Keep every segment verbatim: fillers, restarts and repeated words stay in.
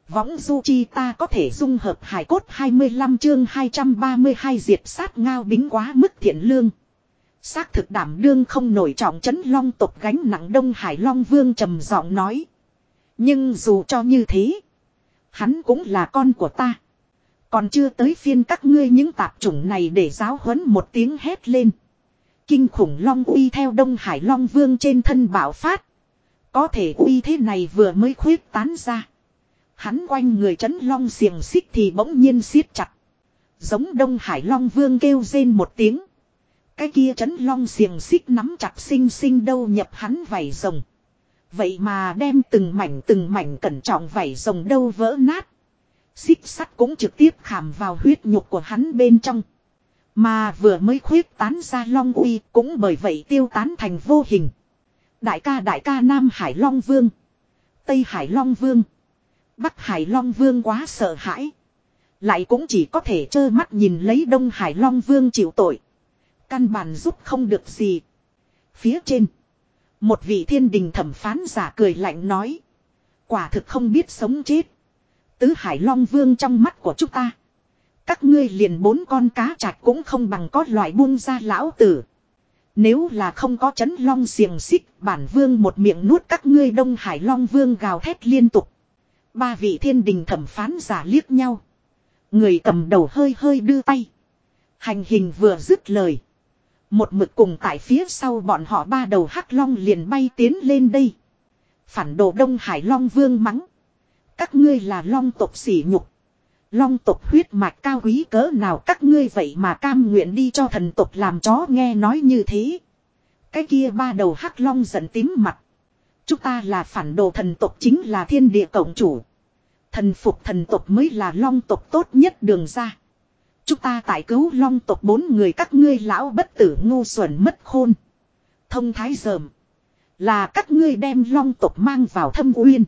Võng du chi ta có thể dung hợp hải cốt hai mươi lăm chương hai trăm ba mươi hai diệt sát ngao bính quá mức thiện lương. Xác thực đảm đương không nổi trọng trấn long tộc gánh nặng Đông Hải Long Vương trầm giọng nói. Nhưng dù cho như thế, hắn cũng là con của ta. Còn chưa tới phiên các ngươi những tạp chủng này để giáo huấn một tiếng hét lên. Kinh khủng long uy theo Đông Hải Long Vương trên thân bạo phát. Có thể uy thế này vừa mới khuyết tán ra. Hắn quanh người trấn long xiềng xích thì bỗng nhiên siết chặt. Giống Đông Hải Long Vương kêu rên một tiếng. Cái kia trấn long xiềng xích nắm chặt xinh xinh đâu nhập hắn vảy rồng. Vậy mà đem từng mảnh từng mảnh cẩn trọng vảy rồng đâu vỡ nát. Xích sắt cũng trực tiếp khảm vào huyết nhục của hắn bên trong. Mà vừa mới khuyết tán ra long uy cũng bởi vậy tiêu tán thành vô hình. Đại ca đại ca Nam Hải Long Vương. Tây Hải Long Vương. Bắc Hải Long Vương quá sợ hãi. Lại cũng chỉ có thể trơ mắt nhìn lấy Đông Hải Long Vương chịu tội. Căn bản giúp không được gì. Phía trên. Một vị thiên đình thẩm phán giả cười lạnh nói. Quả thực không biết sống chết. Tứ Hải Long Vương trong mắt của chúng ta. Các ngươi liền bốn con cá trạch cũng không bằng có loại buông ra lão tử. Nếu là không có trấn long xiềng xích, bản vương một miệng nuốt các ngươi. Đông Hải Long Vương gào thét liên tục. Ba vị thiên đình thẩm phán giả liếc nhau. Người cầm đầu hơi hơi đưa tay. Hành hình vừa dứt lời. Một mực cùng tại phía sau bọn họ ba đầu hắc long liền bay tiến lên đây. Phản đồ Đông Hải Long Vương mắng. Các ngươi là long tộc sỉ nhục. Long tộc huyết mạch cao quý cỡ nào các ngươi vậy mà cam nguyện đi cho thần tộc làm chó. Nghe nói như thế. Cái kia ba đầu hắc long giận tím mặt. Chúng ta là phản đồ thần tộc chính là thiên địa cộng chủ. Thần phục thần tộc mới là long tộc tốt nhất đường ra. Chúng ta tại cứu long tộc bốn người các ngươi lão bất tử ngu xuẩn mất khôn. Thông thái dởm. Là các ngươi đem long tộc mang vào thâm uyên.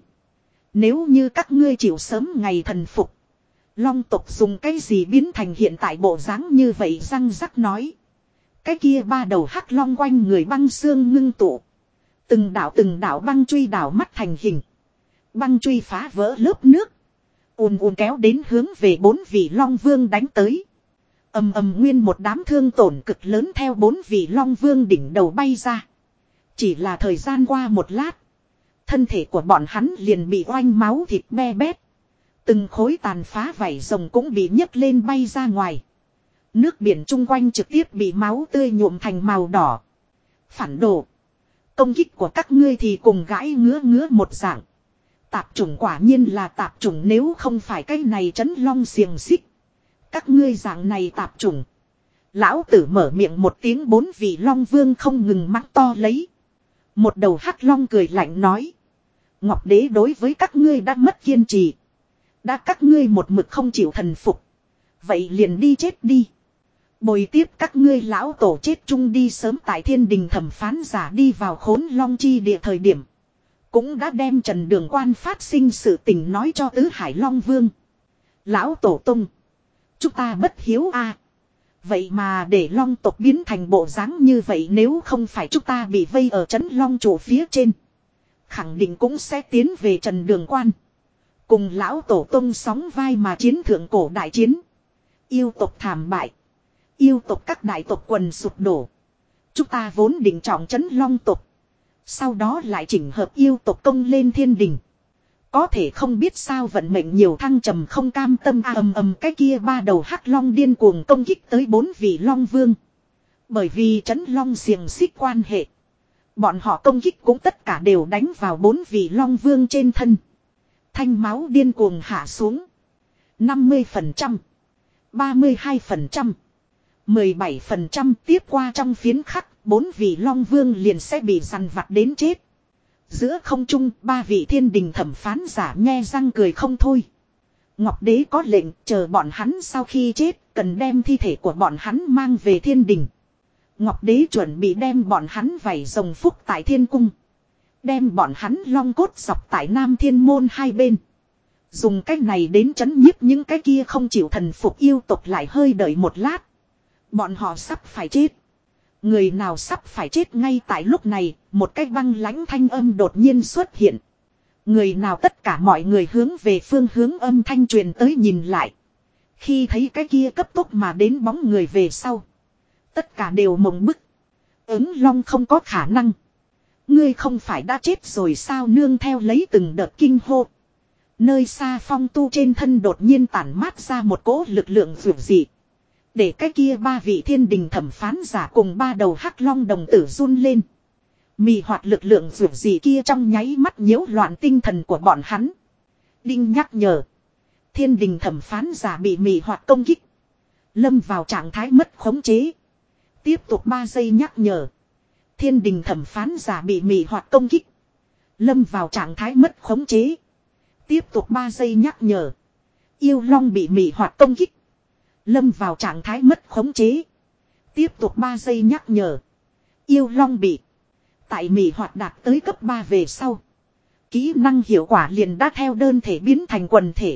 Nếu như các ngươi chịu sớm ngày thần phục. Long tộc dùng cái gì biến thành hiện tại bộ dáng như vậy răng rắc nói. Cái kia ba đầu hắc long quanh người băng xương ngưng tụ. Từng đảo từng đảo băng truy đảo mắt thành hình. Băng truy phá vỡ lớp nước. ùn ùn kéo đến hướng về bốn vị long vương đánh tới. Ầm ầm nguyên một đám thương tổn cực lớn theo bốn vị long vương đỉnh đầu bay ra. Chỉ là thời gian qua một lát. Thân thể của bọn hắn liền bị oanh máu thịt be bét. Từng khối tàn phá vảy rồng cũng bị nhấc lên bay ra ngoài. Nước biển chung quanh trực tiếp bị máu tươi nhuộm thành màu đỏ. Phản đồ. Công kích của các ngươi thì cùng gãi ngứa ngứa một dạng. Tạp chủng quả nhiên là tạp chủng nếu không phải cái này trấn long xiềng xích. Các ngươi dạng này tạp chủng. Lão tử mở miệng một tiếng bốn vị long vương không ngừng mắng to lấy. Một đầu hắc long cười lạnh nói. Ngọc đế đối với các ngươi đã mất kiên trì. Đã các ngươi một mực không chịu thần phục. Vậy liền đi chết đi. Bồi tiếp các ngươi lão tổ chết chung đi sớm tại thiên đình thẩm phán giả đi vào khốn long chi địa thời điểm. Cũng đã đem Trần Đường Quan phát sinh sự tình nói cho Tứ Hải Long Vương. Lão tổ tung. Chúng ta bất hiếu a. Vậy mà để long tộc biến thành bộ dáng như vậy nếu không phải chúng ta bị vây ở trấn long trụ phía trên. Khẳng định cũng sẽ tiến về Trần Đường Quan. Cùng lão tổ tông sóng vai mà chiến thượng cổ đại chiến. Yêu tộc thảm bại. Yêu tộc các đại tộc quần sụp đổ. Chúng ta vốn định trọng trấn long tộc. Sau đó lại chỉnh hợp yêu tộc công lên thiên đình. Có thể không biết sao vận mệnh nhiều thăng trầm không cam tâm a ầm ầm cái kia ba đầu hắc long điên cuồng công kích tới bốn vị long vương. Bởi vì trấn long xiềng xích quan hệ. Bọn họ công kích cũng tất cả đều đánh vào bốn vị long vương trên thân. Thanh máu điên cuồng hạ xuống. năm mươi phần trăm. ba mươi hai phần trăm. mười bảy phần trăm tiếp qua trong phiến khắc. Bốn vị long vương liền sẽ bị dằn vặt đến chết. Giữa không trung ba vị thiên đình thẩm phán giả nhe răng cười không thôi. Ngọc đế có lệnh chờ bọn hắn sau khi chết cần đem thi thể của bọn hắn mang về thiên đình. Ngọc đế chuẩn bị đem bọn hắn vảy rồng phúc tại thiên cung. Đem bọn hắn long cốt dọc tại Nam Thiên Môn hai bên. Dùng cách này đến trấn nhiếp những cái kia không chịu thần phục yêu tộc lại hơi đợi một lát. Bọn họ sắp phải chết. Người nào sắp phải chết ngay tại lúc này, một cái băng lãnh thanh âm đột nhiên xuất hiện. Người nào tất cả mọi người hướng về phương hướng âm thanh truyền tới nhìn lại. Khi thấy cái kia cấp tốc mà đến bóng người về sau. Tất cả đều mộng bức. Ứng long không có khả năng. Ngươi không phải đã chết rồi sao nương theo lấy từng đợt kinh hô. Nơi xa Phong Tu trên thân đột nhiên tản mát ra một cỗ lực lượng vượt dị. Để cái kia ba vị thiên đình thẩm phán giả cùng ba đầu hắc long đồng tử run lên. Mì hoạt lực lượng vượt dị kia trong nháy mắt nhiễu loạn tinh thần của bọn hắn. Đinh nhắc nhở. Thiên đình thẩm phán giả bị mì hoạt công kích. Lâm vào trạng thái mất khống chế. Tiếp tục ba giây nhắc nhở. Thiên đình thẩm phán giả bị mì hoạt công kích. Lâm vào trạng thái mất khống chế. Tiếp tục ba giây nhắc nhở. Yêu long bị mì hoạt công kích. Lâm vào trạng thái mất khống chế. Tiếp tục ba giây nhắc nhở. Yêu long bị. Tại mì hoạt đạt tới cấp ba về sau. Kỹ năng hiệu quả liền đã theo đơn thể biến thành quần thể.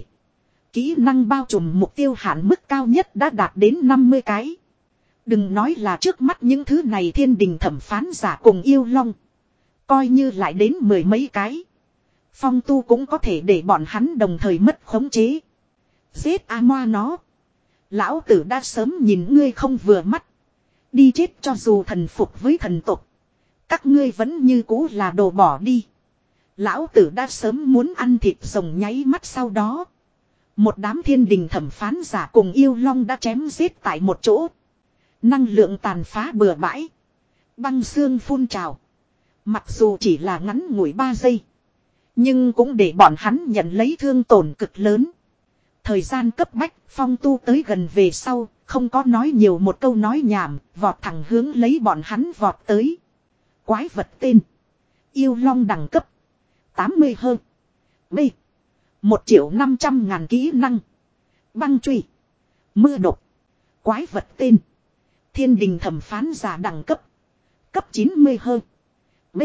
Kỹ năng bao trùm mục tiêu hạn mức cao nhất đã đạt đến năm mươi cái. Đừng nói là trước mắt những thứ này thiên đình thẩm phán giả cùng yêu long. Coi như lại đến mười mấy cái. Phong Tu cũng có thể để bọn hắn đồng thời mất khống chế. Giết a moa nó. Lão tử đã sớm nhìn ngươi không vừa mắt. Đi chết cho dù thần phục với thần tục. Các ngươi vẫn như cũ là đồ bỏ đi. Lão tử đã sớm muốn ăn thịt rồng nháy mắt sau đó. Một đám thiên đình thẩm phán giả cùng yêu long đã chém giết tại một chỗ. Năng lượng tàn phá bừa bãi. Băng xương phun trào. Mặc dù chỉ là ngắn ngủi ba giây. Nhưng cũng để bọn hắn nhận lấy thương tổn cực lớn. Thời gian cấp bách, Phong Tu tới gần về sau, không có nói nhiều một câu nói nhảm, vọt thẳng hướng lấy bọn hắn vọt tới. Quái vật tên. Yêu long đẳng cấp. tám mươi hơn. B. một triệu năm trăm ngàn kỹ năng. Băng truy. Mưa độc. Quái vật tên. Thiên đình thẩm phán giả đẳng cấp. Cấp chín mươi hơn. B.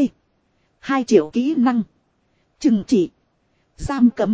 hai triệu kỹ năng. Trừng trị. Giam cầm.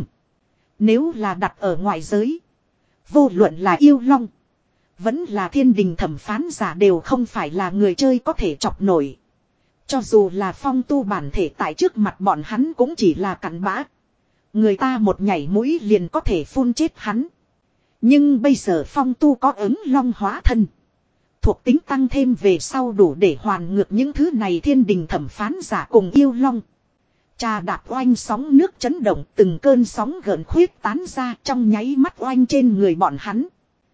Nếu là đặt ở ngoại giới. Vô luận là yêu long. Vẫn là thiên đình thẩm phán giả đều không phải là người chơi có thể chọc nổi. Cho dù là Phong Tu bản thể tại trước mặt bọn hắn cũng chỉ là cặn bã. Người ta một nhảy mũi liền có thể phun chết hắn. Nhưng bây giờ Phong Tu có ứng long hóa thân. Thuộc tính tăng thêm về sau đủ để hoàn ngược những thứ này thiên đình thẩm phán giả cùng yêu long. Trà đạp oanh sóng nước chấn động từng cơn sóng gợn khuyết tán ra trong nháy mắt oanh trên người bọn hắn.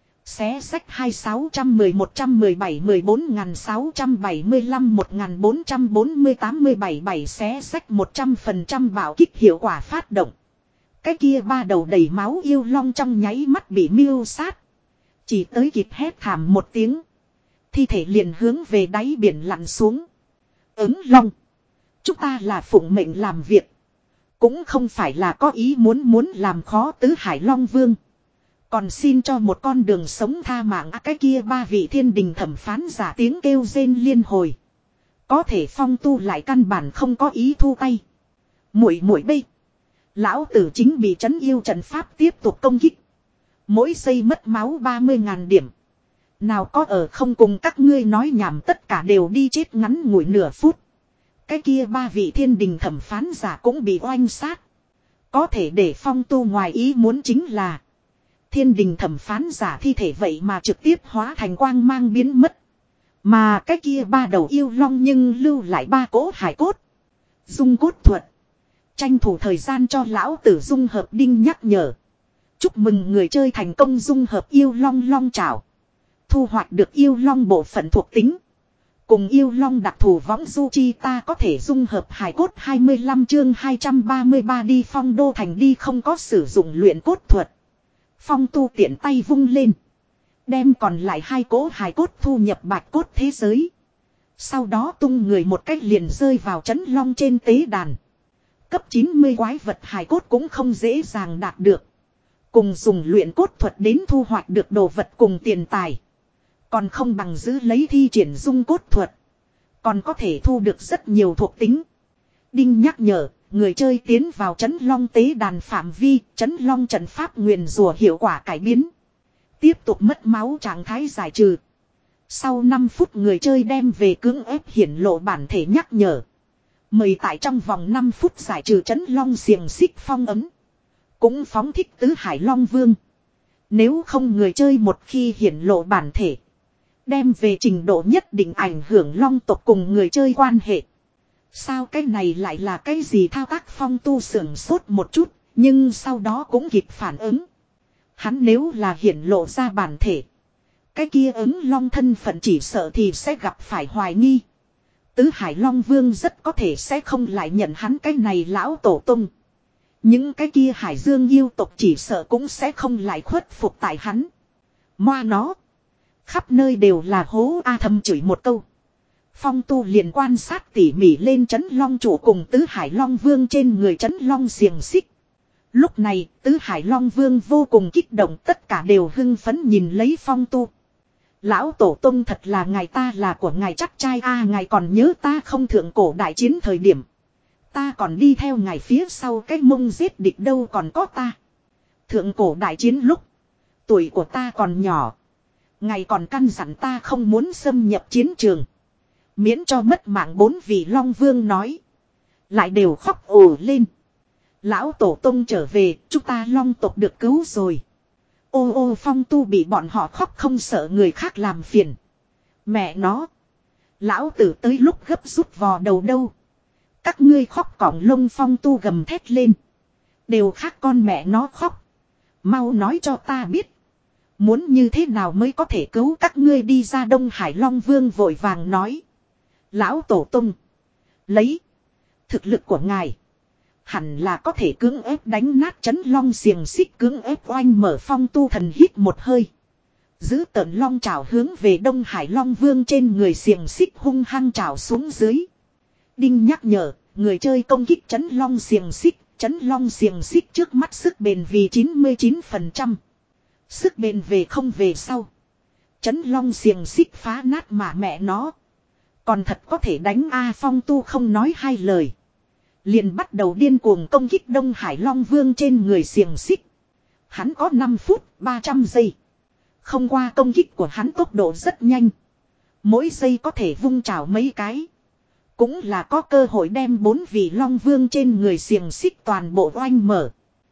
Xé sách hai sáu trăm mười một trăm mười bảy mười bốn nghìn sáu trăm bảy mươi lăm một nghìn bốn trăm bốn mươi tám mươi bảy bảy xé sách một trăm phần trăm bảo kích hiệu quả phát động. Cái kia ba đầu đầy máu yêu long trong nháy mắt bị miêu sát. Chỉ tới kịp hét thảm một tiếng. Thi thể liền hướng về đáy biển lặn xuống. Ứng long. Chúng ta là phụng mệnh làm việc. Cũng không phải là có ý muốn muốn làm khó tứ hải long vương. Còn xin cho một con đường sống tha mạng à, cái kia ba vị thiên đình thẩm phán giả tiếng kêu rên liên hồi. Có thể Phong Tu lại căn bản không có ý thu tay. Muội muội bây. Lão tử chính bị trấn yêu trận pháp tiếp tục công kích. Mỗi giây mất máu ba mươi ngàn điểm. Nào có ở không cùng các ngươi nói nhảm tất cả đều đi chết ngắn ngủi nửa phút. Cái kia ba vị thiên đình thẩm phán giả cũng bị oanh sát. Có thể để Phong Tu ngoài ý muốn chính là. Thiên đình thẩm phán giả thi thể vậy mà trực tiếp hóa thành quang mang biến mất. Mà cái kia ba đầu yêu long nhưng lưu lại ba cỗ hải cốt. Dung cốt thuật. Tranh thủ thời gian cho lão tử dung hợp đinh nhắc nhở. Chúc mừng người chơi thành công dung hợp yêu long long trảo. Thu hoạch được yêu long bộ phận thuộc tính. Cùng yêu long đặc thù võng du chi ta có thể dung hợp hải cốt hai mươi lăm chương hai trăm ba mươi ba đi Phong Đô thành đi không có sử dụng luyện cốt thuật. Phong Tu tiện tay vung lên. Đem còn lại hai cỗ hài cốt thu nhập bạch cốt thế giới. Sau đó tung người một cách liền rơi vào trấn long trên tế đàn. Cấp chín mươi quái vật hài cốt cũng không dễ dàng đạt được. Cùng dùng luyện cốt thuật đến thu hoạch được đồ vật cùng tiền tài. Còn không bằng giữ lấy thi triển dung cốt thuật. Còn có thể thu được rất nhiều thuộc tính. Đinh nhắc nhở. Người chơi tiến vào trấn long tế đàn phạm vi, trấn long trận pháp nguyền rùa hiệu quả cải biến. Tiếp tục mất máu trạng thái giải trừ. Sau năm phút người chơi đem về cưỡng ép hiển lộ bản thể nhắc nhở. Mời tại trong vòng năm phút giải trừ trấn long xiềng xích phong ấn. Cũng phóng thích tứ hải long vương. Nếu không người chơi một khi hiển lộ bản thể. Đem về trình độ nhất định ảnh hưởng long tộc cùng người chơi quan hệ. Sao cái này lại là cái gì thao tác Phong Tu sưởng sốt một chút. Nhưng sau đó cũng kịp phản ứng. Hắn nếu là hiển lộ ra bản thể. Cái kia ứng long thân phận chỉ sợ thì sẽ gặp phải hoài nghi. Tứ Hải Long Vương rất có thể sẽ không lại nhận hắn cái này lão tổ tung. Những cái kia Hải Dương yêu tộc chỉ sợ cũng sẽ không lại khuất phục tại hắn. Moa nó. Khắp nơi đều là hố A thầm chửi một câu. Phong Tu liền quan sát tỉ mỉ lên trấn long chủ cùng Tứ Hải Long Vương trên người trấn long xiềng xích. Lúc này Tứ Hải Long Vương vô cùng kích động, tất cả đều hưng phấn nhìn lấy Phong Tu. Lão tổ tông thật là ngài, ta là của ngài chắc trai a à, ngài còn nhớ ta không, thượng cổ đại chiến thời điểm. Ta còn đi theo ngài phía sau cái mông giết địch đâu còn có ta. Thượng cổ đại chiến lúc. Tuổi của ta còn nhỏ. Ngài còn căn dặn ta không muốn xâm nhập chiến trường. Miễn cho mất mạng bốn vị Long Vương nói. Lại đều khóc ồ lên. Lão tổ tông trở về, chúng ta Long tộc được cứu rồi. Ô ô Phong Tu bị bọn họ khóc không sợ người khác làm phiền. Mẹ nó. Lão tử tới lúc gấp rút vò đầu đâu. Các ngươi khóc cỏng lông, Phong Tu gầm thét lên. Đều khác con mẹ nó khóc. Mau nói cho ta biết. Muốn như thế nào mới có thể cứu các ngươi đi ra. Đông Hải Long Vương vội vàng nói. Lão tổ tung. Lấy. Thực lực của ngài. Hẳn là có thể cưỡng ép đánh nát trấn long xiềng xích, cưỡng ép oanh mở. Phong Tu thần hít một hơi. Giữ tợn long trảo hướng về Đông Hải Long Vương trên người xiềng xích hung hăng trảo xuống dưới. Đinh nhắc nhở, người chơi công kích trấn long xiềng xích, trấn long xiềng xích trước mắt sức bền vì chín mươi chín phần trăm. Sức bền về không về sau. Trấn long xiềng xích phá nát mà mẹ nó. Còn thật có thể đánh A. Phong Tu không nói hai lời. Liền bắt đầu điên cuồng công kích Đông Hải Long Vương trên người xiềng xích. Hắn có năm phút ba trăm giây. Không qua công kích của hắn tốc độ rất nhanh. Mỗi giây có thể vung trảo mấy cái. Cũng là có cơ hội đem bốn vị Long Vương trên người xiềng xích toàn bộ oanh mở.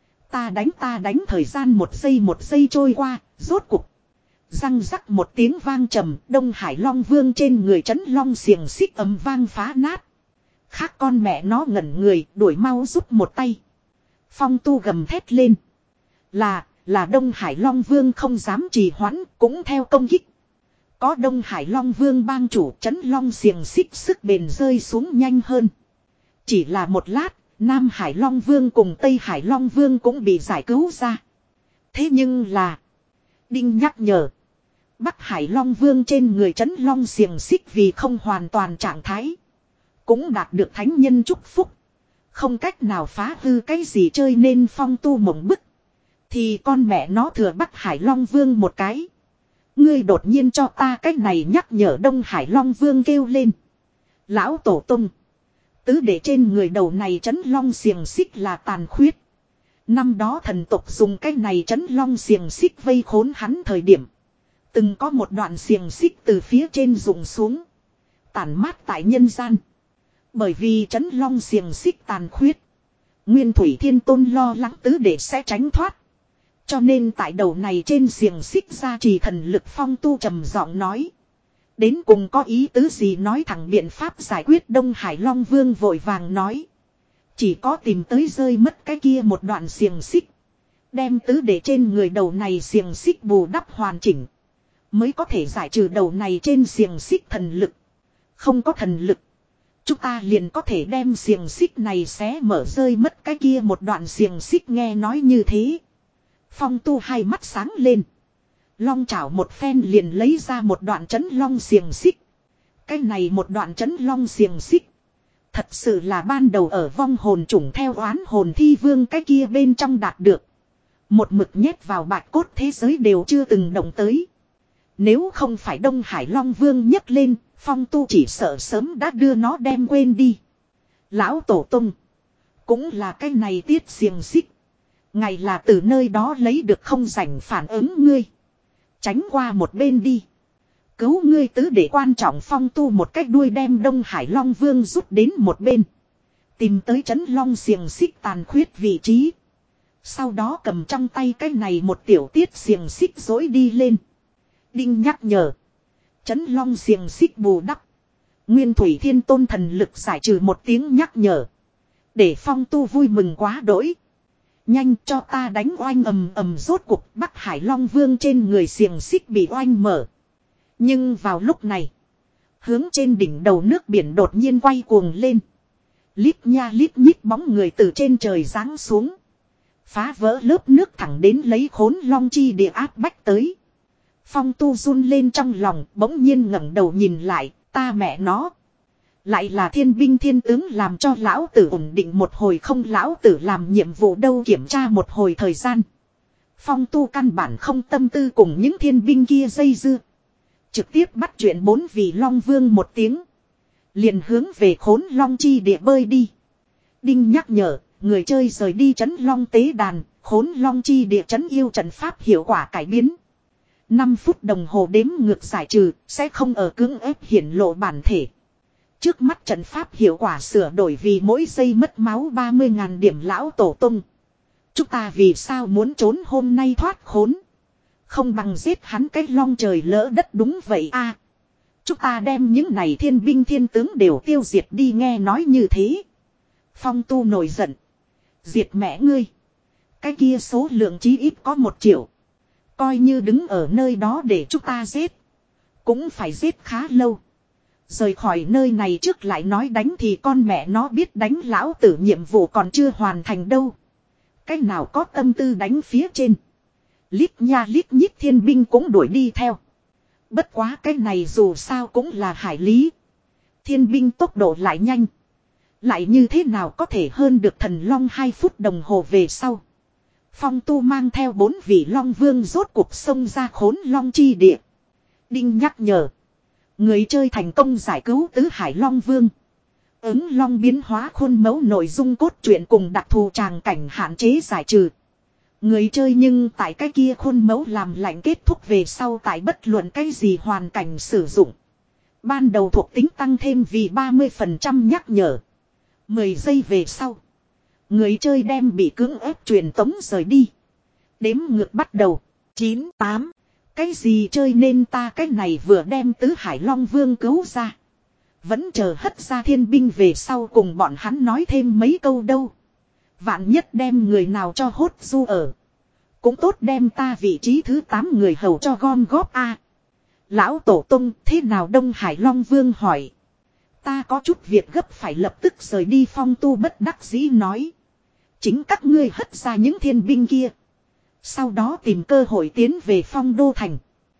Ta đánh ta đánh, thời gian một giây một giây trôi qua, rốt cục. Răng rắc một tiếng vang trầm, Đông Hải Long Vương trên người trấn long xiềng xích ầm vang phá nát. Khác con mẹ nó ngẩn người, đuổi mau giúp một tay. Phong Tu gầm thét lên. Là, là Đông Hải Long Vương không dám trì hoãn, cũng theo công kích. Có Đông Hải Long Vương bang chủ, trấn long xiềng xích sức bền rơi xuống nhanh hơn. Chỉ là một lát, Nam Hải Long Vương cùng Tây Hải Long Vương cũng bị giải cứu ra. Thế nhưng là... Đinh nhắc nhở. Bắc Hải Long Vương trên người trấn long xiềng xích vì không hoàn toàn trạng thái. Cũng đạt được thánh nhân chúc phúc. Không cách nào phá hư cái gì, chơi nên Phong Tu mộng bức. Thì con mẹ nó thừa Bắc Hải Long Vương một cái. Ngươi đột nhiên cho ta cách này nhắc nhở. Đông Hải Long Vương kêu lên. Lão tổ tung. Tứ để trên người đầu này trấn long xiềng xích là tàn khuyết. Năm đó thần tộc dùng cái này trấn long xiềng xích vây khốn hắn thời điểm. Từng có một đoạn xiềng xích từ phía trên rụng xuống. Tàn mát tại nhân gian. Bởi vì trấn long xiềng xích tàn khuyết. Nguyên Thủy Thiên Tôn lo lắng tứ để sẽ tránh thoát. Cho nên tại đầu này trên xiềng xích gia trì thần lực. Phong Tu trầm giọng nói. Đến cùng có ý tứ gì, nói thẳng biện pháp giải quyết. Đông Hải Long Vương vội vàng nói. Chỉ có tìm tới rơi mất cái kia một đoạn xiềng xích. Đem tứ để trên người đầu này xiềng xích bù đắp hoàn chỉnh. Mới có thể giải trừ đầu này trên xiềng xích thần lực. Không có thần lực. Chúng ta liền có thể đem xiềng xích này xé mở, rơi mất cái kia một đoạn xiềng xích. Nghe nói như thế. Phong Tu hai mắt sáng lên. Long chảo một phen liền lấy ra một đoạn trấn long xiềng xích. Cái này một đoạn trấn long xiềng xích. Thật sự là ban đầu ở vong hồn chủng theo oán hồn thi vương cái kia bên trong đạt được. Một mực nhét vào bạch cốt thế giới đều chưa từng động tới. Nếu không phải Đông Hải Long Vương nhấc lên, Phong Tu chỉ sợ sớm đã đưa nó đem quên đi. Lão tổ tung. Cũng là cái này tiết xiềng xích. Ngày là từ nơi đó lấy được, không rảnh phản ứng ngươi. Tránh qua một bên đi. Cứu ngươi tứ để quan trọng. Phong Tu một cách đuôi đem Đông Hải Long Vương rút đến một bên. Tìm tới trấn long xiềng xích tàn khuyết vị trí. Sau đó cầm trong tay cái này một tiểu tiết xiềng xích dối đi lên. Đinh nhắc nhở. Trấn long xiềng xích bù đắp. Nguyên thủy thiên tôn thần lực giải trừ một tiếng nhắc nhở. Để Phong Tu vui mừng quá đỗi. Nhanh cho ta đánh oanh ầm ầm, rốt cuộc Bắc Hải Long Vương trên người xiềng xích bị oanh mở. Nhưng vào lúc này. Hướng trên đỉnh đầu nước biển đột nhiên quay cuồng lên. Lít nha lít nhít bóng người từ trên trời giáng xuống. Phá vỡ lớp nước thẳng đến lấy khốn long chi địa áp bách tới. Phong Tu run lên trong lòng, bỗng nhiên ngẩng đầu nhìn lại, ta mẹ nó. Lại là thiên binh thiên tướng, làm cho lão tử ổn định một hồi không, lão tử làm nhiệm vụ đâu kiểm tra một hồi thời gian. Phong Tu căn bản không tâm tư cùng những thiên binh kia dây dưa. Trực tiếp bắt chuyện bốn vị Long Vương một tiếng. Liền hướng về khốn long chi địa bơi đi. Đinh nhắc nhở, người chơi rời đi trấn long tế đàn, khốn long chi địa trấn yêu trận pháp hiệu quả cải biến. năm phút đồng hồ đếm ngược giải trừ, sẽ không ở cưỡng ép hiển lộ bản thể. Trước mắt trận pháp hiệu quả sửa đổi vì mỗi giây mất máu ba mươi nghìn điểm. Lão tổ tung. Chúng ta vì sao muốn trốn hôm nay thoát khốn? Không bằng giết hắn cái long trời lỡ đất, đúng vậy a. Chúng ta đem những này thiên binh thiên tướng đều tiêu diệt đi, nghe nói như thế. Phong Tu nổi giận. Diệt mẹ ngươi. Cái kia số lượng chí ít có một triệu. Coi như đứng ở nơi đó để chúng ta giết. Cũng phải giết khá lâu. Rời khỏi nơi này trước lại nói đánh thì con mẹ nó biết đánh, lão tử nhiệm vụ còn chưa hoàn thành đâu. Cái nào có tâm tư đánh phía trên. Lít nha lít nhít thiên binh cũng đuổi đi theo. Bất quá cái này dù sao cũng là hải lý. Thiên binh tốc độ lại nhanh. Lại như thế nào có thể hơn được thần long hai phút đồng hồ về sau. Phong Tu mang theo bốn vị long vương rốt cuộc xông ra khốn long chi địa. Đinh nhắc nhở. Người chơi thành công giải cứu tứ hải long vương. Ứng long biến hóa khuôn mẫu nội dung cốt truyện cùng đặc thù tràng cảnh hạn chế giải trừ. Người chơi nhưng tại cái kia khuôn mẫu làm lạnh kết thúc về sau tại bất luận cái gì hoàn cảnh sử dụng. Ban đầu thuộc tính tăng thêm vì ba mươi phần trăm nhắc nhở. mười giây về sau. Người chơi đem bị cưỡng ép truyền tống rời đi. Đếm ngược bắt đầu. chín, tám. Cái gì chơi nên ta cái này vừa đem tứ hải long vương cứu ra. Vẫn chờ hất ra thiên binh về sau cùng bọn hắn nói thêm mấy câu đâu. Vạn nhất đem người nào cho hốt du ở. Cũng tốt đem ta vị trí thứ tám người hầu cho gom góp a. Lão tổ tông thế nào Đông Hải Long Vương hỏi. Ta có chút việc gấp phải lập tức rời đi. Phong Tu bất đắc dĩ nói. Chính các ngươi hất ra những thiên binh kia. Sau đó tìm cơ hội tiến về Phong Đô Thành.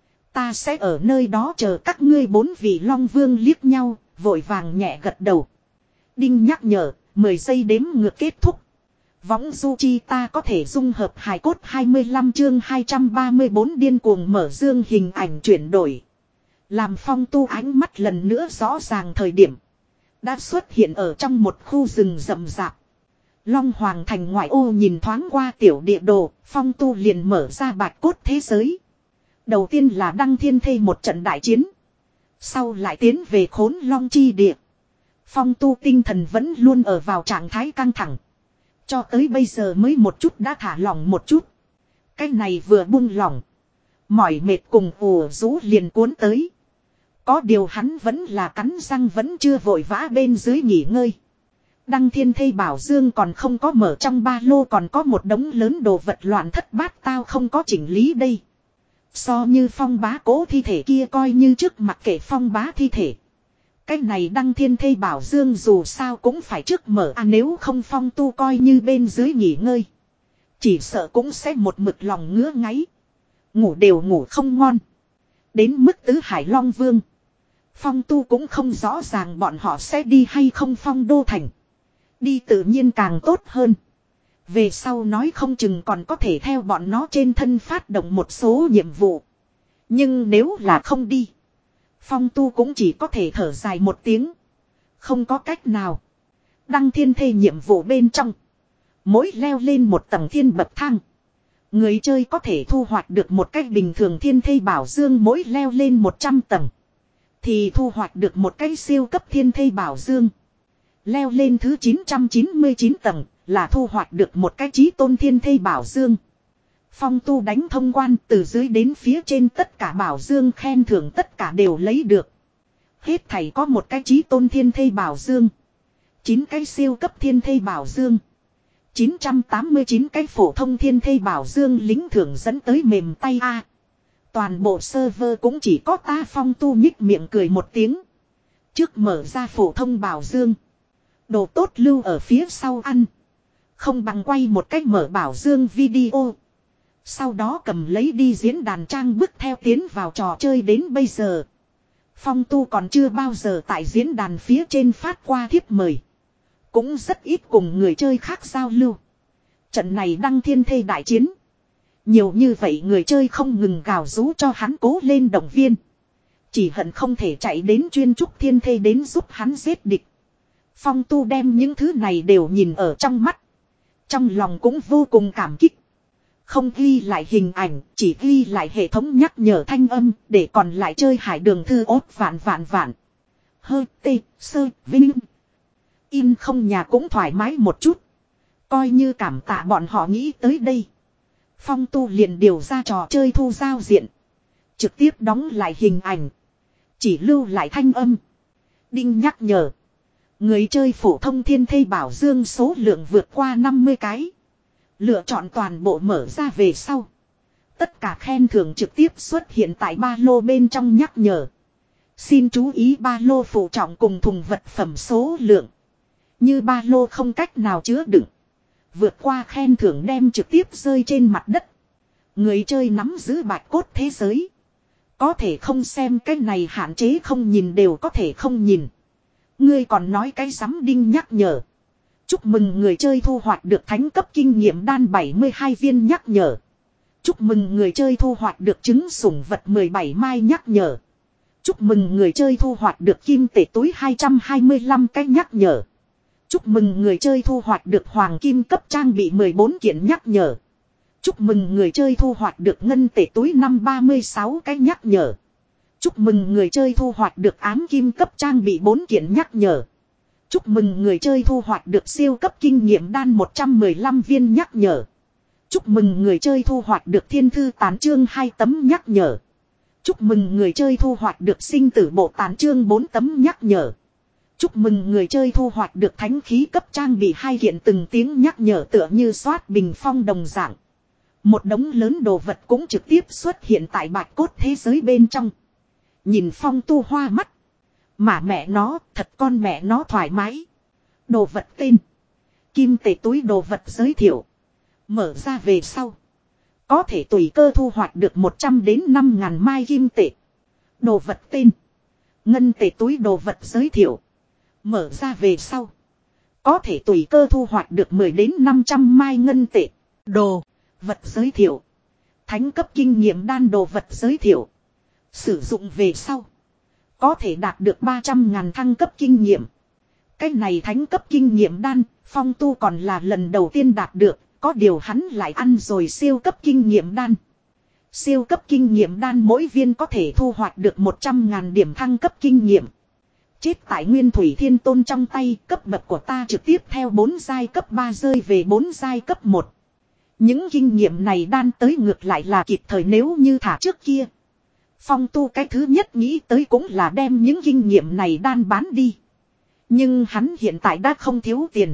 Ta sẽ ở nơi đó chờ các ngươi. Bốn vị Long Vương liếc nhau, vội vàng nhẹ gật đầu. Đinh nhắc nhở, mười giây đếm ngược kết thúc. Võng du chi ta có thể dung hợp hài cốt. Hai mươi lăm chương hai trăm ba mươi bốn điên cuồng mở dương hình ảnh chuyển đổi. Làm Phong Tu ánh mắt lần nữa rõ ràng thời điểm. Đã xuất hiện ở trong một khu rừng rậm rạp. Long Hoàng thành ngoại ô nhìn thoáng qua tiểu địa đồ, Phong Tu liền mở ra bạch cốt thế giới. Đầu tiên là đăng thiên thây một trận đại chiến. Sau lại tiến về khốn long chi địa. Phong Tu tinh thần vẫn luôn ở vào trạng thái căng thẳng. Cho tới bây giờ mới một chút đã thả lỏng một chút. Cái này vừa buông lỏng. Mỏi mệt cùng ủ rũ liền cuốn tới. Có điều hắn vẫn là cắn răng vẫn chưa vội vã bên dưới nghỉ ngơi. Đăng thiên thây bảo dương còn không có mở, trong ba lô còn có một đống lớn đồ vật loạn thất bát tao không có chỉnh lý đây. So như Phong bá cố thi thể kia coi như trước mặc kệ Phong bá thi thể. Cái này đăng thiên thây bảo dương dù sao cũng phải trước mở, à nếu không Phong Tu coi như bên dưới nghỉ ngơi. Chỉ sợ cũng sẽ một mực lòng ngứa ngáy. Ngủ đều ngủ không ngon. Đến mức tứ hải long vương. Phong Tu cũng không rõ ràng bọn họ sẽ đi hay không Phong Đô Thành. Đi tự nhiên càng tốt hơn. Về sau nói không chừng còn có thể theo bọn nó trên thân phát động một số nhiệm vụ. Nhưng nếu là không đi. Phong Tu cũng chỉ có thể thở dài một tiếng. Không có cách nào. Đăng thiên thê nhiệm vụ bên trong. Mỗi leo lên một tầng thiên bậc thang. Người chơi có thể thu hoạch được một cách bình thường thiên thê bảo dương, mỗi leo lên một trăm tầng. Thì thu hoạch được một cái siêu cấp thiên thê bảo dương. Leo lên thứ chín trăm chín mươi chín tầng là thu hoạch được một cái chí tôn thiên thây bảo dương. Phong tu đánh thông quan từ dưới đến phía trên tất cả bảo dương khen thưởng tất cả đều lấy được. Hết thảy có một cái chí tôn thiên thây bảo dương. chín cái siêu cấp thiên thây bảo dương. chín trăm tám mươi chín cái phổ thông thiên thây bảo dương lính thưởng dẫn tới mềm tay A. Toàn bộ server cũng chỉ có ta Phong tu nhích miệng cười một tiếng. Trước mở ra phổ thông bảo dương. Đồ tốt lưu ở phía sau ăn. Không bằng quay một cách mở bảo dương video. Sau đó cầm lấy đi diễn đàn trang bước theo tiến vào trò chơi đến bây giờ. Phong tu còn chưa bao giờ tại diễn đàn phía trên phát qua thiếp mời. Cũng rất ít cùng người chơi khác giao lưu. Trận này đăng thiên thê đại chiến. Nhiều như vậy người chơi không ngừng gào rú cho hắn cố lên động viên. Chỉ hận không thể chạy đến chuyên trúc thiên thê đến giúp hắn giết địch. Phong tu đem những thứ này đều nhìn ở trong mắt. Trong lòng cũng vô cùng cảm kích. Không ghi lại hình ảnh, chỉ ghi lại hệ thống nhắc nhở thanh âm, để còn lại chơi hải đường thư ốt vạn vạn vạn. Hơi tê, sơ, vinh. In không nhà cũng thoải mái một chút. Coi như cảm tạ bọn họ nghĩ tới đây. Phong tu liền điều ra trò chơi thu giao diện. Trực tiếp đóng lại hình ảnh. Chỉ lưu lại thanh âm. Đinh nhắc nhở. Người chơi phổ thông thiên thây bảo dương số lượng vượt qua năm mươi cái. Lựa chọn toàn bộ mở ra về sau. Tất cả khen thưởng trực tiếp xuất hiện tại ba lô bên trong nhắc nhở. Xin chú ý ba lô phụ trọng cùng thùng vật phẩm số lượng. Như ba lô không cách nào chứa đựng. Vượt qua khen thưởng đem trực tiếp rơi trên mặt đất. Người chơi nắm giữ bạch cốt thế giới. Có thể không xem cái này hạn chế không nhìn đều có thể không nhìn. Ngươi còn nói cái sắm đinh nhắc nhở. Chúc mừng người chơi thu hoạch được thánh cấp kinh nghiệm đan bảy mươi hai viên nhắc nhở. Chúc mừng người chơi thu hoạch được trứng sủng vật mười bảy mai nhắc nhở. Chúc mừng người chơi thu hoạch được kim tệ túi hai trăm hai mươi lăm cái nhắc nhở. Chúc mừng người chơi thu hoạch được hoàng kim cấp trang bị mười bốn kiện nhắc nhở. Chúc mừng người chơi thu hoạch được ngân tệ túi năm ba mươi sáu cái nhắc nhở. Chúc mừng người chơi thu hoạch được ám kim cấp trang bị bốn kiện nhắc nhở. Chúc mừng người chơi thu hoạch được siêu cấp kinh nghiệm đan một trăm mười lăm viên nhắc nhở. Chúc mừng người chơi thu hoạch được thiên thư tán chương hai tấm nhắc nhở. Chúc mừng người chơi thu hoạch được sinh tử bộ tán chương bốn tấm nhắc nhở. Chúc mừng người chơi thu hoạch được thánh khí cấp trang bị hai kiện từng tiếng nhắc nhở tựa như soát bình phong đồng dạng. Một đống lớn đồ vật cũng trực tiếp xuất hiện tại bạch cốt thế giới bên trong. Nhìn Phong tu hoa mắt. Mà mẹ nó, thật con mẹ nó thoải mái. Đồ vật tên. Kim tệ túi đồ vật giới thiệu. Mở ra về sau. Có thể tùy cơ thu hoạch được một trăm đến năm ngàn mai kim tệ. Đồ vật tên. Ngân tệ túi đồ vật giới thiệu. Mở ra về sau. Có thể tùy cơ thu hoạch được mười đến năm trăm mai ngân tệ. Đồ vật giới thiệu. Thánh cấp kinh nghiệm đan đồ vật giới thiệu. Sử dụng về sau. Có thể đạt được ba trăm ngàn thăng cấp kinh nghiệm. Cái này thánh cấp kinh nghiệm đan, Phong tu còn là lần đầu tiên đạt được. Có điều hắn lại ăn rồi siêu cấp kinh nghiệm đan. Siêu cấp kinh nghiệm đan mỗi viên có thể thu hoạch được một trăm ngàn điểm thăng cấp kinh nghiệm. Chết tại Nguyên Thủy Thiên Tôn trong tay, cấp bậc của ta trực tiếp theo bốn giai cấp ba rơi về bốn giai cấp một. Những kinh nghiệm này đan tới ngược lại là kịp thời nếu như thả trước kia. Phong tu cái thứ nhất nghĩ tới cũng là đem những kinh nghiệm này đan bán đi. Nhưng hắn hiện tại đã không thiếu tiền.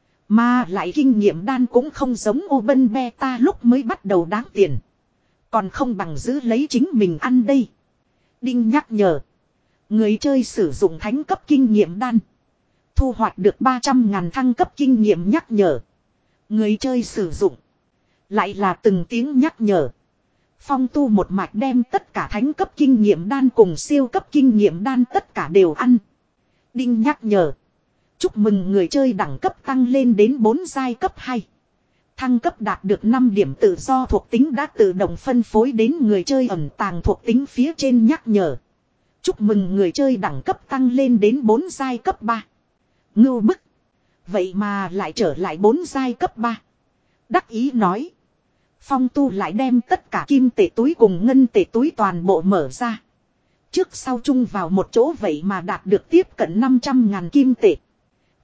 Mà lại kinh nghiệm đan cũng không giống Open Beta lúc mới bắt đầu đáng tiền. Còn không bằng giữ lấy chính mình ăn đây. Đinh nhắc nhở. Người chơi sử dụng thánh cấp kinh nghiệm đan. Thu hoạch được ba trăm ngàn thăng cấp kinh nghiệm nhắc nhở. Người chơi sử dụng. Lại là từng tiếng nhắc nhở. Phong tu một mạch đem tất cả thánh cấp kinh nghiệm đan cùng siêu cấp kinh nghiệm đan tất cả đều ăn. Đinh nhắc nhở. Chúc mừng người chơi đẳng cấp tăng lên đến bốn giai cấp hai. Thăng cấp đạt được năm điểm tự do thuộc tính đã tự động phân phối đến người chơi ẩn tàng thuộc tính phía trên nhắc nhở. Chúc mừng người chơi đẳng cấp tăng lên đến bốn giai cấp ba. Ngưu bức. Vậy mà lại trở lại bốn giai cấp ba. Đắc ý nói. Phong tu lại đem tất cả kim tệ túi cùng ngân tệ túi toàn bộ mở ra. Trước sau chung vào một chỗ vậy mà đạt được tiếp cận năm trăm ngàn kim tệ.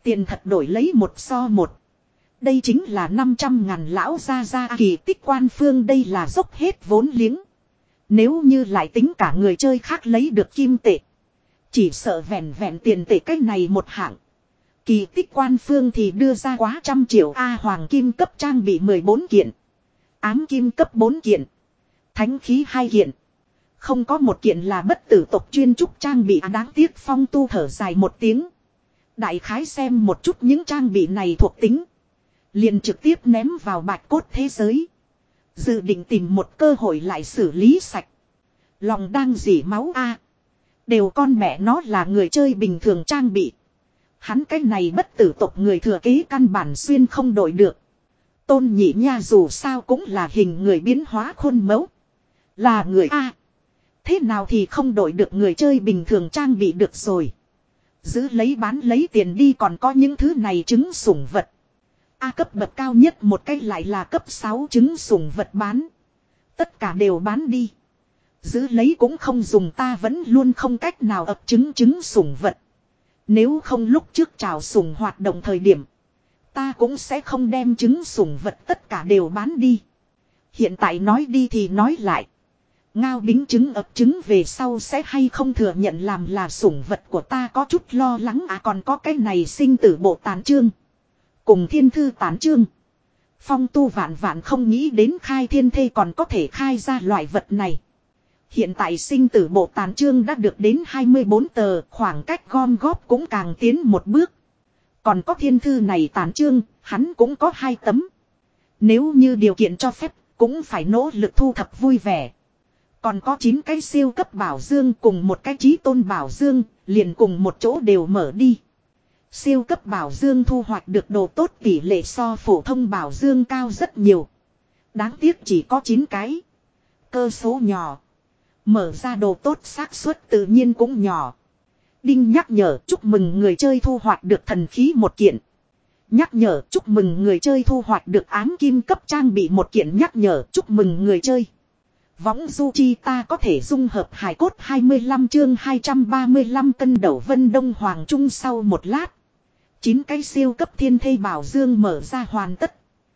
Tiền thật đổi lấy một so một. Đây chính là năm trăm ngàn lão gia gia kỳ tích quan phương, đây là dốc hết vốn liếng. Nếu như lại tính cả người chơi khác lấy được kim tệ. Chỉ sợ vẹn vẹn tiền tệ cách này một hạng. Kỳ tích quan phương thì đưa ra quá trăm triệu. A hoàng kim cấp trang bị mười bốn kiện. Ám kim cấp bốn kiện. Thánh khí hai kiện. Không có một kiện là bất tử tộc chuyên trúc trang bị. Đáng tiếc Phong Tu thở dài một tiếng. Đại khái xem một chút những trang bị này thuộc tính. Liền trực tiếp ném vào bạch cốt thế giới. Dự định tìm một cơ hội lại xử lý sạch. Lòng đang dỉ máu a. Đều con mẹ nó là người chơi bình thường trang bị. Hắn cái này bất tử tộc người thừa kế căn bản xuyên không đổi được. Tôn Nhị Nha dù sao cũng là hình người biến hóa khuôn mẫu. Là người A. Thế nào thì không đổi được người chơi bình thường trang bị được rồi. Giữ lấy bán lấy tiền đi, còn có những thứ này trứng sủng vật. A cấp bậc cao nhất một cái lại là cấp sáu trứng sủng vật bán. Tất cả đều bán đi. Giữ lấy cũng không dùng, ta vẫn luôn không cách nào ập trứng trứng sủng vật. Nếu không lúc trước chào sủng hoạt động thời điểm, ta cũng sẽ không đem trứng sủng vật tất cả đều bán đi. Hiện tại nói đi thì nói lại. Ngao Bính trứng ập trứng về sau sẽ hay không thừa nhận làm là sủng vật của ta có chút lo lắng à. Còn có cái này sinh tử bộ tán chương. Cùng thiên thư tán chương. Phong Tu vạn vạn không nghĩ đến khai thiên thê còn có thể khai ra loại vật này. Hiện tại sinh tử bộ tán chương đã được đến hai mươi bốn tờ, khoảng cách gom góp cũng càng tiến một bước. Còn có thiên thư này tán chương, hắn cũng có hai tấm. Nếu như điều kiện cho phép, cũng phải nỗ lực thu thập vui vẻ. Còn có chín cái siêu cấp bảo dương cùng một cái chí tôn bảo dương, liền cùng một chỗ đều mở đi. Siêu cấp bảo dương thu hoạch được đồ tốt tỷ lệ so phổ thông bảo dương cao rất nhiều. Đáng tiếc chỉ có chín cái. Cơ số nhỏ. Mở ra đồ tốt xác suất tự nhiên cũng nhỏ. Đinh nhắc nhở chúc mừng người chơi thu hoạch được thần khí một kiện. Nhắc nhở chúc mừng người chơi thu hoạch được ám kim cấp trang bị một kiện. Nhắc nhở chúc mừng người chơi. Võng du chi ta có thể dung hợp hài cốt hai mươi lăm chương hai trăm ba mươi lăm cân đầu Vân Đông Hoàng Trung. Sau một lát, chín cái siêu cấp thiên thây bảo dương mở ra hoàn tất.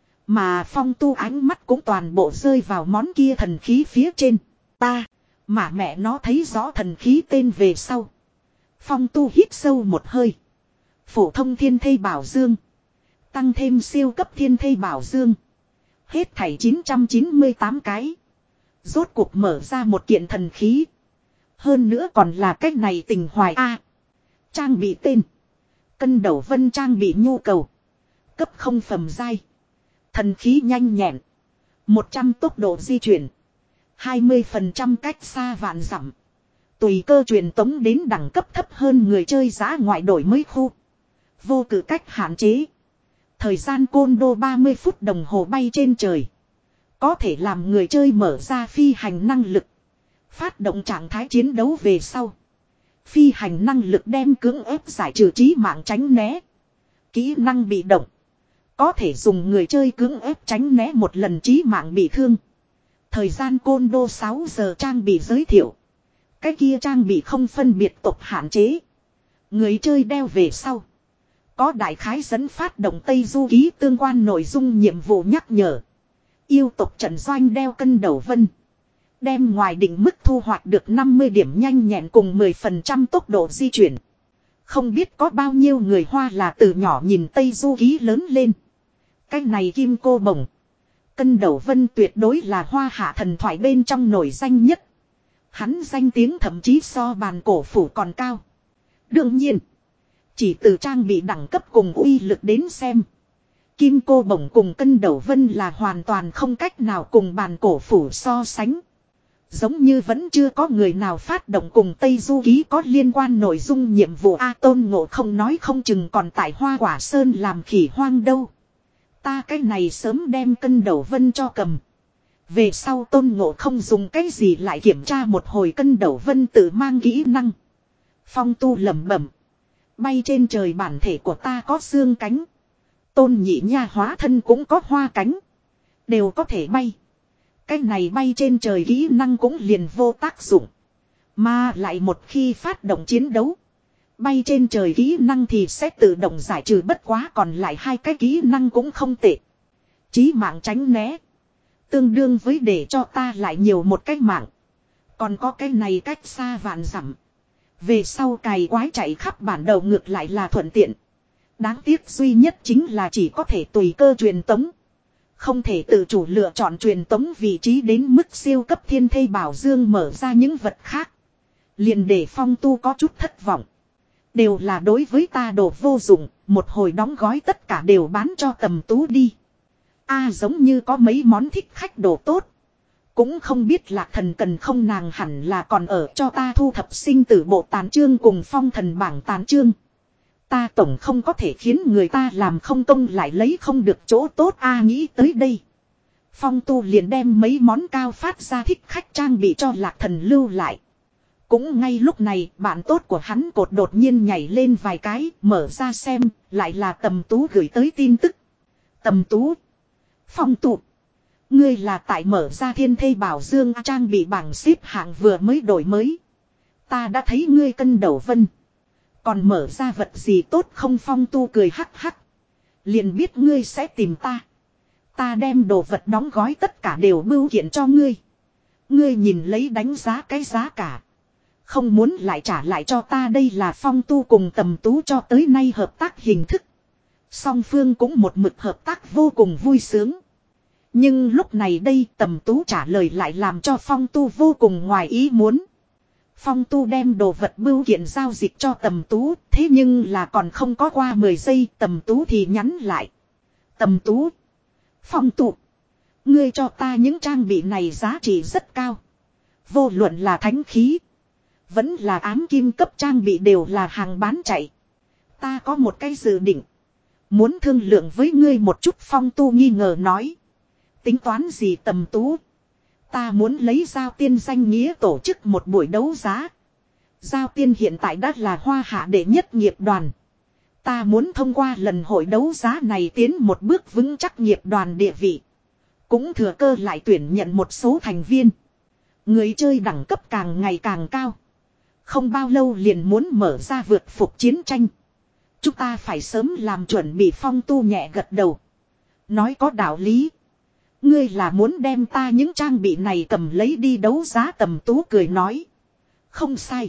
Mà Phong Tu ánh mắt cũng toàn bộ rơi vào món kia thần khí phía trên. Ta, mà mẹ nó thấy rõ thần khí tên về sau. Phong Tu hít sâu một hơi. Phổ thông thiên thây bảo dương. Tăng thêm siêu cấp thiên thây bảo dương. Hết thảy chín trăm chín mươi tám cái. Rốt cuộc mở ra một kiện thần khí. Hơn nữa còn là cách này tình hoài a. Trang bị tên. Cân đầu Vân trang bị nhu cầu. Cấp không phẩm giai. Thần khí nhanh nhẹn. một trăm tốc độ di chuyển. hai mươi phần trăm cách xa vạn dặm. Tùy cơ truyền tống đến đẳng cấp thấp hơn người chơi giá ngoại đổi mới khu. Vô cử cách hạn chế. Thời gian côn đô ba mươi phút đồng hồ bay trên trời. Có thể làm người chơi mở ra phi hành năng lực. Phát động trạng thái chiến đấu về sau. Phi hành năng lực đem cưỡng ép giải trừ trí mạng tránh né. Kỹ năng bị động. Có thể dùng người chơi cưỡng ép tránh né một lần trí mạng bị thương. Thời gian côn đô sáu giờ trang bị giới thiệu. Cái kia trang bị không phân biệt tộc hạn chế. Người chơi đeo về sau. Có đại khái dẫn phát động Tây Du ký tương quan nội dung nhiệm vụ nhắc nhở. Yêu tộc trận doanh đeo cân đầu Vân. Đem ngoài định mức thu hoạch được năm mươi điểm nhanh nhẹn cùng mười phần trăm tốc độ di chuyển. Không biết có bao nhiêu người Hoa là từ nhỏ nhìn Tây Du ký lớn lên. Cái này kim cô bổng. Cân đầu Vân tuyệt đối là Hoa hạ thần thoại bên trong nổi danh nhất. Hắn danh tiếng thậm chí so bàn cổ phủ còn cao. Đương nhiên. Chỉ từ trang bị đẳng cấp cùng uy lực đến xem. Kim cô bổng cùng cân đầu Vân là hoàn toàn không cách nào cùng bàn cổ phủ so sánh. Giống như vẫn chưa có người nào phát động cùng Tây Du ký có liên quan nội dung nhiệm vụ. A Tôn Ngộ không nói không chừng còn tại Hoa Quả Sơn làm khỉ hoang đâu. Ta cái này sớm đem cân đầu Vân cho cầm. Về sau Tôn Ngộ không dùng cái gì lại kiểm tra một hồi cân đầu Vân tự mang kỹ năng. Phong Tu lẩm bẩm. Bay trên trời bản thể của ta có xương cánh. Tôn Nhị Nha hóa thân cũng có hoa cánh. Đều có thể bay. Cái này bay trên trời kỹ năng cũng liền vô tác dụng. Mà lại một khi phát động chiến đấu. Bay trên trời kỹ năng thì sẽ tự động giải trừ, bất quá còn lại hai cái kỹ năng cũng không tệ. Chí mạng tránh né. Tương đương với để cho ta lại nhiều một cái mạng. Còn có cái này cách xa vạn dặm. Về sau cày quái chạy khắp bản đầu ngược lại là thuận tiện. Đáng tiếc duy nhất chính là chỉ có thể tùy cơ truyền tống. Không thể tự chủ lựa chọn truyền tống vị trí đến mức siêu cấp thiên thây bảo dương mở ra những vật khác. Liền để Phong Tu có chút thất vọng. Đều là đối với ta đồ vô dụng, một hồi đóng gói tất cả đều bán cho Tầm Tú đi. A giống như có mấy món thích khách đồ tốt. Cũng không biết Lạc Thần cần không, nàng hẳn là còn ở cho ta thu thập sinh tử bộ tàn chương cùng phong thần bảng tàn chương. Ta tổng không có thể khiến người ta làm không công lại lấy không được chỗ tốt a. Nghĩ tới đây, Phong Tu liền đem mấy món cao phát ra thích khách trang bị cho Lạc Thần lưu lại. Cũng ngay lúc này, bạn tốt của hắn cột đột nhiên nhảy lên vài cái, mở ra xem, lại là Tầm Tú gửi tới tin tức. Tầm Tú, Phong Tu, ngươi là tại mở ra thiên thây bảo dương trang bị bảng xếp hạng vừa mới đổi mới. Ta đã thấy ngươi cân đầu vân. Còn mở ra vật gì tốt không? Phong Tu cười hắc hắc. Liền biết ngươi sẽ tìm ta. Ta đem đồ vật đóng gói tất cả đều bưu kiện cho ngươi. Ngươi nhìn lấy đánh giá cái giá cả. Không muốn lại trả lại cho ta. Đây là Phong Tu cùng Tầm Tú cho tới nay hợp tác hình thức. Song phương cũng một mực hợp tác vô cùng vui sướng. Nhưng lúc này đây Tầm Tú trả lời lại làm cho Phong Tu vô cùng ngoài ý muốn. Phong Tu đem đồ vật bưu kiện giao dịch cho Tầm Tú, thế nhưng là còn không có qua mười giây Tầm Tú thì nhắn lại. Tầm Tú, Phong Tu, ngươi cho ta những trang bị này giá trị rất cao. Vô luận là thánh khí, vẫn là ám kim cấp trang bị đều là hàng bán chạy. Ta có một cái dự định, muốn thương lượng với ngươi một chút. Phong Tu nghi ngờ nói. Tính toán gì? Tầm Tú, ta muốn lấy Giao Tiên danh nghĩa tổ chức một buổi đấu giá. Giao Tiên hiện tại đã là hoa hạ đệ nhất nghiệp đoàn. Ta muốn thông qua lần hội đấu giá này tiến một bước vững chắc nghiệp đoàn địa vị. Cũng thừa cơ lại tuyển nhận một số thành viên. Người chơi đẳng cấp càng ngày càng cao. Không bao lâu liền muốn mở ra vượt phục chiến tranh. Chúng ta phải sớm làm chuẩn bị. Phong Tu nhẹ gật đầu. Nói có đạo lý. Ngươi là muốn đem ta những trang bị này cầm lấy đi đấu giá? Tầm Tú cười nói. Không sai.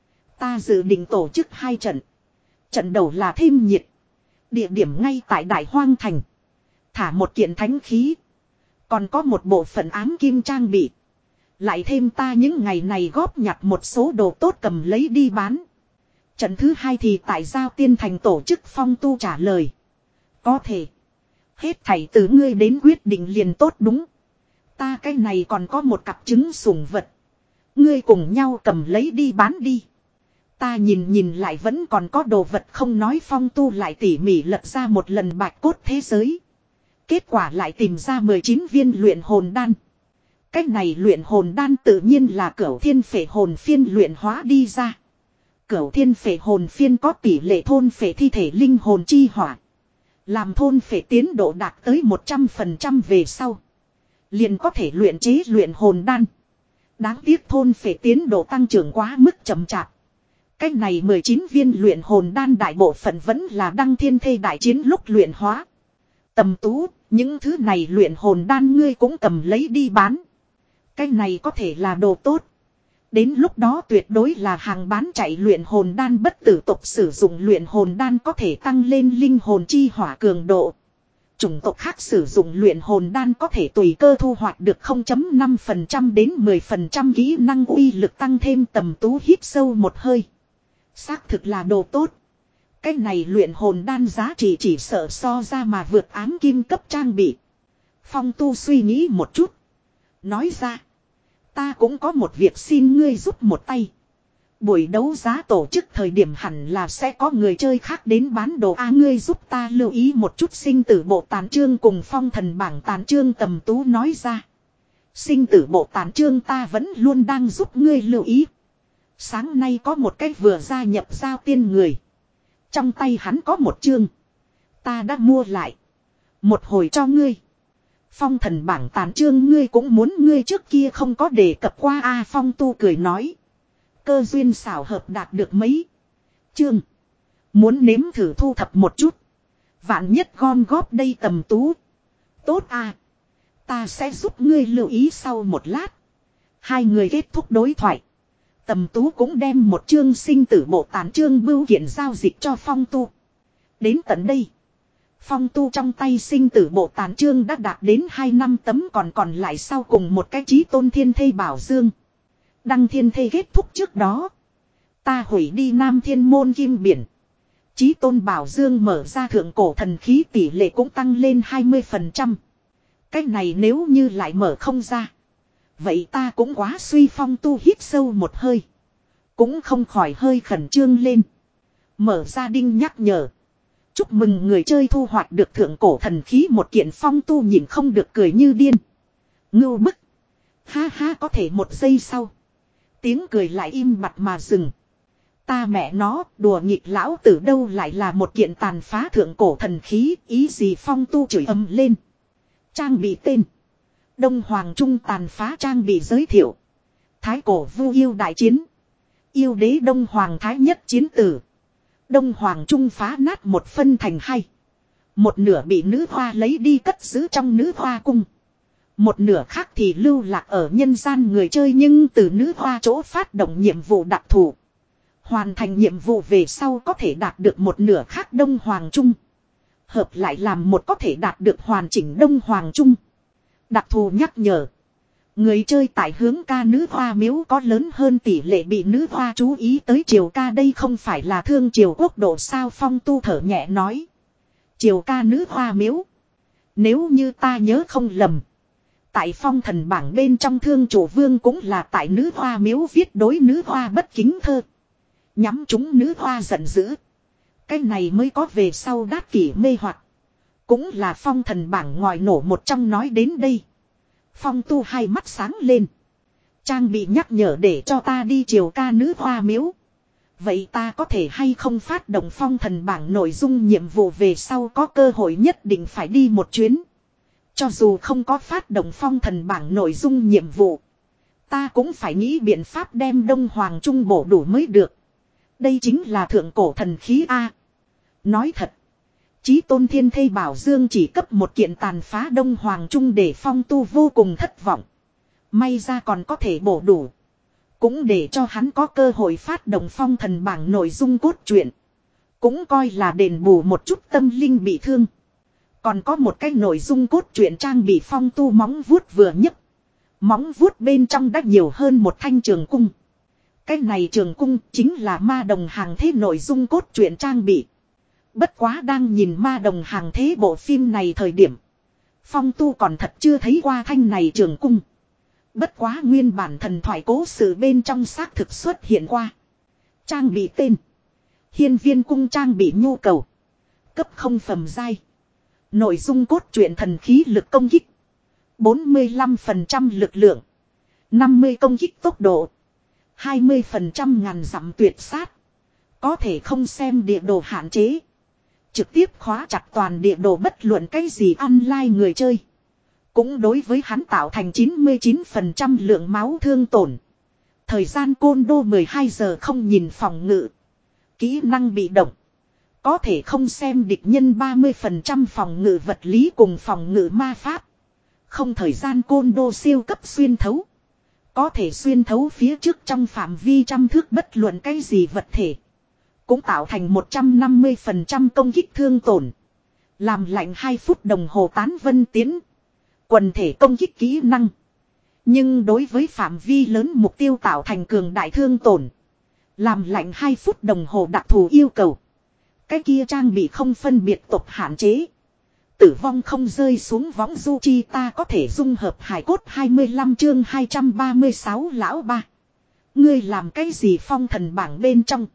Ta dự định tổ chức hai trận. Trận đầu là thêm nhiệt. Địa điểm ngay tại Đại Hoang Thành. Thả một kiện thánh khí. Còn có một bộ phận ám kim trang bị. Lại thêm ta những ngày này góp nhặt một số đồ tốt cầm lấy đi bán. Trận thứ hai thì tại Giao Tiên Thành tổ chức. Phong Tu trả lời. Có thể. Hết thảy từ ngươi đến quyết định liền tốt. Đúng. Ta cái này còn có một cặp trứng sủng vật. Ngươi cùng nhau cầm lấy đi bán đi. Ta nhìn nhìn lại vẫn còn có đồ vật không nói. Phong Tu lại tỉ mỉ lật ra một lần bạch cốt thế giới. Kết quả lại tìm ra mười chín viên luyện hồn đan. Cái này luyện hồn đan tự nhiên là Cửu Thiên Phệ Hồn Phiên luyện hóa đi ra. Cửu Thiên Phệ Hồn Phiên có tỷ lệ thôn phệ thi thể linh hồn chi hỏa. Làm thôn phệ tiến độ đạt tới một trăm phần trăm về sau, liền có thể luyện chế luyện hồn đan. Đáng tiếc thôn phệ tiến độ tăng trưởng quá mức chậm chạp. Cái này mười chín viên luyện hồn đan đại bộ phận vẫn là Đăng Thiên Thê đại chiến lúc luyện hóa. Tầm Tú, những thứ này luyện hồn đan ngươi cũng cầm lấy đi bán. Cái này có thể là đồ tốt. Đến lúc đó tuyệt đối là hàng bán chạy. Luyện hồn đan bất tử tộc sử dụng luyện hồn đan có thể tăng lên linh hồn chi hỏa cường độ. Chủng tộc khác sử dụng luyện hồn đan có thể tùy cơ thu hoạch được không phẩy năm phần trăm đến mười phần trăm kỹ năng uy lực tăng thêm. Tầm Tú hít sâu một hơi. Xác thực là đồ tốt. Cái này luyện hồn đan giá trị chỉ sợ so ra mà vượt ám kim cấp trang bị. Phong Tu suy nghĩ một chút. Nói ra. Ta cũng có một việc xin ngươi giúp một tay. Buổi đấu giá tổ chức thời điểm hẳn là sẽ có người chơi khác đến bán đồ. A ngươi giúp ta lưu ý một chút sinh tử bộ tán chương cùng phong thần bảng tán chương. Tầm Tú nói ra. Sinh tử bộ tán chương ta vẫn luôn đang giúp ngươi lưu ý. Sáng nay có một cái vừa gia nhập Giao Tiên người. Trong tay hắn có một chương. Ta đã mua lại. Một hồi cho ngươi. Phong thần bảng tán chương ngươi cũng muốn? Ngươi trước kia không có đề cập qua. A Phong Tu cười nói. Cơ duyên xảo hợp đạt được mấy chương. Muốn nếm thử thu thập một chút. Vạn nhất gom góp đây Tầm Tú. Tốt à. Ta sẽ giúp ngươi lưu ý sau một lát. Hai người kết thúc đối thoại. Tầm Tú cũng đem một chương sinh tử bộ tán chương bưu kiện giao dịch cho Phong Tu. Đến tận đây. Phong Tu trong tay sinh tử bộ tán chương đã đạt đến hai năm tấm, còn còn lại sau cùng một cái chí tôn thiên thây bảo dương. Đăng thiên thây kết thúc trước đó. Ta hủy đi Nam Thiên Môn Kim Biển. Chí tôn bảo dương mở ra thượng cổ thần khí tỷ lệ cũng tăng lên hai mươi phần trăm. Cái này nếu như lại mở không ra. Vậy ta cũng quá suy. Phong Tu hít sâu một hơi. Cũng không khỏi hơi khẩn trương lên. Mở ra đinh nhắc nhở. Chúc mừng người chơi thu hoạch được thượng cổ thần khí một kiện. Phong Tu nhìn không được cười như điên. Ngưu bức. Ha ha, có thể một giây sau. Tiếng cười lại im bặt mà dừng. Ta mẹ nó, đùa nghịch lão tử đâu lại là một kiện tàn phá thượng cổ thần khí, ý gì. Phong Tu chửi ầm lên. Trang bị tên. Đông Hoàng Trung tàn phá trang bị giới thiệu. Thái cổ vu yêu đại chiến. Yêu đế Đông Hoàng Thái nhất chiến tử. Đông Hoàng Trung phá nát một phân thành hai. Một nửa bị nữ hoa lấy đi cất giữ trong nữ hoa cung. Một nửa khác thì lưu lạc ở nhân gian người chơi, nhưng từ nữ hoa chỗ phát động nhiệm vụ đặc thù. Hoàn thành nhiệm vụ về sau có thể đạt được một nửa khác Đông Hoàng Trung. Hợp lại làm một có thể đạt được hoàn chỉnh Đông Hoàng Trung. Đặc thù nhắc nhở. Người chơi tại hướng ca nữ hoa miếu có lớn hơn tỷ lệ bị nữ hoa chú ý tới. Triều ca đây không phải là thương triều quốc độ sao. Phong Tu thở nhẹ nói. Triều ca nữ hoa miếu. Nếu như ta nhớ không lầm. Tại phong thần bảng bên trong thương chủ vương cũng là tại nữ hoa miếu viết đối nữ hoa bất kính thơ. Nhắm chúng nữ hoa giận dữ. Cái này mới có về sau đát kỷ mê hoặc. Cũng là phong thần bảng ngòi nổ một trong. Nói đến đây. Phong Tu hai mắt sáng lên. Trang bị nhắc nhở để cho ta đi triều ca nữ hoa miếu. Vậy ta có thể hay không phát động phong thần bảng nội dung nhiệm vụ về sau có cơ hội nhất định phải đi một chuyến. Cho dù không có phát động phong thần bảng nội dung nhiệm vụ. Ta cũng phải nghĩ biện pháp đem Đông Hoàng Trung bổ đủ mới được. Đây chính là thượng cổ thần khí A. Nói thật. Chí tôn thiên thây bảo dương chỉ cấp một kiện tàn phá Đông Hoàng Trung để Phong Tu vô cùng thất vọng. May ra còn có thể bổ đủ. Cũng để cho hắn có cơ hội phát động phong thần bảng nội dung cốt truyện. Cũng coi là đền bù một chút tâm linh bị thương. Còn có một cái nội dung cốt truyện trang bị Phong Tu móng vuốt vừa nhấc. Móng vuốt bên trong đã nhiều hơn một thanh trường cung. Cái này trường cung chính là ma đồng hàng thế nội dung cốt truyện trang bị. Bất quá đang nhìn ma đồng hàng thế bộ phim này thời điểm. Phong Tu còn thật chưa thấy qua thanh này trường cung. Bất quá nguyên bản thần thoại cố sự bên trong xác thực xuất hiện qua. Trang bị tên. Hiên viên cung trang bị nhu cầu. Cấp không phẩm giai. Nội dung cốt truyện thần khí lực công kích. bốn mươi lăm phần trăm lực lượng. năm mươi công kích tốc độ. hai mươi phần trăm ngàn dặm tuyệt sát. Có thể không xem địa đồ hạn chế. Trực tiếp khóa chặt toàn địa đồ bất luận cái gì online người chơi. Cũng đối với hắn tạo thành chín mươi chín phần trăm lượng máu thương tổn. Thời gian côn đô mười hai giờ không nhìn phòng ngự. Kỹ năng bị động. Có thể không xem địch nhân ba mươi phần trăm phòng ngự vật lý cùng phòng ngự ma pháp. Không thời gian côn đô siêu cấp xuyên thấu. Có thể xuyên thấu phía trước trong phạm vi trăm thước bất luận cái gì vật thể. Cũng tạo thành một trăm năm mươi phần trăm công kích thương tổn. Làm lạnh hai phút đồng hồ tán vân tiến. Quần thể công kích kỹ năng. Nhưng đối với phạm vi lớn mục tiêu tạo thành cường đại thương tổn. Làm lạnh hai phút đồng hồ đặc thù yêu cầu. Cái kia trang bị không phân biệt tộc hạn chế. Tử vong không rơi xuống võng du chi ta có thể dung hợp hải cốt hai mươi lăm chương hai trăm ba mươi sáu lão ba. Ngươi làm cái gì phong thần bảng bên trong.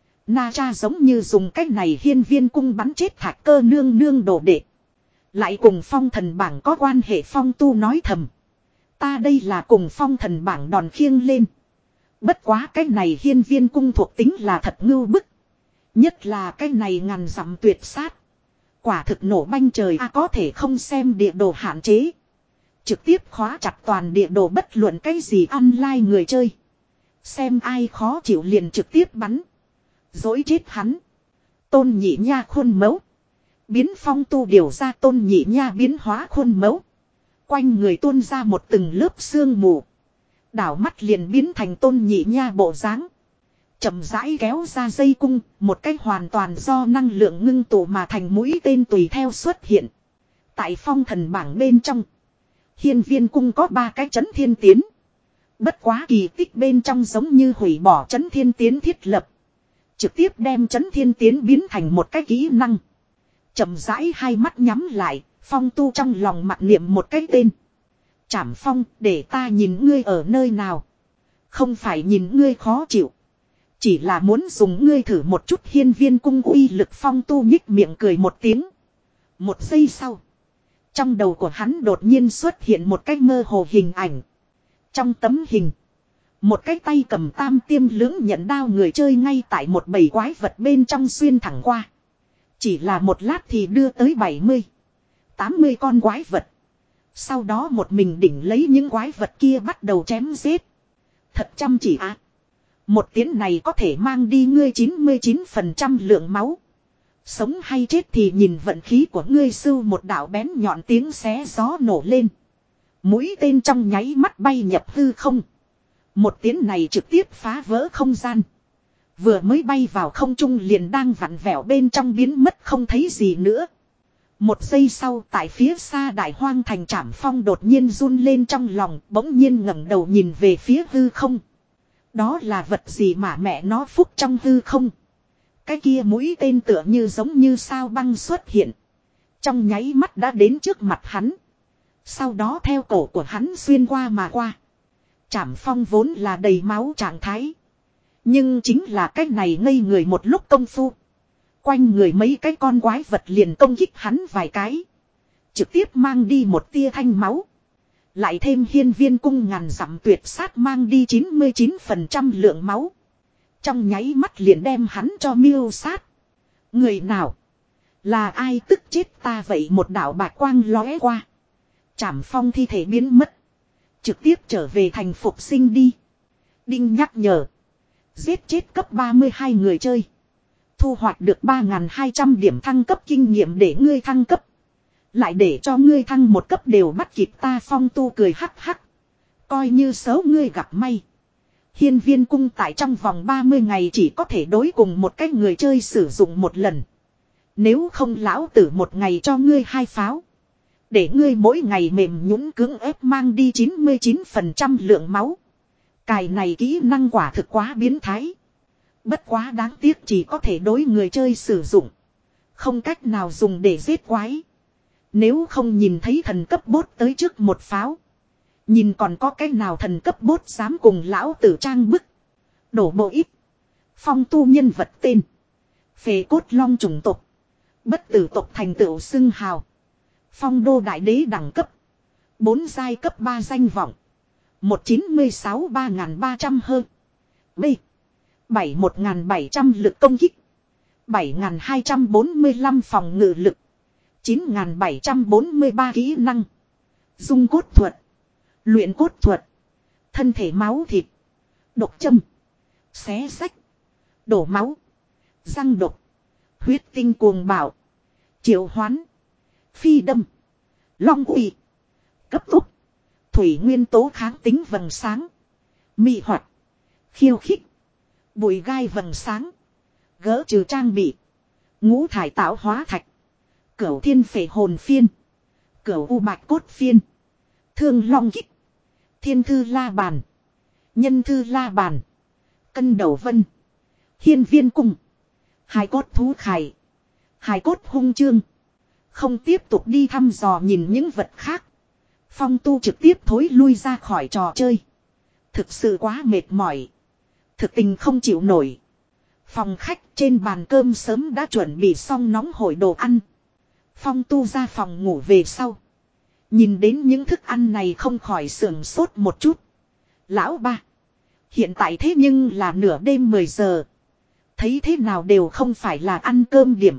Na cha giống như dùng cách này hiên viên cung bắn chết thạch cơ nương nương đồ đệ. Lại cùng phong thần bảng có quan hệ. Phong Tu nói thầm. Ta đây là cùng phong thần bảng đòn khiêng lên. Bất quá cái này hiên viên cung thuộc tính là thật ngưu bức. Nhất là cái này ngàn dặm tuyệt sát. Quả thực nổ banh trời a. Có thể không xem địa đồ hạn chế. Trực tiếp khóa chặt toàn địa đồ bất luận cái gì online người chơi. Xem ai khó chịu liền trực tiếp bắn. Dối chết hắn. Tôn Nhị Nha khuôn mẫu. Biến Phong Tu điều ra Tôn Nhị Nha biến hóa khuôn mẫu. Quanh người tuôn ra một từng lớp sương mù. Đảo mắt liền biến thành Tôn Nhị Nha bộ dáng. Chậm rãi kéo ra dây cung, một cách hoàn toàn do năng lượng ngưng tụ mà thành mũi tên tùy theo xuất hiện. Tại phong thần bảng bên trong, Hiên Viên cung có ba cái chấn thiên tiến. Bất quá kỳ tích bên trong giống như hủy bỏ chấn thiên tiến thiết lập. Trực tiếp đem chấn thiên tiến biến thành một cái kỹ năng. Chậm rãi hai mắt nhắm lại, Phong Tu trong lòng mặc niệm một cái tên. Trảm Phong, để ta nhìn ngươi ở nơi nào. Không phải nhìn ngươi khó chịu. Chỉ là muốn dùng ngươi thử một chút. Hiên Viên cung uy lực. Phong Tu nhích miệng cười một tiếng. Một giây sau, trong đầu của hắn đột nhiên xuất hiện một cái mơ hồ hình ảnh. Trong tấm hình, một cái tay cầm tam tiêm lưỡng nhận đao người chơi ngay tại một bầy quái vật bên trong xuyên thẳng qua. Chỉ là một lát thì đưa tới bảy mươi, tám mươi con quái vật. Sau đó một mình đỉnh lấy những quái vật kia bắt đầu chém giết. Thật chăm chỉ à. Một tiếng này có thể mang đi ngươi chín mươi chín phần trăm lượng máu. Sống hay chết thì nhìn vận khí của ngươi. Sưu một đạo bén nhọn tiếng xé gió nổ lên. Mũi tên trong nháy mắt bay nhập hư không. Một tiếng này trực tiếp phá vỡ không gian. Vừa mới bay vào không trung liền đang vặn vẹo bên trong biến mất không thấy gì nữa. Một giây sau tại phía xa đại hoang thành Trảm Phong đột nhiên run lên trong lòng, bỗng nhiên ngẩng đầu nhìn về phía hư không. Đó là vật gì mà mẹ nó phúc trong hư không. Cái kia mũi tên tựa như giống như sao băng xuất hiện. Trong nháy mắt đã đến trước mặt hắn. Sau đó theo cổ của hắn xuyên qua mà qua. Trảm Phong vốn là đầy máu trạng thái. Nhưng chính là cái này ngây người một lúc công phu. Quanh người mấy cái con quái vật liền công kích hắn vài cái. Trực tiếp mang đi một tia thanh máu. Lại thêm Hiên Viên cung ngàn dặm tuyệt sát mang đi chín mươi chín phần trăm lượng máu. Trong nháy mắt liền đem hắn cho miêu sát. Người nào? Là ai tức chết ta vậy? Một đạo bạch quang lóe qua. Trảm Phong thi thể biến mất. Trực tiếp trở về thành phục sinh đi. Đinh nhắc nhở. Giết chết cấp ba mươi hai người chơi. Thu hoạch được ba nghìn hai trăm điểm thăng cấp kinh nghiệm để ngươi thăng cấp. Lại để cho ngươi thăng một cấp đều bắt kịp ta. Phong Tu cười hắc hắc. Coi như xấu ngươi gặp may. Hiên Viên cung tại trong vòng ba mươi ngày chỉ có thể đối cùng một cái người chơi sử dụng một lần. Nếu không lão tử một ngày cho ngươi hai pháo. Để ngươi mỗi ngày mềm nhũn cưỡng ép mang đi chín mươi chín phần trăm lượng máu. Cài này kỹ năng quả thực quá biến thái. Bất quá đáng tiếc chỉ có thể đối người chơi sử dụng. Không cách nào dùng để giết quái. Nếu không nhìn thấy thần cấp bốt tới trước một pháo. Nhìn còn có cái nào thần cấp bốt dám cùng lão tử trang bức. Đổ bộ ít. Phong Tu nhân vật tên. Phệ cốt long chủng tộc. Bất tử tộc thành tựu xưng hào. Phong đô đại đế đẳng cấp. Bốn giai cấp ba danh vọng. một chín sáu ba ba trăm hơn. B. bảy một bảy trăm lực công kích. bảy hai trăm bốn mươi lăm phòng ngự lực. chín bảy trăm bốn mươi ba kỹ năng. Dung cốt thuật. Luyện cốt thuật. Thân thể máu thịt. Độc châm. Xé sách. Đổ máu. Răng độc. Huyết tinh cuồng bạo. Triệu hoán. Phi đâm. Long uy. Cấp tốc. Thủy nguyên tố kháng tính vầng sáng. Mị hoạt. Khiêu khích. Bụi gai vầng sáng. Gỡ trừ trang bị. Ngũ thải tạo hóa thạch. Cửu thiên phệ hồn phiên. Cửu u bạch cốt phiên. Thương long kích. Thiên thư la bàn. Nhân thư la bàn. Cân đầu vân. Hiên Viên cung. Hai cốt thú khải. Hai cốt hung chương. Không tiếp tục đi thăm dò nhìn những vật khác. Phong Tu trực tiếp thối lui ra khỏi trò chơi. Thực sự quá mệt mỏi. Thực tình không chịu nổi. Phòng khách trên bàn cơm sớm đã chuẩn bị xong nóng hổi đồ ăn. Phong Tu ra phòng ngủ về sau. Nhìn đến những thức ăn này không khỏi sườn sốt một chút. Lão ba. Hiện tại thế nhưng là nửa đêm mười giờ. Thấy thế nào đều không phải là ăn cơm điểm.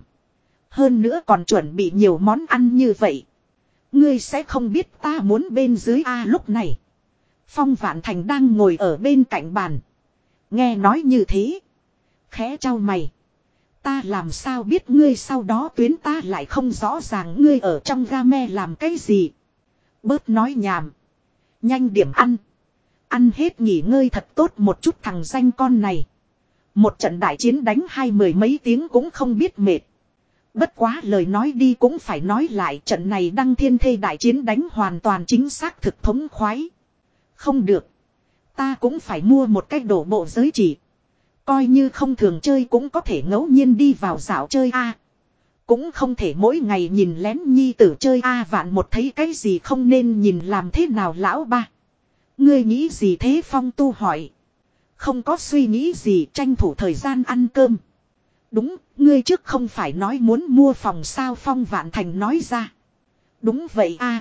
Hơn nữa còn chuẩn bị nhiều món ăn như vậy. Ngươi sẽ không biết ta muốn bên dưới A lúc này. Phong Vạn Thành đang ngồi ở bên cạnh bàn. Nghe nói như thế. Khẽ trao mày. Ta làm sao biết ngươi sau đó tuyến ta lại không rõ ràng ngươi ở trong game làm cái gì. Bớt nói nhảm. Nhanh điểm ăn. Ăn hết nghỉ ngơi thật tốt một chút thằng danh con này. Một trận đại chiến đánh hai mười mấy tiếng cũng không biết mệt. Bất quá lời nói đi cũng phải nói lại, trận này đăng thiên thê đại chiến đánh hoàn toàn chính xác thực thống khoái. Không được. Ta cũng phải mua một cái đổ bộ giới chỉ. Coi như không thường chơi cũng có thể ngẫu nhiên đi vào dạo chơi a. Cũng không thể mỗi ngày nhìn lén nhi tử chơi a, vạn một thấy cái gì không nên nhìn làm thế nào lão ba. Ngươi nghĩ gì thế? Phong Tu hỏi. Không có suy nghĩ gì, tranh thủ thời gian ăn cơm. Đúng, ngươi trước không phải nói muốn mua phòng sao? Phong Vạn Thành nói ra. Đúng vậy a.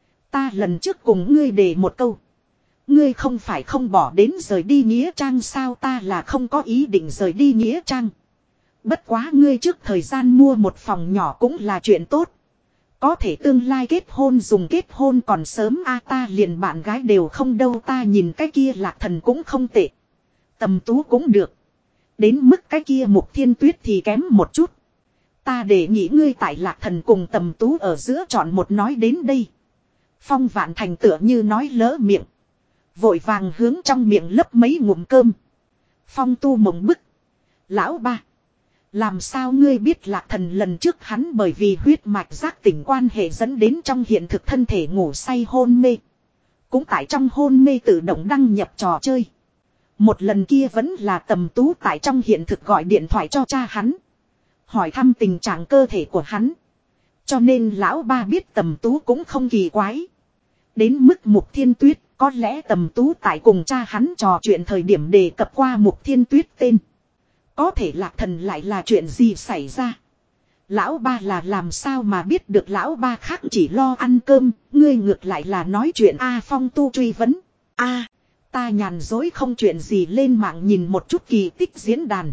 Ta lần trước cùng ngươi đề một câu. Ngươi không phải không bỏ đến rời đi Nghĩa Trang sao? Ta là không có ý định rời đi Nghĩa Trang. Bất quá ngươi trước thời gian mua một phòng nhỏ cũng là chuyện tốt. Có thể tương lai kết hôn dùng kết hôn còn sớm a. Ta liền bạn gái đều không đâu. Ta nhìn cái kia Lạc Thần cũng không tệ. Tầm Tú cũng được. Đến mức cái kia Mục Thiên Tuyết thì kém một chút. Ta để nghĩ ngươi tại Lạc Thần cùng Tầm Tú ở giữa chọn một nói đến đây. Phong Vạn Thành tựa như nói lỡ miệng. Vội vàng hướng trong miệng lấp mấy ngụm cơm. Phong Tu mộng bức. Lão ba. Làm sao ngươi biết Lạc Thần lần trước hắn bởi vì huyết mạch giác tỉnh quan hệ dẫn đến trong hiện thực thân thể ngủ say hôn mê. Cũng tại trong hôn mê tự động đăng nhập trò chơi. Một lần kia vẫn là Tầm Tú tại trong hiện thực gọi điện thoại cho cha hắn. Hỏi thăm tình trạng cơ thể của hắn. Cho nên lão ba biết Tầm Tú cũng không kỳ quái. Đến mức Mục Thiên Tuyết, có lẽ Tầm Tú tại cùng cha hắn trò chuyện thời điểm đề cập qua Mục Thiên Tuyết tên. Có thể Lạc Thần lại là chuyện gì xảy ra? Lão ba là làm sao mà biết được? Lão ba khác chỉ lo ăn cơm, ngươi ngược lại là nói chuyện a. Phong Tu truy vấn. A, ta nhàn dối không chuyện gì, lên mạng nhìn một chút kỳ tích diễn đàn.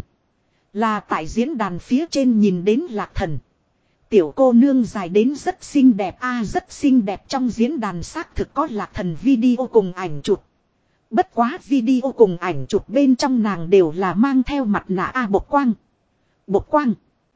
Là tại diễn đàn phía trên nhìn đến Lạc Thần. Tiểu cô nương dài đến rất xinh đẹp a, rất xinh đẹp. Trong diễn đàn xác thực có Lạc Thần video cùng ảnh chụp. Bất quá video cùng ảnh chụp bên trong nàng đều là mang theo mặt nạ a. Bộc quang. Bộc quang.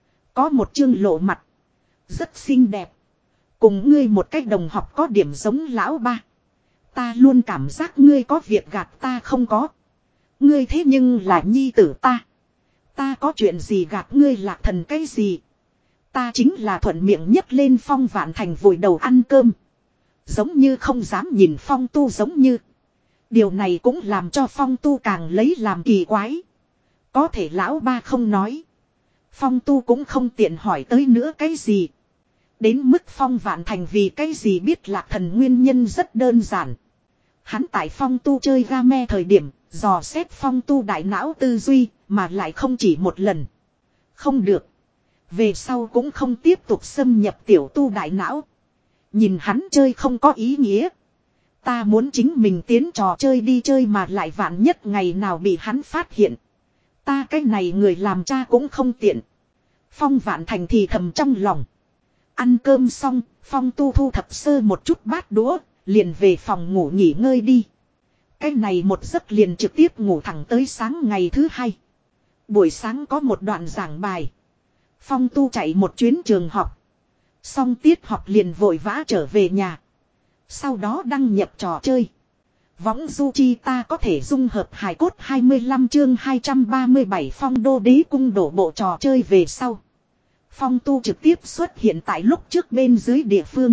Có một chương lộ mặt. Rất xinh đẹp. Cùng ngươi một cách đồng học có điểm giống lão ba. Ta luôn cảm giác ngươi có việc gạt ta không có. Ngươi thế nhưng là nhi tử ta. Ta có chuyện gì gạt ngươi? Lạc Thần cái gì? Ta chính là thuận miệng nhấc lên. Phong Vạn Thành vùi đầu ăn cơm. Giống như không dám nhìn Phong Tu, giống như. Điều này cũng làm cho Phong Tu càng lấy làm kỳ quái. Có thể lão ba không nói. Phong Tu cũng không tiện hỏi tới nữa cái gì. Đến mức Phong Vạn Thành vì cái gì biết Lạc Thần nguyên nhân rất đơn giản. Hắn tại Phong Tu chơi game thời điểm, dò xét Phong Tu đại não tư duy, mà lại không chỉ một lần. Không được. Về sau cũng không tiếp tục xâm nhập tiểu tu đại não. Nhìn hắn chơi không có ý nghĩa. Ta muốn chính mình tiến trò chơi đi chơi, mà lại vạn nhất ngày nào bị hắn phát hiện. Ta cái này người làm cha cũng không tiện. Phong Vạn Thành thì thầm trong lòng. Ăn cơm xong, Phong Tu thu thập sơ một chút bát đũa, liền về phòng ngủ nghỉ ngơi đi. Cái này một giấc liền trực tiếp ngủ thẳng tới sáng ngày thứ hai. Buổi sáng có một đoạn giảng bài. Phong Tu chạy một chuyến trường học. Xong tiết học liền vội vã trở về nhà. Sau đó đăng nhập trò chơi. Võng du chi ta có thể dung hợp hài cốt. Hai mươi lăm chương hai trăm ba mươi bảy Phong Đô Đế Cung đổ bộ trò chơi về sau. Phong Tu trực tiếp xuất hiện tại lúc trước bên dưới địa phương.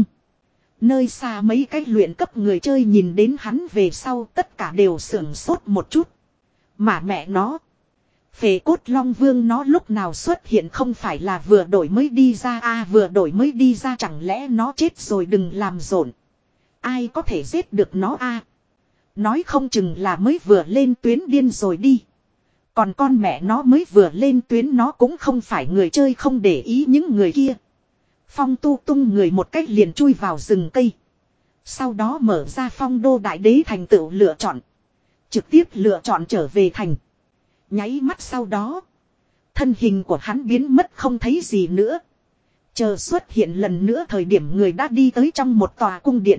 Nơi xa mấy cái luyện cấp người chơi nhìn đến hắn về sau tất cả đều sưởng sốt một chút. Mà mẹ nó. Phệ cốt Long Vương nó lúc nào xuất hiện? Không phải là vừa đổi mới đi ra a? À, vừa đổi mới đi ra, chẳng lẽ nó chết rồi? Đừng làm rộn. Ai có thể giết được nó a? À? Nói không chừng là mới vừa lên tuyến điên rồi đi. Còn con mẹ nó mới vừa lên tuyến nó cũng không phải người chơi không để ý những người kia. Phong Tu tung người một cách liền chui vào rừng cây. Sau đó mở ra Phong Đô Đại Đế thành tựu lựa chọn. Trực tiếp lựa chọn trở về thành. Nháy mắt sau đó. Thân hình của hắn biến mất không thấy gì nữa. Chờ xuất hiện lần nữa thời điểm người đã đi tới trong một tòa cung điện.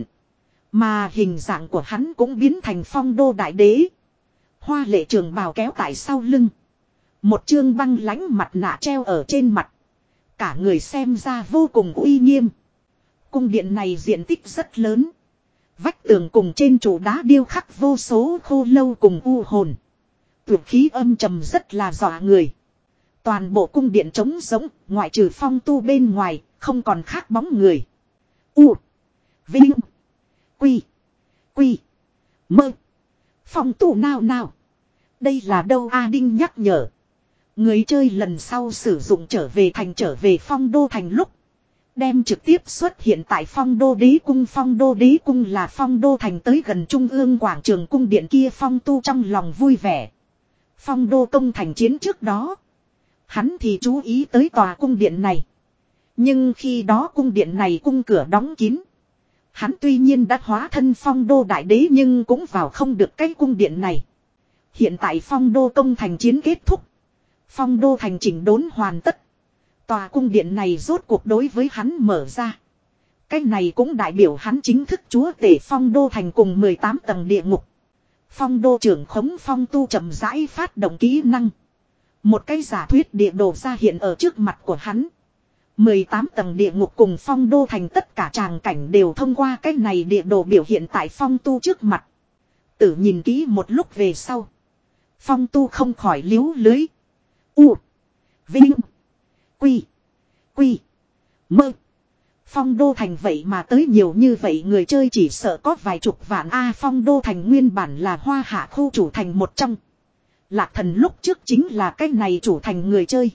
Mà hình dạng của hắn cũng biến thành Phong Đô Đại Đế. Hoa lệ trường bào kéo tại sau lưng. Một chương băng lãnh mặt nạ treo ở trên mặt. Cả người xem ra vô cùng uy nghiêm. Cung điện này diện tích rất lớn. Vách tường cùng trên trụ đá điêu khắc vô số khô lâu cùng u hồn. Tuyệt khí âm trầm rất là dọa người. Toàn bộ cung điện trống rỗng, ngoại trừ Phong Tu bên ngoài, không còn khác bóng người. U. Vinh. Quy. Quy. Mơ. Phong Tu nào nào. Đây là đâu A Đinh nhắc nhở. Người chơi lần sau sử dụng trở về thành trở về Phong Đô thành lúc. Đem trực tiếp xuất hiện tại Phong Đô Đế Cung. Phong Đô Đế Cung là Phong Đô thành tới gần trung ương quảng trường cung điện kia. Phong Tu trong lòng vui vẻ. Phong Đô công thành chiến trước đó. Hắn thì chú ý tới tòa cung điện này. Nhưng khi đó cung điện này cung cửa đóng kín. Hắn tuy nhiên đã hóa thân Phong Đô đại đế nhưng cũng vào không được cái cung điện này. Hiện tại Phong Đô công thành chiến kết thúc. Phong Đô thành chỉnh đốn hoàn tất. Tòa cung điện này rốt cuộc đối với hắn mở ra. Cái này cũng đại biểu hắn chính thức chúa tể Phong Đô thành cùng mười tám tầng địa ngục. Phong Đô trưởng khống Phong Tu chậm rãi phát động kỹ năng. Một cái giả thuyết địa đồ ra hiện ở trước mặt của hắn. mười tám tầng địa ngục cùng Phong Đô thành tất cả tràng cảnh đều thông qua cái này địa đồ biểu hiện tại Phong Tu trước mặt. Tử nhìn kỹ một lúc về sau. Phong Tu không khỏi liếu lưới. U. Vinh. Quy. Quy. Mơ. Phong Đô thành vậy mà tới nhiều như vậy người chơi chỉ sợ có vài chục vạn A. Phong Đô thành nguyên bản là Hoa Hạ khu chủ thành một trong. Lạc Thần lúc trước chính là cái này chủ thành người chơi.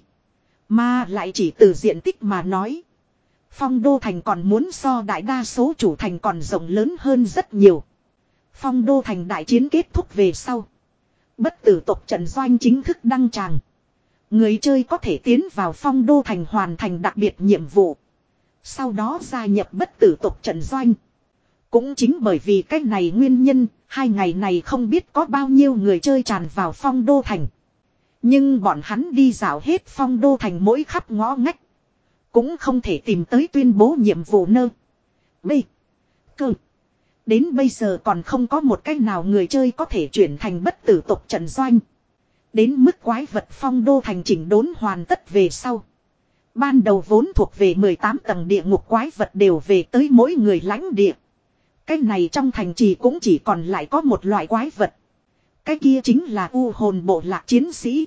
Mà lại chỉ từ diện tích mà nói. Phong Đô thành còn muốn so đại đa số chủ thành còn rộng lớn hơn rất nhiều. Phong Đô thành đại chiến kết thúc về sau. Bất tử tộc trận doanh chính thức đăng tràng. Người chơi có thể tiến vào Phong Đô thành hoàn thành đặc biệt nhiệm vụ. Sau đó gia nhập bất tử tộc trận doanh. Cũng chính bởi vì cái này nguyên nhân, hai ngày này không biết có bao nhiêu người chơi tràn vào Phong Đô thành. Nhưng bọn hắn đi dạo hết Phong Đô thành mỗi khắp ngõ ngách. Cũng không thể tìm tới tuyên bố nhiệm vụ nơ. B. Cơ. Đến bây giờ còn không có một cách nào người chơi có thể chuyển thành bất tử tộc trận doanh. Đến mức quái vật Phong Đô thành chỉnh đốn hoàn tất về sau. Ban đầu vốn thuộc về mười tám tầng địa ngục quái vật đều về tới mỗi người lãnh địa. Cái này trong thành trì cũng chỉ còn lại có một loại quái vật. Cái kia chính là u hồn bộ lạc chiến sĩ.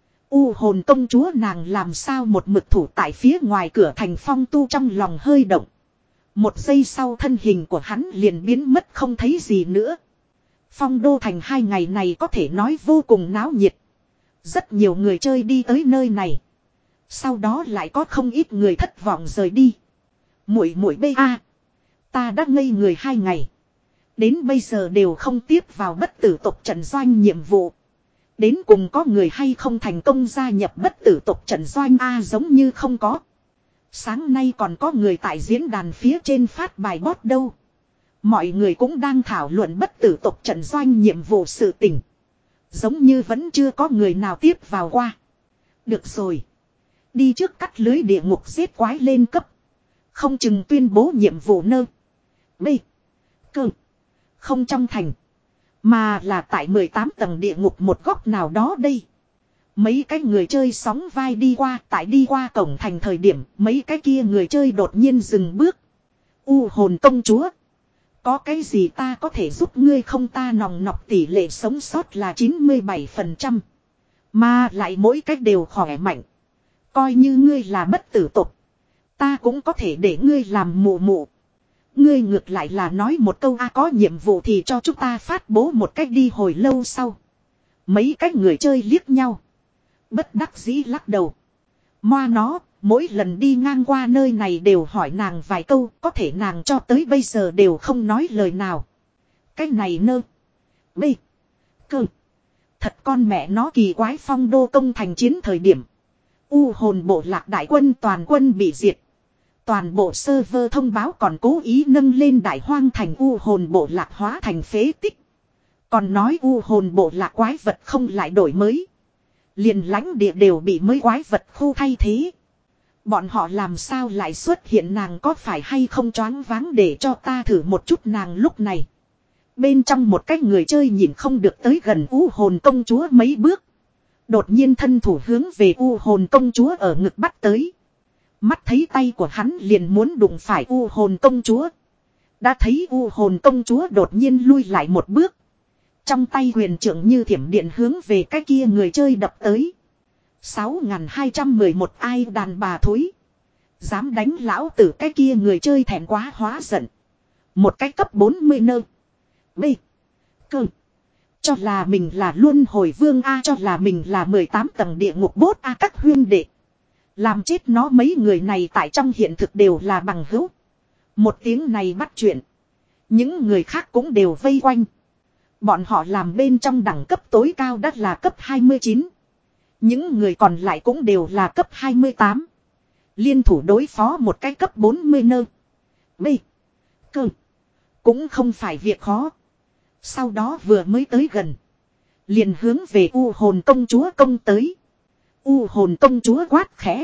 U hồn công chúa nàng làm sao một mực thủ tại phía ngoài cửa thành Phong Tu trong lòng hơi động. Một giây sau thân hình của hắn liền biến mất không thấy gì nữa. Phong Đô thành hai ngày này có thể nói vô cùng náo nhiệt. Rất nhiều người chơi đi tới nơi này. Sau đó lại có không ít người thất vọng rời đi. Muội muội bê a, ta đã ngây người hai ngày. Đến bây giờ đều không tiếp vào bất tử tộc trận doanh nhiệm vụ. Đến cùng có người hay không thành công gia nhập bất tử tộc trận doanh a giống như không có. Sáng nay còn có người tại diễn đàn phía trên phát bài bot đâu. Mọi người cũng đang thảo luận bất tử tộc trận doanh nhiệm vụ sự tình. Giống như vẫn chưa có người nào tiếp vào qua. Được rồi. Đi trước cắt lưới địa ngục giết quái lên cấp. Không chừng tuyên bố nhiệm vụ nơ. B. Cơ. Không trong thành. Mà là tại mười tám tầng địa ngục một góc nào đó đây. Mấy cái người chơi sóng vai đi qua. Tại đi qua cổng thành thời điểm. Mấy cái kia người chơi đột nhiên dừng bước. U hồn công chúa. Có cái gì ta có thể giúp ngươi không ta nòng nọc tỷ lệ sống sót là chín mươi bảy phần trăm. Mà lại mỗi cách đều khỏe mạnh. Coi như ngươi là bất tử tục. Ta cũng có thể để ngươi làm mụ mụ. Ngươi ngược lại là nói một câu a có nhiệm vụ thì cho chúng ta phát bố một cách đi hồi lâu sau. Mấy cái người chơi liếc nhau. Bất đắc dĩ lắc đầu. Moa nó, mỗi lần đi ngang qua nơi này đều hỏi nàng vài câu. Có thể nàng cho tới bây giờ đều không nói lời nào. Cái này nơ. B. Cơ. Thật con mẹ nó kỳ quái Phong Đô công thành chiến thời điểm. U hồn bộ lạc đại quân toàn quân bị diệt. Toàn bộ server thông báo còn cố ý nâng lên đại hoang thành u hồn bộ lạc hóa thành phế tích. Còn nói u hồn bộ lạc quái vật không lại đổi mới. Liền lãnh địa đều bị mới quái vật khu thay thế. Bọn họ làm sao lại xuất hiện nàng có phải hay không choáng váng để cho ta thử một chút nàng lúc này. Bên trong một cái người chơi nhìn không được tới gần u hồn công chúa mấy bước. Đột nhiên thân thủ hướng về u hồn công chúa ở ngực bắt tới. Mắt thấy tay của hắn liền muốn đụng phải u hồn công chúa. Đã thấy u hồn công chúa đột nhiên lui lại một bước. Trong tay huyền trượng như thiểm điện hướng về cái kia người chơi đập tới. sáu nghìn hai trăm mười một ai đàn bà thối. Dám đánh lão tử cái kia người chơi thẹn quá hóa giận. Một cái cấp bốn mươi nơ. B. Cơ. Cho là mình là luân hồi vương A, cho là mình là mười tám tầng địa ngục bốt A các huyên đệ. Làm chết nó mấy người này tại trong hiện thực đều là bằng hữu. Một tiếng này bắt chuyện. Những người khác cũng đều vây quanh. Bọn họ làm bên trong đẳng cấp tối cao đã là cấp hai mươi chín. Những người còn lại cũng đều là cấp hai mươi tám. Liên thủ đối phó một cái cấp bốn mươi nơ. B. Cơ. Cũng không phải việc khó. Sau đó vừa mới tới gần. Liền hướng về u hồn công chúa công tới. U hồn công chúa quát khẽ.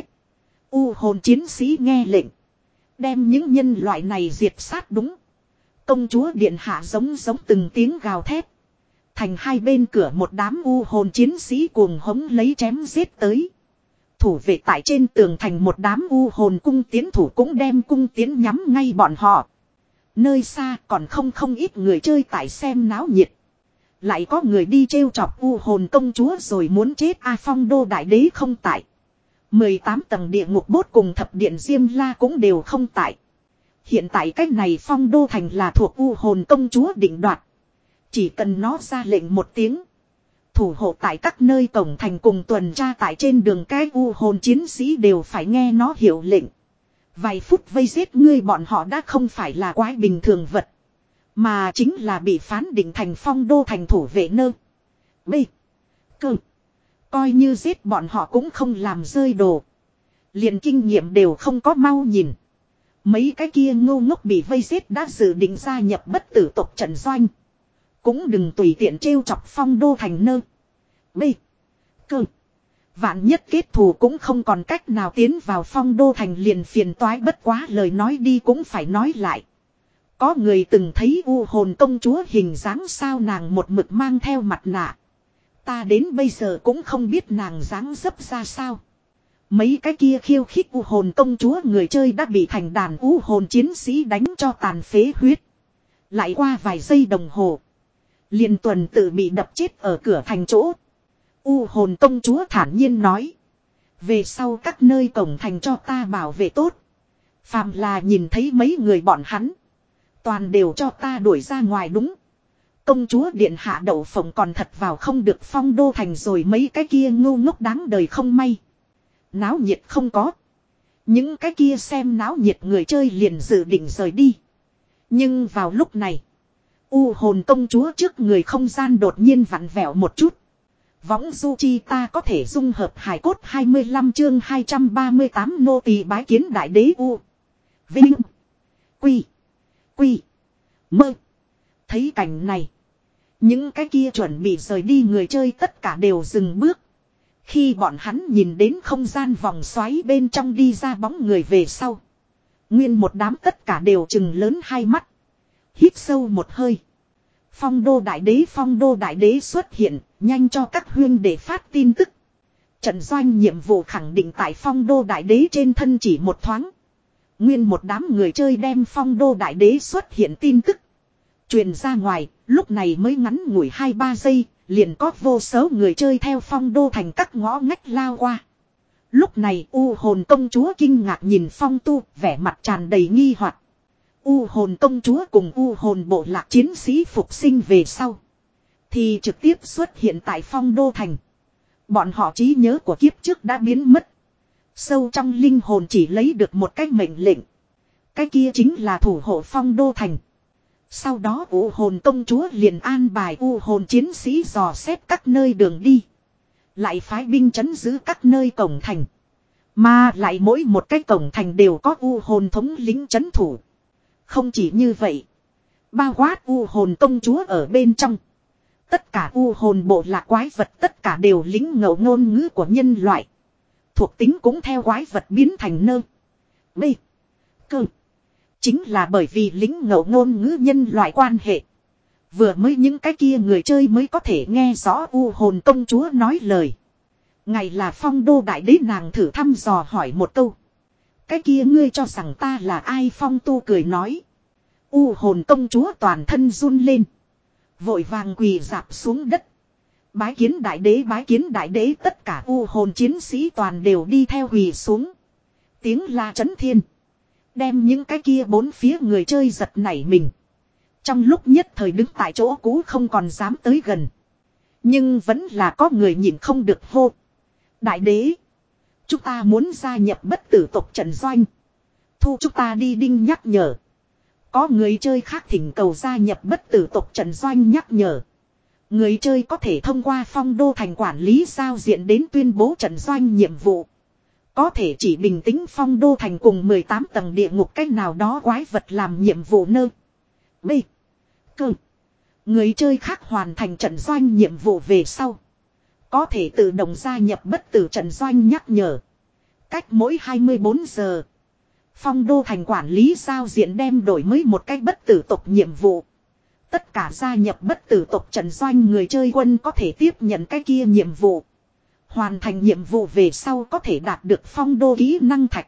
U hồn chiến sĩ nghe lệnh. Đem những nhân loại này diệt sát đúng. Công chúa điện hạ giống giống từng tiếng gào thét. Thành hai bên cửa một đám u hồn chiến sĩ cuồng hống lấy chém giết tới. Thủ vệ tại trên tường thành một đám u hồn cung tiến thủ cũng đem cung tiến nhắm ngay bọn họ. Nơi xa còn không không ít người chơi tại xem náo nhiệt. Lại có người đi trêu chọc u hồn công chúa rồi muốn chết A Phong đô đại đế không tại. mười tám tầng địa ngục bốt cùng thập điện Diêm La cũng đều không tại. Hiện tại cách này Phong đô thành là thuộc u hồn công chúa định đoạt. Chỉ cần nó ra lệnh một tiếng. Thủ hộ tại các nơi cổng thành cùng tuần tra tại trên đường cái u hồn chiến sĩ đều phải nghe nó hiệu lệnh. Vài phút vây giết ngươi bọn họ đã không phải là quái bình thường vật. Mà chính là bị phán định thành phong đô thành thủ vệ nơ. B. Cơ. Coi như giết bọn họ cũng không làm rơi đồ. Liền kinh nghiệm đều không có mau nhìn. Mấy cái kia ngu ngốc bị vây giết đã dự định gia nhập bất tử tộc trận doanh. Cũng đừng tùy tiện trêu chọc phong đô thành nơ. B. Cơ. Vạn nhất kết thù cũng không còn cách nào tiến vào phong đô thành liền phiền toái bất quá lời nói đi cũng phải nói lại. Có người từng thấy u hồn công chúa hình dáng sao nàng một mực mang theo mặt nạ. Ta đến bây giờ cũng không biết nàng dáng dấp ra sao. Mấy cái kia khiêu khích u hồn công chúa người chơi đã bị thành đàn u hồn chiến sĩ đánh cho tàn phế huyết. Lại qua vài giây đồng hồ. Liền tuần tự bị đập chết ở cửa thành chỗ. U hồn công chúa thản nhiên nói. Về sau các nơi cổng thành cho ta bảo vệ tốt. Phàm là nhìn thấy mấy người bọn hắn. Toàn đều cho ta đuổi ra ngoài đúng. Công chúa điện hạ đậu phộng còn thật vào không được phong đô thành rồi mấy cái kia ngu ngốc đáng đời không may. Náo nhiệt không có. Những cái kia xem náo nhiệt người chơi liền dự định rời đi. Nhưng vào lúc này. U hồn công chúa trước người không gian đột nhiên vặn vẹo một chút. Võng du chi ta có thể dung hợp hài cốt hai mươi lăm chương hai trăm ba mươi tám nô tỳ bái kiến đại đế U. Vinh. Quy. Quy. Mơ. Thấy cảnh này. Những cái kia chuẩn bị rời đi người chơi tất cả đều dừng bước. Khi bọn hắn nhìn đến không gian vòng xoáy bên trong đi ra bóng người về sau. Nguyên một đám tất cả đều trừng lớn hai mắt. Hít sâu một hơi. Phong đô đại đế phong đô đại đế xuất hiện, nhanh cho các huyên để phát tin tức. Trận doanh nhiệm vụ khẳng định tại phong đô đại đế trên thân chỉ một thoáng. Nguyên một đám người chơi đem phong đô đại đế xuất hiện tin tức. Truyền ra ngoài, lúc này mới ngắn ngủi hai ba giây, liền có vô số người chơi theo phong đô thành các ngõ ngách lao qua. Lúc này u hồn công chúa kinh ngạc nhìn phong tu, vẻ mặt tràn đầy nghi hoặc. U hồn công chúa cùng u hồn bộ lạc chiến sĩ phục sinh về sau. Thì trực tiếp xuất hiện tại phong đô thành. Bọn họ trí nhớ của kiếp trước đã biến mất. Sâu trong linh hồn chỉ lấy được một cái mệnh lệnh. Cái kia chính là thủ hộ phong đô thành. Sau đó u hồn công chúa liền an bài u hồn chiến sĩ dò xét các nơi đường đi. Lại phái binh trấn giữ các nơi cổng thành. Mà lại mỗi một cái cổng thành đều có u hồn thống lĩnh trấn thủ. Không chỉ như vậy. Bao quát u hồn công chúa ở bên trong. Tất cả u hồn bộ lạc quái vật tất cả đều lính ngẫu ngôn ngữ của nhân loại. Thuộc tính cũng theo quái vật biến thành nơ. B. Cơ. Chính là bởi vì lính ngẫu ngôn ngữ nhân loại quan hệ. Vừa mới những cái kia người chơi mới có thể nghe rõ u hồn công chúa nói lời. Ngày là Phong đô đại đế, nàng thử thăm dò hỏi một câu. Cái kia ngươi cho rằng ta là ai? Phong Tu cười nói. U hồn công chúa toàn thân run lên. Vội vàng quỳ rạp xuống đất. Bái kiến đại đế, bái kiến đại đế. Tất cả u hồn chiến sĩ toàn đều đi theo quỳ xuống. Tiếng la chấn thiên. Đem những cái kia bốn phía người chơi giật nảy mình. Trong lúc nhất thời đứng tại chỗ cũ không còn dám tới gần. Nhưng vẫn là có người nhìn không được hô. Đại đế. Chúng ta muốn gia nhập bất tử tộc trận doanh. Thu chúng ta đi. Đinh nhắc nhở. Có người chơi khác thỉnh cầu gia nhập bất tử tộc trận doanh. Nhắc nhở. Người chơi có thể thông qua Phong Đô thành quản lý giao diện đến tuyên bố trận doanh nhiệm vụ. Có thể chỉ bình tĩnh Phong Đô thành cùng mười tám tầng địa ngục cách nào đó quái vật làm nhiệm vụ nơ. B. Cơ. Người chơi khác hoàn thành trận doanh nhiệm vụ về sau. Có thể tự động gia nhập bất tử trận doanh. Nhắc nhở. Cách mỗi hai mươi bốn giờ. Phong Đô thành quản lý giao diện đem đổi mới một cách bất tử tộc nhiệm vụ. Tất cả gia nhập bất tử tộc trận doanh người chơi quân có thể tiếp nhận cái kia nhiệm vụ. Hoàn thành nhiệm vụ về sau có thể đạt được Phong Đô kỹ năng thạch.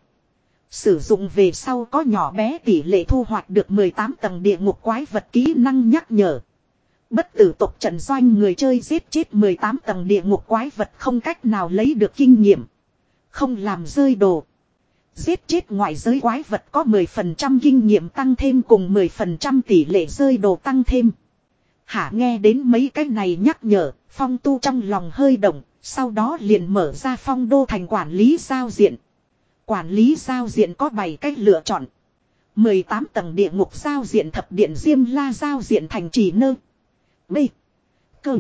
Sử dụng về sau có nhỏ bé tỷ lệ thu hoạch được mười tám tầng địa ngục quái vật kỹ năng. Nhắc nhở. Bất tử tộc trận doanh người chơi giết chết mười tám tầng địa ngục quái vật không cách nào lấy được kinh nghiệm. Không làm rơi đồ. Giết chết ngoại giới quái vật có mười phần trăm kinh nghiệm tăng thêm cùng mười phần trăm tỷ lệ rơi đồ tăng thêm. Hả, nghe đến mấy cái này nhắc nhở, Phong Tu trong lòng hơi động, sau đó liền mở ra Phong Đô thành quản lý giao diện. Quản lý giao diện có bảy cách lựa chọn. mười tám tầng địa ngục giao diện, thập điện Diêm La giao diện, thành trì nơ. B. Cơ.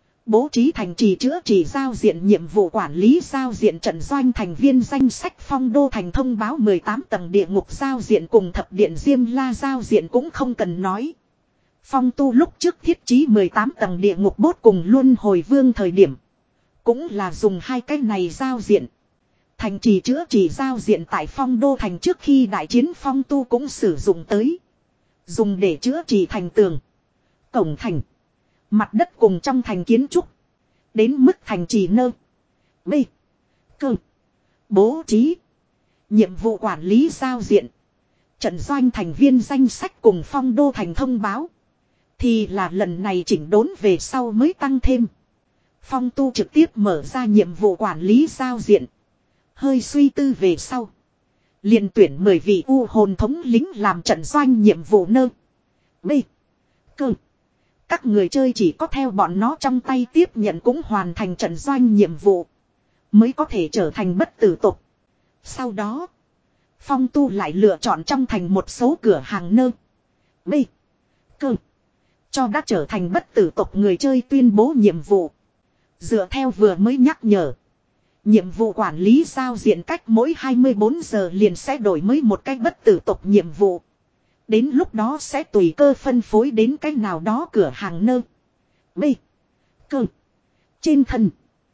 Bố trí thành trì chữa trị giao diện, nhiệm vụ quản lý giao diện, trận doanh thành viên danh sách, Phong Đô thành thông báo, mười tám tầng địa ngục giao diện cùng thập điện Diêm La giao diện cũng không cần nói. Phong Tu lúc trước thiết trí mười tám tầng địa ngục bốt cùng luân hồi vương thời điểm. Cũng là dùng hai cái này giao diện. Thành trì chữa trị giao diện tại Phong Đô thành trước khi đại chiến Phong Tu cũng sử dụng tới. Dùng để chữa trị thành tường, cổng thành, mặt đất cùng trong thành kiến trúc. Đến mức thành trì nơ. B. Cơ. Bố trí. Nhiệm vụ quản lý giao diện. Trận doanh thành viên danh sách cùng Phong Đô thành thông báo. Thì là lần này chỉnh đốn về sau mới tăng thêm. Phong Tu trực tiếp mở ra nhiệm vụ quản lý giao diện. Hơi suy tư về sau. Liền tuyển mười vị u hồn thống lính làm trận doanh nhiệm vụ nơ. B. Cơ. Các người chơi chỉ có theo bọn nó trong tay tiếp nhận cũng hoàn thành trận doanh nhiệm vụ. Mới có thể trở thành bất tử tộc. Sau đó. Phong Tu lại lựa chọn trong thành một số cửa hàng nơ. B. Cơ. Cho đã trở thành bất tử tộc người chơi tuyên bố nhiệm vụ. Dựa theo vừa mới nhắc nhở. Nhiệm vụ quản lý giao diện cách mỗi hai mươi bốn giờ liền sẽ đổi mới một cách bất tử tộc nhiệm vụ. Đến lúc đó sẽ tùy cơ phân phối đến cách nào đó cửa hàng nơ. B. Cơ. Trên thân.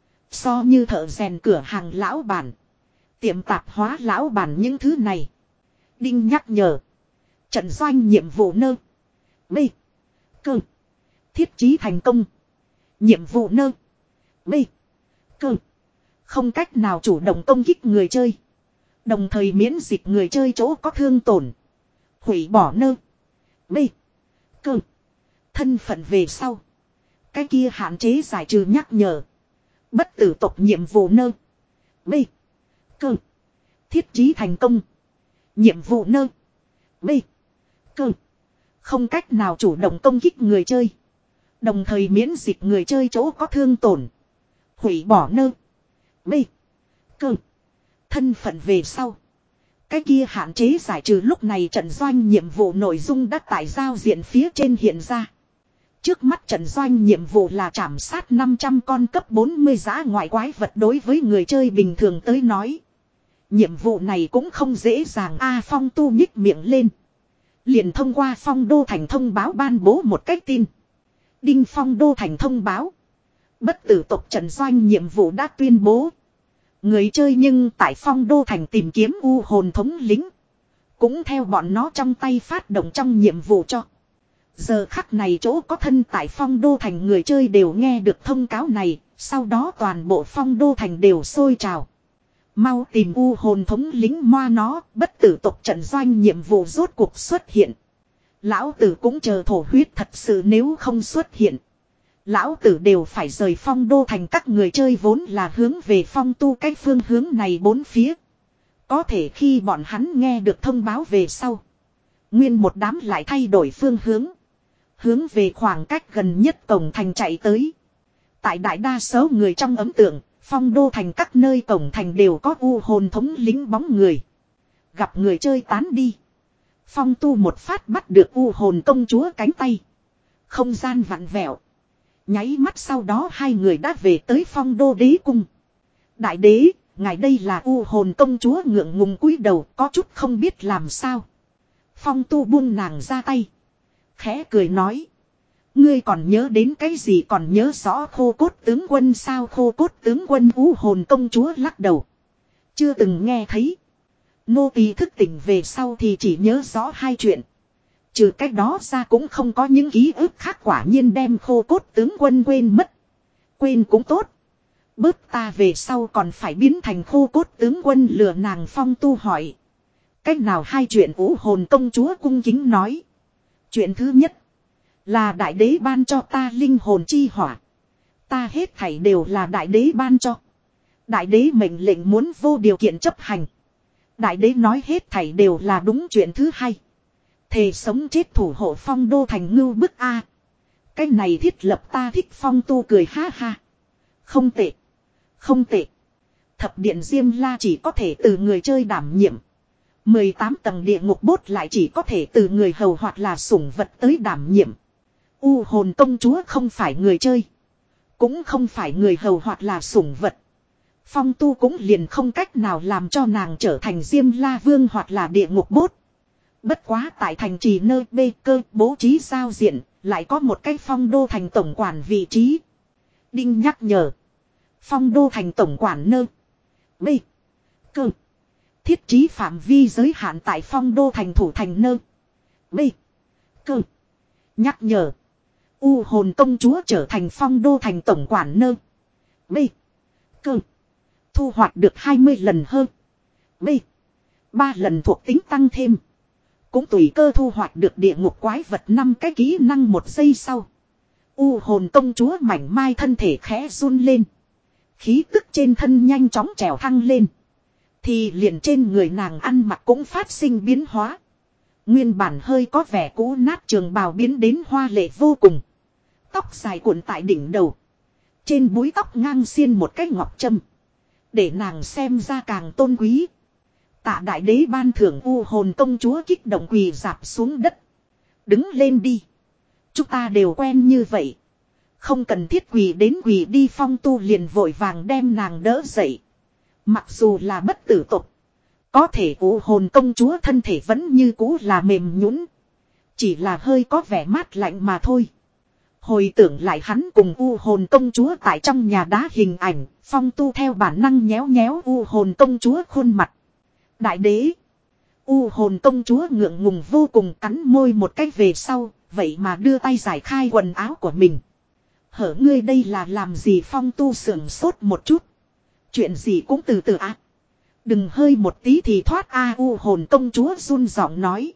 So như thợ rèn cửa hàng lão bản. Tiệm tạp hóa lão bản những thứ này. Đinh nhắc nhở. Trận doanh nhiệm vụ nơ. B. Cơ. Thiết trí thành công. Nhiệm vụ nơ. B. Cơ. Không cách nào chủ động công kích người chơi. Đồng thời miễn dịch người chơi chỗ có thương tổn. Hủy bỏ nơ. B. Cơ. Thân phận về sau. Cái kia hạn chế giải trừ nhắc nhở. Bất tử tộc nhiệm vụ nơ. B. Cơ. Thiết trí thành công. Nhiệm vụ nơ. B. Cơ. Không cách nào chủ động công kích người chơi. Đồng thời miễn dịch người chơi chỗ có thương tổn. Hủy bỏ nơ. B. Cơ. Thân phận về sau. Cái kia hạn chế giải trừ lúc này trận doanh nhiệm vụ nội dung đã tại giao diện phía trên hiện ra. Trước mắt trận doanh nhiệm vụ là trảm sát năm trăm con cấp bốn mươi giá ngoại quái vật. Đối với người chơi bình thường tới nói. Nhiệm vụ này cũng không dễ dàng. A Phong Tu nhích miệng lên. Liền thông qua Phong Đô thành thông báo ban bố một cách tin. Đinh Phong Đô thành thông báo. Bất tử tộc trận doanh nhiệm vụ đã tuyên bố. Người chơi nhưng tại Phong Đô thành tìm kiếm u hồn thống lính. Cũng theo bọn nó trong tay phát động trong nhiệm vụ cho. Giờ khắc này chỗ có thân tại Phong Đô Thành người chơi đều nghe được thông cáo này, sau đó toàn bộ Phong Đô Thành đều sôi trào. Mau tìm u hồn thống lính moa nó, bất tử tộc trận doanh nhiệm vụ rốt cuộc xuất hiện. Lão tử cũng chờ thổ huyết thật sự, nếu không xuất hiện. Lão tử đều phải rời Phong Đô Thành, các người chơi vốn là hướng về Phong Tu cái phương hướng này bốn phía. Có thể khi bọn hắn nghe được thông báo về sau, nguyên một đám lại thay đổi phương hướng. Hướng về khoảng cách gần nhất cổng thành chạy tới. Tại đại đa số người trong ấn tượng, Phong Đô Thành các nơi cổng thành đều có u hồn thống lính bóng người. Gặp người chơi tán đi, Phong Tu một phát bắt được u hồn công chúa cánh tay. Không gian vặn vẹo. Nháy mắt sau đó hai người đã về tới Phong Đô đế cung. Đại đế, ngài đây là u hồn công chúa ngượng ngùng cúi đầu, có chút không biết làm sao. Phong Tu buông nàng ra tay, khẽ cười nói. Ngươi còn nhớ đến cái gì, còn nhớ rõ khô cốt tướng quân sao? Khô cốt tướng quân u hồn công chúa lắc đầu. Chưa từng nghe thấy. Nô tỳ thức tỉnh về sau thì chỉ nhớ rõ hai chuyện. Trừ cách đó ra cũng không có những ký ức khác, quả nhiên đem khô cốt tướng quân quên mất. Quên cũng tốt. Bớt ta về sau còn phải biến thành khô cốt tướng quân lừa nàng. Phong Tu hỏi. Cách nào hai chuyện? U hồn công chúa cung kính nói. Chuyện thứ nhất là đại đế ban cho ta linh hồn chi hỏa. Ta hết thảy đều là đại đế ban cho. Đại đế mệnh lệnh muốn vô điều kiện chấp hành. Đại đế nói hết thảy đều là đúng. Chuyện thứ hai, thề sống chết thủ hộ Phong Đô Thành. Ngưu bức a. Cái này thiết lập ta thích. Phong Tu cười ha ha. Không tệ. Không tệ. Thập điện Diêm La chỉ có thể từ người chơi đảm nhiệm. mười tám tầng địa ngục bốt lại chỉ có thể từ người hầu hoặc là sủng vật tới đảm nhiệm. U hồn công chúa không phải người chơi, cũng không phải người hầu hoặc là sủng vật. Phong Tu cũng liền không cách nào làm cho nàng trở thành Diêm La Vương hoặc là địa ngục bốt. Bất quá tại thành trì nơi bê cơ bố trí giao diện, lại có một cái Phong Đô Thành tổng quản vị trí. Đinh nhắc nhở. Phong Đô Thành tổng quản nơi bê cơ thiết trí phạm vi giới hạn tại Phong Đô Thành thủ thành nơi bê cơ. Nhắc nhở. U hồn công chúa trở thành Phong Đô Thành tổng quản nơi bê cơ. Thu hoạch được hai mươi lần hơn bê ba lần thuộc tính tăng thêm. Cũng tùy cơ thu hoạch được địa ngục quái vật năm cái kỹ năng. Một giây sau, u hồn công chúa mảnh mai thân thể khẽ run lên. Khí tức trên thân nhanh chóng trèo thăng lên. Thì liền trên người nàng ăn mặc cũng phát sinh biến hóa. Nguyên bản hơi có vẻ cũ nát trường bào biến đến hoa lệ vô cùng. Tóc dài cuộn tại đỉnh đầu. Trên búi tóc ngang xiên một cái ngọc trâm, để nàng xem ra càng tôn quý. Tạ đại đế ban thưởng. U hồn công chúa kích động quỳ rạp xuống đất. Đứng lên đi. Chúng ta đều quen như vậy, không cần thiết quỳ đến quỳ đi. Phong Tu liền vội vàng đem nàng đỡ dậy. Mặc dù là bất tử tục, có thể u hồn công chúa thân thể vẫn như cũ là mềm nhũn, chỉ là hơi có vẻ mát lạnh mà thôi. Hồi tưởng lại hắn cùng u hồn công chúa tại trong nhà đá hình ảnh, Phong Tu theo bản năng nhéo nhéo u hồn công chúa khuôn mặt. Đại đế. U hồn công chúa ngượng ngùng vô cùng, cắn môi một cách về sau, vậy mà đưa tay giải khai quần áo của mình. Hở, ngươi đây là làm gì? Phong Tu sưởng sốt một chút. Chuyện gì cũng từ từ ạ. À. Đừng hơi một tí thì thoát a. À, u hồn công chúa run giọng nói.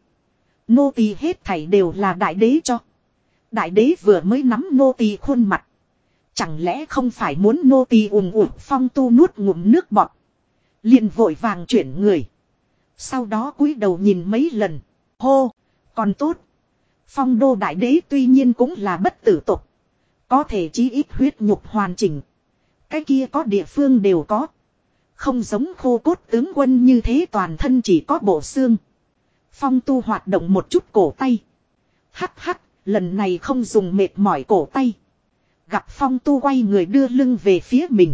Nô tỳ hết thảy đều là đại đế cho. Đại đế vừa mới nắm nô tỳ khuôn mặt, chẳng lẽ không phải muốn nô tỳ ùm ùm? Phong Tu nuốt ngụm nước bọt, liền vội vàng chuyển người. Sau đó cúi đầu nhìn mấy lần. Hô, còn tốt. Phong Đô đại đế tuy nhiên cũng là bất tử tục, có thể chí ít huyết nhục hoàn chỉnh. Cái kia có địa phương đều có. Không giống khô cốt tướng quân như thế toàn thân chỉ có bộ xương. Phong Tu hoạt động một chút cổ tay. Hắc hắc, lần này không dùng mệt mỏi cổ tay. Gặp Phong Tu quay người đưa lưng về phía mình,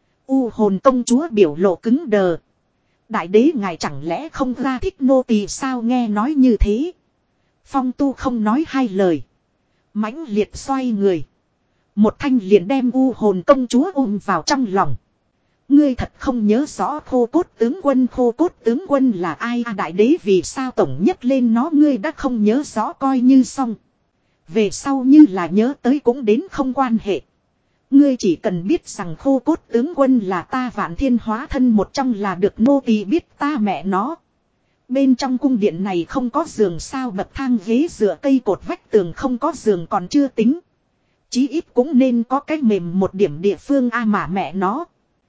u hồn công chúa biểu lộ cứng đờ. Đại đế ngài chẳng lẽ không ra thích nô tỳ sao? Nghe nói như thế, Phong Tu không nói hai lời, mãnh liệt xoay người, một thanh liền đem u hồn công chúa ôm vào trong lòng. Ngươi thật không nhớ rõ khô cốt tướng quân? Khô cốt tướng quân là ai? À, đại đế vì sao tổng nhất lên nó? Ngươi đã không nhớ rõ coi như xong. Về sau như là nhớ tới cũng đến không quan hệ. Ngươi chỉ cần biết rằng khô cốt tướng quân là ta Vạn Thiên hóa thân một trong là được nô tỳ biết ta mẹ nó. Bên trong cung điện này không có giường sao bậc thang ghế dựa cây cột vách tường không có giường còn chưa tính. Chí ít cũng nên có cái mềm một điểm địa phương a mà mẹ nó.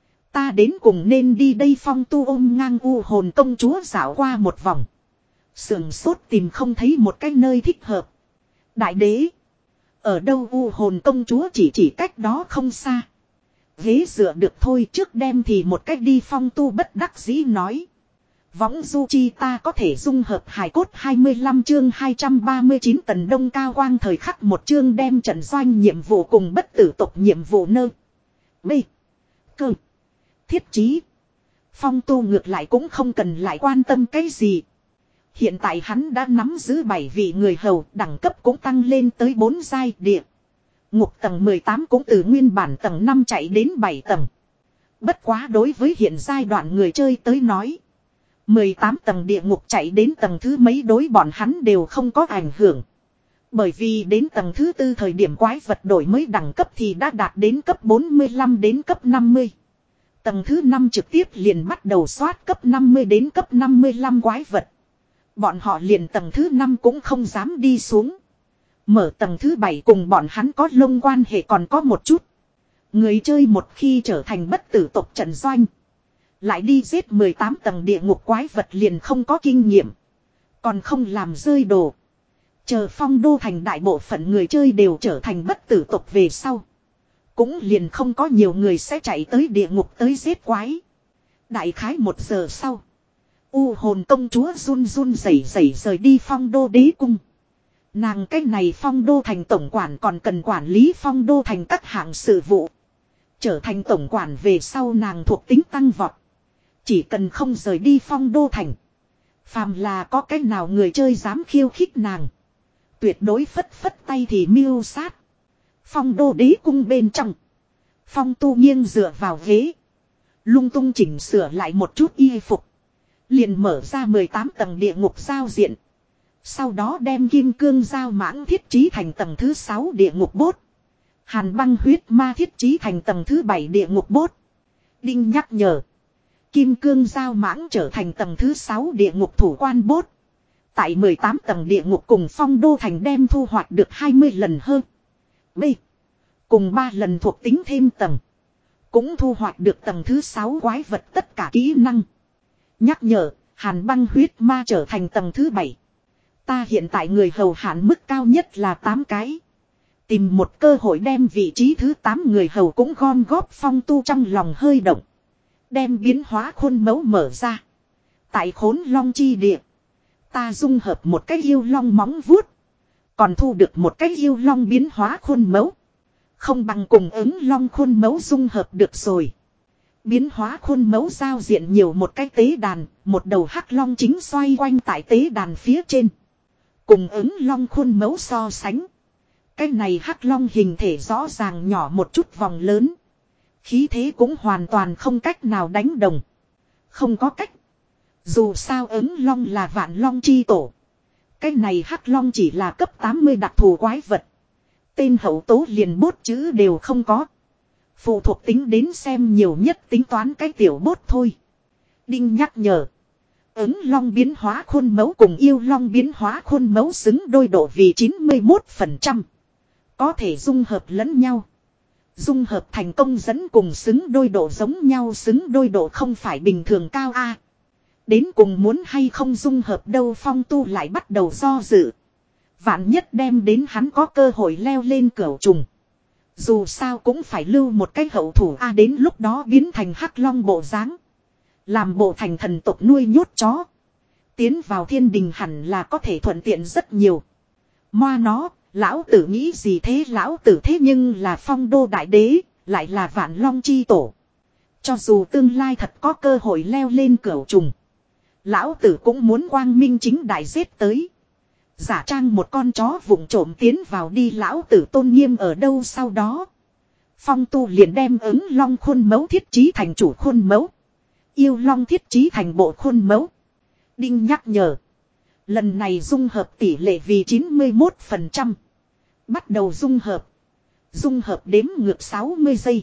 Ta đến cùng nên đi đây Phong Tu ôm ngang u hồn công chúa dạo qua một vòng. Sườn sốt tìm không thấy một cái nơi thích hợp. Đại đế. Ở đâu u hồn công chúa chỉ chỉ cách đó không xa. Ghế dựa được thôi trước đem thì một cách đi Phong Tu bất đắc dĩ nói. Võng du chi ta có thể dung hợp hài cốt hai mươi lăm chương hai trăm ba mươi chín tần đông cao quang thời khắc một chương đem trận doanh nhiệm vụ cùng bất tử tộc nhiệm vụ nơ. B. Cơ. Thiết chí. Phong Tu ngược lại cũng không cần lại quan tâm cái gì. Hiện tại hắn đã nắm giữ bảy vị người hầu đẳng cấp cũng tăng lên tới bốn giai địa. Ngục tầng mười tám cũng từ nguyên bản tầng năm chạy đến bảy tầng. Bất quá đối với hiện giai đoạn người chơi tới nói. mười tám tầng địa ngục chạy đến tầng thứ mấy đối bọn hắn đều không có ảnh hưởng. Bởi vì đến tầng thứ tư thời điểm quái vật đổi mới đẳng cấp thì đã đạt đến cấp bốn mươi lăm đến cấp năm mươi. Tầng thứ năm trực tiếp liền bắt đầu soát cấp năm mươi đến cấp năm mươi lăm quái vật. Bọn họ liền tầng thứ năm cũng không dám đi xuống. Mở tầng thứ bảy cùng bọn hắn có lông quan hệ còn có một chút. Người chơi một khi trở thành bất tử tộc trận doanh. Lại đi giết mười tám tầng địa ngục quái vật liền không có kinh nghiệm. Còn không làm rơi đồ. Chờ Phong Đô thành đại bộ phận người chơi đều trở thành bất tử tộc về sau. Cũng liền không có nhiều người sẽ chạy tới địa ngục tới giết quái. Đại khái một giờ sau. U hồn công chúa run run rẩy rẩy rời đi Phong Đô đế cung. Nàng cách này Phong Đô thành tổng quản còn cần quản lý Phong Đô thành các hạng sự vụ. Trở thành tổng quản về sau nàng thuộc tính tăng vọt. Chỉ cần không rời đi Phong Đô thành. Phàm là có cách nào người chơi dám khiêu khích nàng. Tuyệt đối phất phất tay thì mưu sát. Phong Đô đế cung bên trong. Phong Tu nghiêng dựa vào ghế. Lung tung chỉnh sửa lại một chút y phục. Liền mở ra mười tám tầng địa ngục giao diện. Sau đó đem kim cương giao mãng thiết trí thành tầng thứ sáu địa ngục bốt. Hàn băng huyết ma thiết trí thành tầng thứ bảy địa ngục bốt. Đinh nhắc nhở. Kim cương giao mãng trở thành tầng thứ sáu địa ngục thủ quan bốt. Tại mười tám tầng địa ngục cùng Phong Đô thành đem thu hoạch được hai mươi lần hơn. B. Cùng ba lần thuộc tính thêm tầng. Cũng thu hoạch được tầng thứ sáu quái vật tất cả kỹ năng. Nhắc nhở, hàn băng huyết ma trở thành tầng thứ bảy. Ta hiện tại người hầu hạn mức cao nhất là tám cái. Tìm một cơ hội đem vị trí thứ tám người hầu cũng gom góp Phong Tu trong lòng hơi động. Đem biến hóa khuôn mẫu mở ra. Tại khốn long chi địa. Ta dung hợp một cái yêu long móng vuốt. Còn thu được một cái yêu long biến hóa khuôn mẫu. Không bằng cùng ứng long khuôn mẫu dung hợp được rồi. Biến hóa khuôn mẫu giao diện nhiều một cái tế đàn. Một đầu hắc long chính xoay quanh tại tế đàn phía trên. Cùng ứng long khuôn mẫu so sánh. Cái này hắc long hình thể rõ ràng nhỏ một chút vòng lớn. Khí thế cũng hoàn toàn không cách nào đánh đồng. Không có cách. Dù sao ứng long là vạn long chi tổ. Cái này hắc long chỉ là cấp tám mươi đặc thù quái vật. Tên hậu tố liền bốt chữ đều không có. Phụ thuộc tính đến xem nhiều nhất tính toán cái tiểu bốt thôi. Đinh nhắc nhở. Ứng long biến hóa khuôn mẫu cùng yêu long biến hóa khuôn mẫu xứng đôi độ vì chín mươi mốt phần trăm. Có thể dung hợp lẫn nhau. Dung hợp thành công dẫn cùng xứng đôi độ giống nhau xứng đôi độ không phải bình thường cao a. Đến cùng muốn hay không dung hợp đâu Phong Tu lại bắt đầu do dự. Vạn nhất đem đến hắn có cơ hội leo lên cửu trùng. Dù sao cũng phải lưu một cái hậu thủ a đến lúc đó biến thành hắc long bộ dáng. Làm bộ thành thần tộc nuôi nhốt chó. Tiến vào thiên đình hẳn là có thể thuận tiện rất nhiều. Moa nó, lão tử nghĩ gì thế lão tử thế nhưng là Phong Đô đại đế, lại là vạn long chi tổ. Cho dù tương lai thật có cơ hội leo lên cửu trùng. Lão tử cũng muốn quang minh chính đại giết tới. Giả trang một con chó vụng trộm tiến vào đi lão tử tôn nghiêm ở đâu sau đó. Phong Tu liền đem ứng long khuôn mẫu thiết trí thành chủ khuôn mẫu. Yêu long thiết trí thành bộ khuôn mẫu. Đinh nhắc nhở. Lần này dung hợp tỷ lệ vì chín mươi mốt phần trăm. Bắt đầu dung hợp. Dung hợp đếm ngược sáu mươi giây.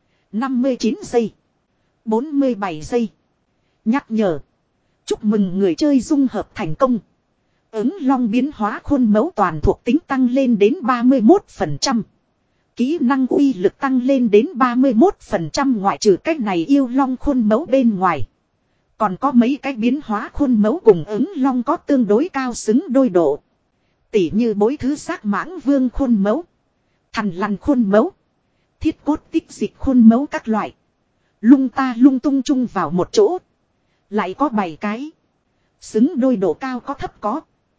năm mươi chín giây. bốn mươi bảy giây. Nhắc nhở. Chúc mừng người chơi dung hợp thành công. Ứng long biến hóa khuôn mẫu toàn thuộc tính tăng lên đến ba mươi mốt phần trăm. Kỹ năng uy lực tăng lên đến ba mươi mốt phần trăm ngoại trừ cách này yêu long khuôn mẫu bên ngoài. Còn có mấy cái biến hóa khuôn mẫu cùng ứng long có tương đối cao xứng đôi độ. Tỉ như bối thứ xác mãng vương khuôn mẫu. Thằn lằn khuôn mẫu. Thiết cốt tích dịch khuôn mẫu các loại. Lung ta lung tung chung vào một chỗ. Lại có bảy cái. Xứng đôi độ cao có thấp có.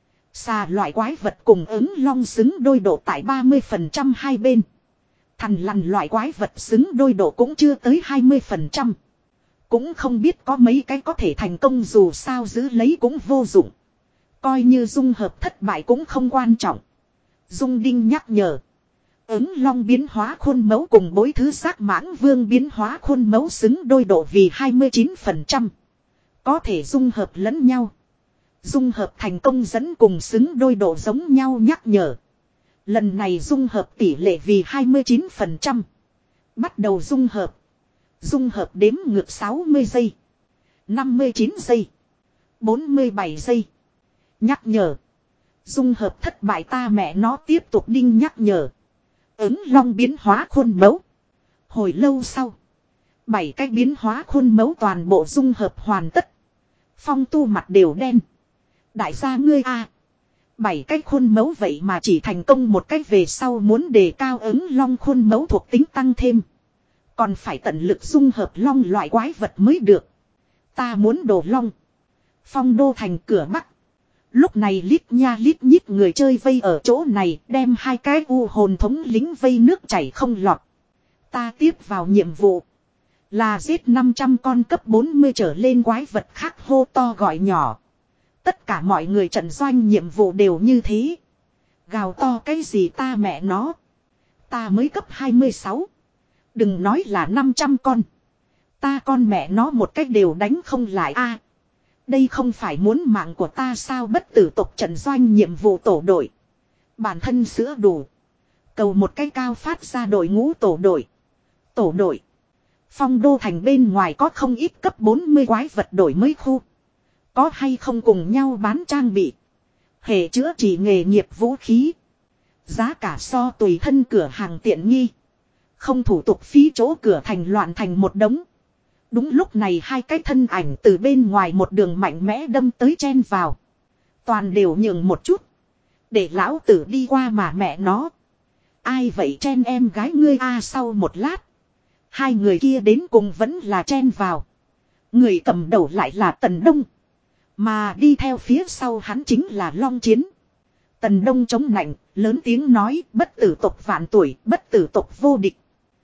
Xà loại quái vật cùng ứng long xứng đôi độ tại ba mươi phần trăm hai bên. Thằn lằn loại quái vật xứng đôi độ cũng chưa tới hai mươi phần trăm. Cũng không biết có mấy cái có thể thành công dù sao giữ lấy cũng vô dụng. Coi như dung hợp thất bại cũng không quan trọng. Dung đinh nhắc nhở. Ứng long biến hóa khuôn mẫu cùng bối thứ xác mãng vương biến hóa khuôn mẫu xứng đôi độ vì hai mươi chín phần trăm. Có thể dung hợp lẫn nhau. Dung hợp thành công dẫn cùng xứng đôi độ giống nhau nhắc nhở. Lần này dung hợp tỷ lệ vì hai mươi chín phần trăm. Bắt đầu dung hợp. Dung hợp đếm ngược sáu mươi giây. năm mươi chín giây. bốn mươi bảy giây. Nhắc nhở. Dung hợp thất bại ta mẹ nó tiếp tục đinh nhắc nhở. Ứng long biến hóa khuôn mẫu. Hồi lâu sau. Bảy cái biến hóa khuôn mẫu toàn bộ dung hợp hoàn tất. Phong tu mặt đều đen. Đại gia ngươi a Bảy cái khuôn mẫu vậy mà chỉ thành công một cách về sau muốn đề cao ứng long khuôn mẫu thuộc tính tăng thêm. Còn phải tận lực dung hợp long loại quái vật mới được. Ta muốn đồ long. Phong đô thành cửa bắc. Lúc này lít nha lít nhít người chơi vây ở chỗ này đem hai cái u hồn thống lính vây nước chảy không lọt. Ta tiếp vào nhiệm vụ. Là giết năm trăm con cấp bốn mươi trở lên quái vật khác hô to gọi nhỏ. Tất cả mọi người trận doanh nhiệm vụ đều như thế. Gào to cái gì ta mẹ nó. Ta mới cấp hai mươi sáu. Đừng nói là năm trăm con. Ta con mẹ nó một cách đều đánh không lại a. Đây không phải muốn mạng của ta sao bất tử tộc trận doanh nhiệm vụ tổ đội. Bản thân sữa đủ. Cầu một cái cao phát ra đội ngũ tổ đội. Tổ đội. Phong đô thành bên ngoài có không ít cấp bốn mươi quái vật đổi mới khu. Có hay không cùng nhau bán trang bị. Hệ chữa trị nghề nghiệp vũ khí. Giá cả so tùy thân cửa hàng tiện nghi. Không thủ tục phí chỗ cửa thành loạn thành một đống. Đúng lúc này hai cái thân ảnh từ bên ngoài một đường mạnh mẽ đâm tới chen vào. Toàn đều nhường một chút. Để lão tử đi qua mà mẹ nó. Ai vậy chen em gái ngươi a sau một lát. Hai người kia đến cùng vẫn là chen vào. Người cầm đầu lại là Tần Đông. Mà đi theo phía sau hắn chính là Long Chiến. Tần Đông chống nạnh, lớn tiếng nói bất tử tộc vạn tuổi, bất tử tộc vô địch.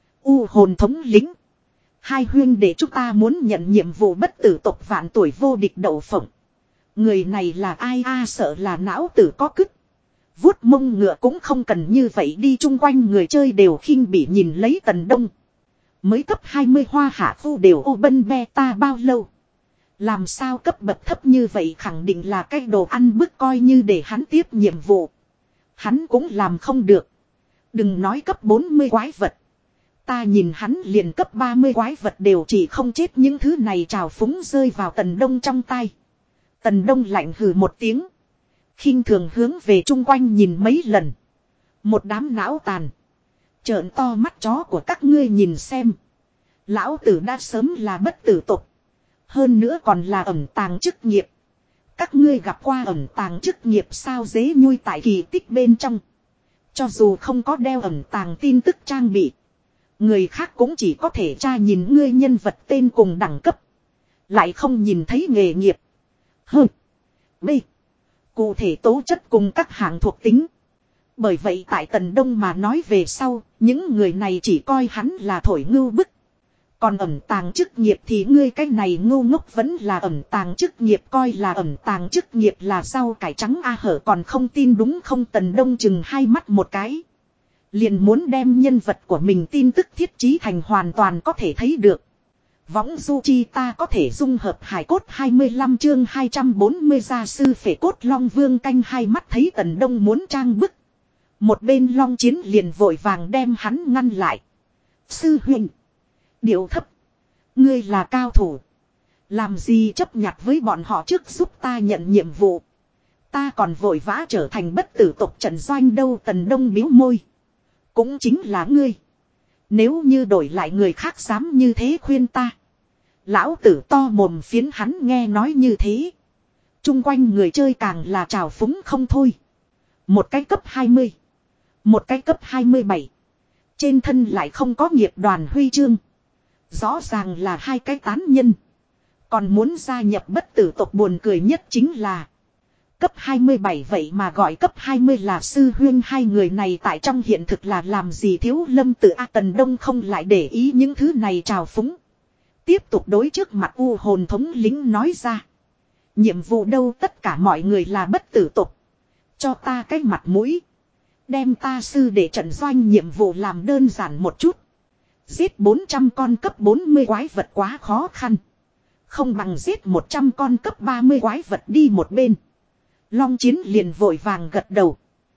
U hồn thống lính. Hai huyên để chúng ta muốn nhận nhiệm vụ bất tử tộc vạn tuổi vô địch đậu phộng. Người này là ai a sợ là não tử có cứt. Vuốt mông ngựa cũng không cần như vậy đi chung quanh người chơi đều khinh bỉ nhìn lấy Tần Đông. Mới cấp hai mươi hoa hạ phu đều ô bân be ta bao lâu. Làm sao cấp bậc thấp như vậy khẳng định là cái đồ ăn bức coi như để hắn tiếp nhiệm vụ. Hắn cũng làm không được. Đừng nói cấp bốn mươi quái vật. Ta nhìn hắn liền cấp ba mươi quái vật đều chỉ không chết những thứ này trào phúng rơi vào Tần Đông trong tay. Tần Đông lạnh hừ một tiếng. Khinh thường hướng về chung quanh nhìn mấy lần. Một đám não tàn. Trợn to mắt chó của các ngươi nhìn xem. Lão tử đã sớm là bất tử tộc. Hơn nữa còn là ẩn tàng chức nghiệp. Các ngươi gặp qua ẩn tàng chức nghiệp sao dế nhui tại kỳ tích bên trong. Cho dù không có đeo ẩn tàng tin tức trang bị. Người khác cũng chỉ có thể tra nhìn ngươi nhân vật tên cùng đẳng cấp. Lại không nhìn thấy nghề nghiệp. Hơ. B. Cụ thể tố chất cùng các hạng thuộc tính. Bởi vậy tại Tần Đông mà nói về sau, những người này chỉ coi hắn là thổi ngưu bức. Còn ẩn tàng chức nghiệp thì ngươi cái này ngu ngốc vẫn là ẩn tàng chức nghiệp coi là ẩn tàng chức nghiệp là rau cải trắng a hở còn không tin đúng không Tần Đông chừng hai mắt một cái. Liền muốn đem nhân vật của mình tin tức thiết trí thành hoàn toàn có thể thấy được. Võng du chi ta có thể dung hợp hải cốt hai mươi lăm chương hai trăm bốn mươi gia sư phể cốt long vương canh hai mắt thấy Tần Đông muốn trang bức. Một bên Long Chiến liền vội vàng đem hắn ngăn lại. Sư huynh. Điệu thấp. Ngươi là cao thủ. Làm gì chấp nhặt với bọn họ trước giúp ta nhận nhiệm vụ. Ta còn vội vã trở thành bất tử tộc trận doanh đâu. Tần Đông biếu môi. Cũng chính là ngươi. Nếu như đổi lại người khác dám như thế khuyên ta. Lão tử to mồm phiến hắn nghe nói như thế. Trung quanh người chơi càng là trào phúng không thôi. Một cái cấp hai mươi. Một cái cấp hai mươi bảy. Trên thân lại không có nghiệp đoàn huy chương. Rõ ràng là hai cái tán nhân. Còn muốn gia nhập bất tử tộc buồn cười nhất chính là. Cấp hai mươi bảy vậy mà gọi cấp hai mươi là sư huyên. Hai người này tại trong hiện thực là làm gì thiếu lâm tự A. Tần Đông không lại để ý những thứ này trào phúng. Tiếp tục đối trước mặt u hồn thống lính nói ra. Nhiệm vụ đâu tất cả mọi người là bất tử tộc. Cho ta cái mặt mũi. Đem ta sư để trận doanh nhiệm vụ làm đơn giản một chút. Giết bốn trăm con cấp bốn mươi quái vật quá khó khăn. Không bằng giết một trăm con cấp ba mươi quái vật đi một bên. Long Chiến liền vội vàng gật đầu.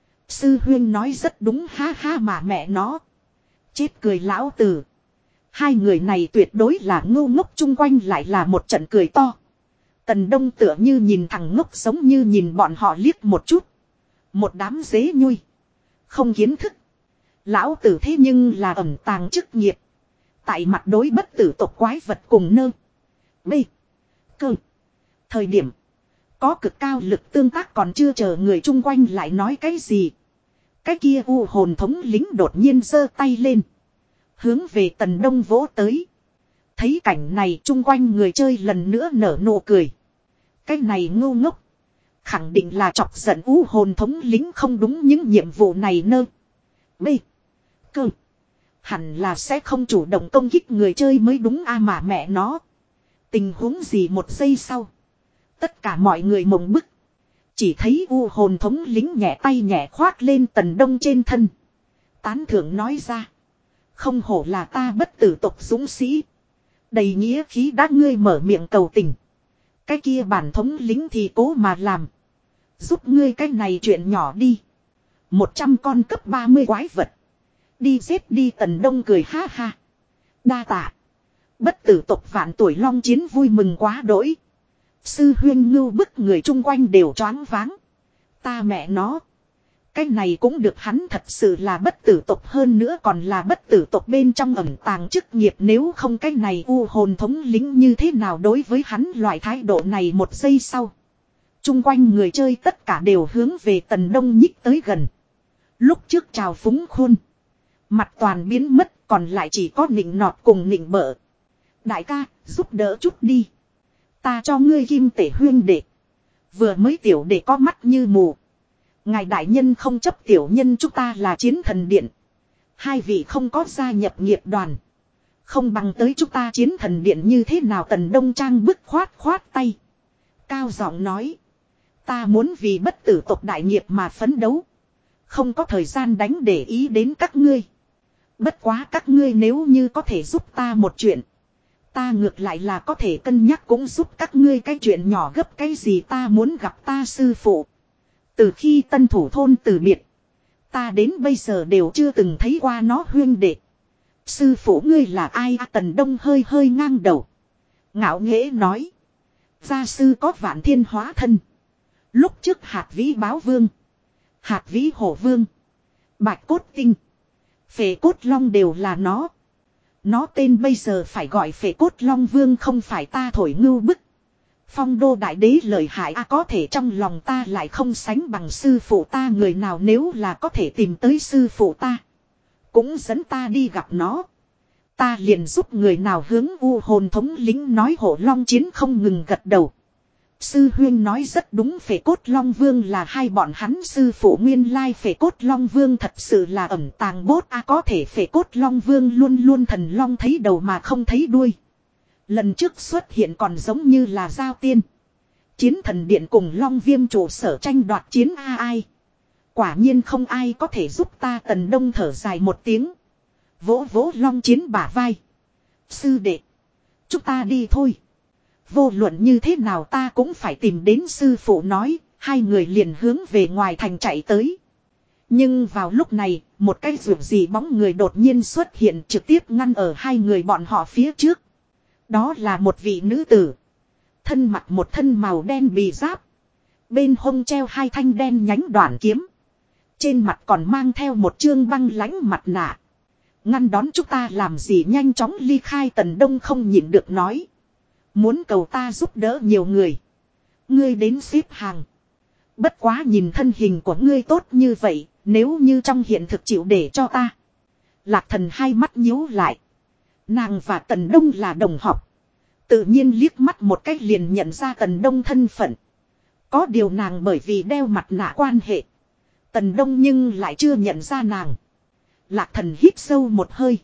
Sư huyên nói rất đúng ha ha mà mẹ nó. Chết cười lão tử. Hai người này tuyệt đối là ngu ngốc chung quanh lại là một trận cười to. Tần Đông tựa như nhìn thằng ngốc giống như nhìn bọn họ liếc một chút. Một đám dế nhui. Không kiến thức. Lão tử thế nhưng là ẩn tàng chức nghiệp. Tại mặt đối bất tử tộc quái vật cùng nơ. B. Cơ. Thời điểm. Có cực cao lực tương tác còn chưa chờ người chung quanh lại nói cái gì. Cái kia u hồn thống lính đột nhiên giơ tay lên. Hướng về Tần Đông vỗ tới. Thấy cảnh này chung quanh người chơi lần nữa nở nụ cười. Cái này ngu ngốc. Khẳng định là chọc giận u hồn thống lính không đúng những nhiệm vụ này nơ. B. Cơ. Hẳn là sẽ không chủ động công kích người chơi mới đúng a mà mẹ nó. Tình huống gì một giây sau. Tất cả mọi người mộng bức. Chỉ thấy u hồn thống lính nhẹ tay nhẹ khoác lên Tần Đông trên thân. Tán thưởng nói ra. Không hổ là ta bất tử tộc dũng sĩ. Đầy nghĩa khí đã ngươi mở miệng cầu tình. Cái kia bản thống lính thì cố mà làm. Giúp ngươi cái này chuyện nhỏ đi. Một trăm con cấp ba mươi quái vật. Đi giết đi Tần Đông cười ha ha. Đa tạ. Bất tử tộc vạn tuổi Long Chiến vui mừng quá đỗi. Sư huyên ngưu bức người chung quanh đều choáng váng. Ta mẹ nó. Cái này cũng được hắn thật sự là bất tử tộc hơn nữa còn là bất tử tộc bên trong ẩn tàng chức nghiệp nếu không cái này u hồn thống lính như thế nào đối với hắn loại thái độ này một giây sau. Chung quanh người chơi tất cả đều hướng về Tần Đông nhích tới gần. Lúc trước chào phúng khuôn. Mặt toàn biến mất còn lại chỉ có nịnh nọt cùng nịnh bợ. Đại ca giúp đỡ chút đi. Ta cho ngươi kim tể huyên đệ. Vừa mới tiểu đệ có mắt như mù. Ngài đại nhân không chấp tiểu nhân chúng ta là chiến thần điện. Hai vị không có gia nhập nghiệp đoàn. Không bằng tới chúng ta chiến thần điện như thế nào Tần Đông Trang bức khoát khoát tay. Cao giọng nói. Ta muốn vì bất tử tộc đại nghiệp mà phấn đấu. Không có thời gian đánh để ý đến các ngươi. Bất quá các ngươi nếu như có thể giúp ta một chuyện. Ta ngược lại là có thể cân nhắc cũng giúp các ngươi cái chuyện nhỏ gấp cái gì ta muốn gặp ta sư phụ. Từ khi tân thủ thôn từ biệt. Ta đến bây giờ đều chưa từng thấy qua nó huyên đệ. Sư phụ ngươi là ai à, Tần Đông hơi hơi ngang đầu. Ngạo nghễ nói. Gia sư có vạn thiên hóa thân. Lúc trước hạt vĩ báo vương. Hạt vĩ hổ vương. Bạch cốt tinh. Phệ cốt long đều là nó. Nó tên bây giờ phải gọi phệ cốt long vương không phải ta thổi ngưu bức. Phong đô đại đế lời hại a à, có thể trong lòng ta lại không sánh bằng sư phụ ta người nào nếu là có thể tìm tới sư phụ ta. Cũng dẫn ta đi gặp nó. Ta liền giúp người nào hướng u hồn thống lính nói hổ Long Chiến không ngừng gật đầu. Sư huyên nói rất đúng phệ cốt Long Vương là hai bọn hắn sư phụ nguyên lai phệ cốt Long Vương thật sự là ẩn tàng bốt a à, có thể phệ cốt Long Vương luôn luôn thần long thấy đầu mà không thấy đuôi. Lần trước xuất hiện còn giống như là giao tiên. Chiến thần điện cùng Long Viêm trụ sở tranh đoạt chiến a ai. Quả nhiên không ai có thể giúp ta Tần Đông thở dài một tiếng. Vỗ vỗ Long Chiến bả vai. Sư đệ. Chúng ta đi thôi. Vô luận như thế nào ta cũng phải tìm đến sư phụ nói. Hai người liền hướng về ngoài thành chạy tới. Nhưng vào lúc này, một cái rượu gì bóng người đột nhiên xuất hiện trực tiếp ngăn ở hai người bọn họ phía trước. Đó là một vị nữ tử. Thân mặc một thân màu đen bì giáp. Bên hông treo hai thanh đen nhánh đoạn kiếm. Trên mặt còn mang theo một chương băng lãnh mặt nạ. Ngăn đón chúng ta làm gì, nhanh chóng ly khai. Tần Đông không nhịn được nói. Muốn cầu ta giúp đỡ nhiều người. Ngươi đến xếp hàng. Bất quá nhìn thân hình của ngươi tốt như vậy. Nếu như trong hiện thực chịu để cho ta. Lạc Thần hai mắt nhíu lại. Nàng và Tần Đông là đồng học. Tự nhiên liếc mắt một cách liền nhận ra Tần Đông thân phận. Có điều nàng bởi vì đeo mặt nạ quan hệ. Tần Đông nhưng lại chưa nhận ra nàng. Lạc Thần hít sâu một hơi.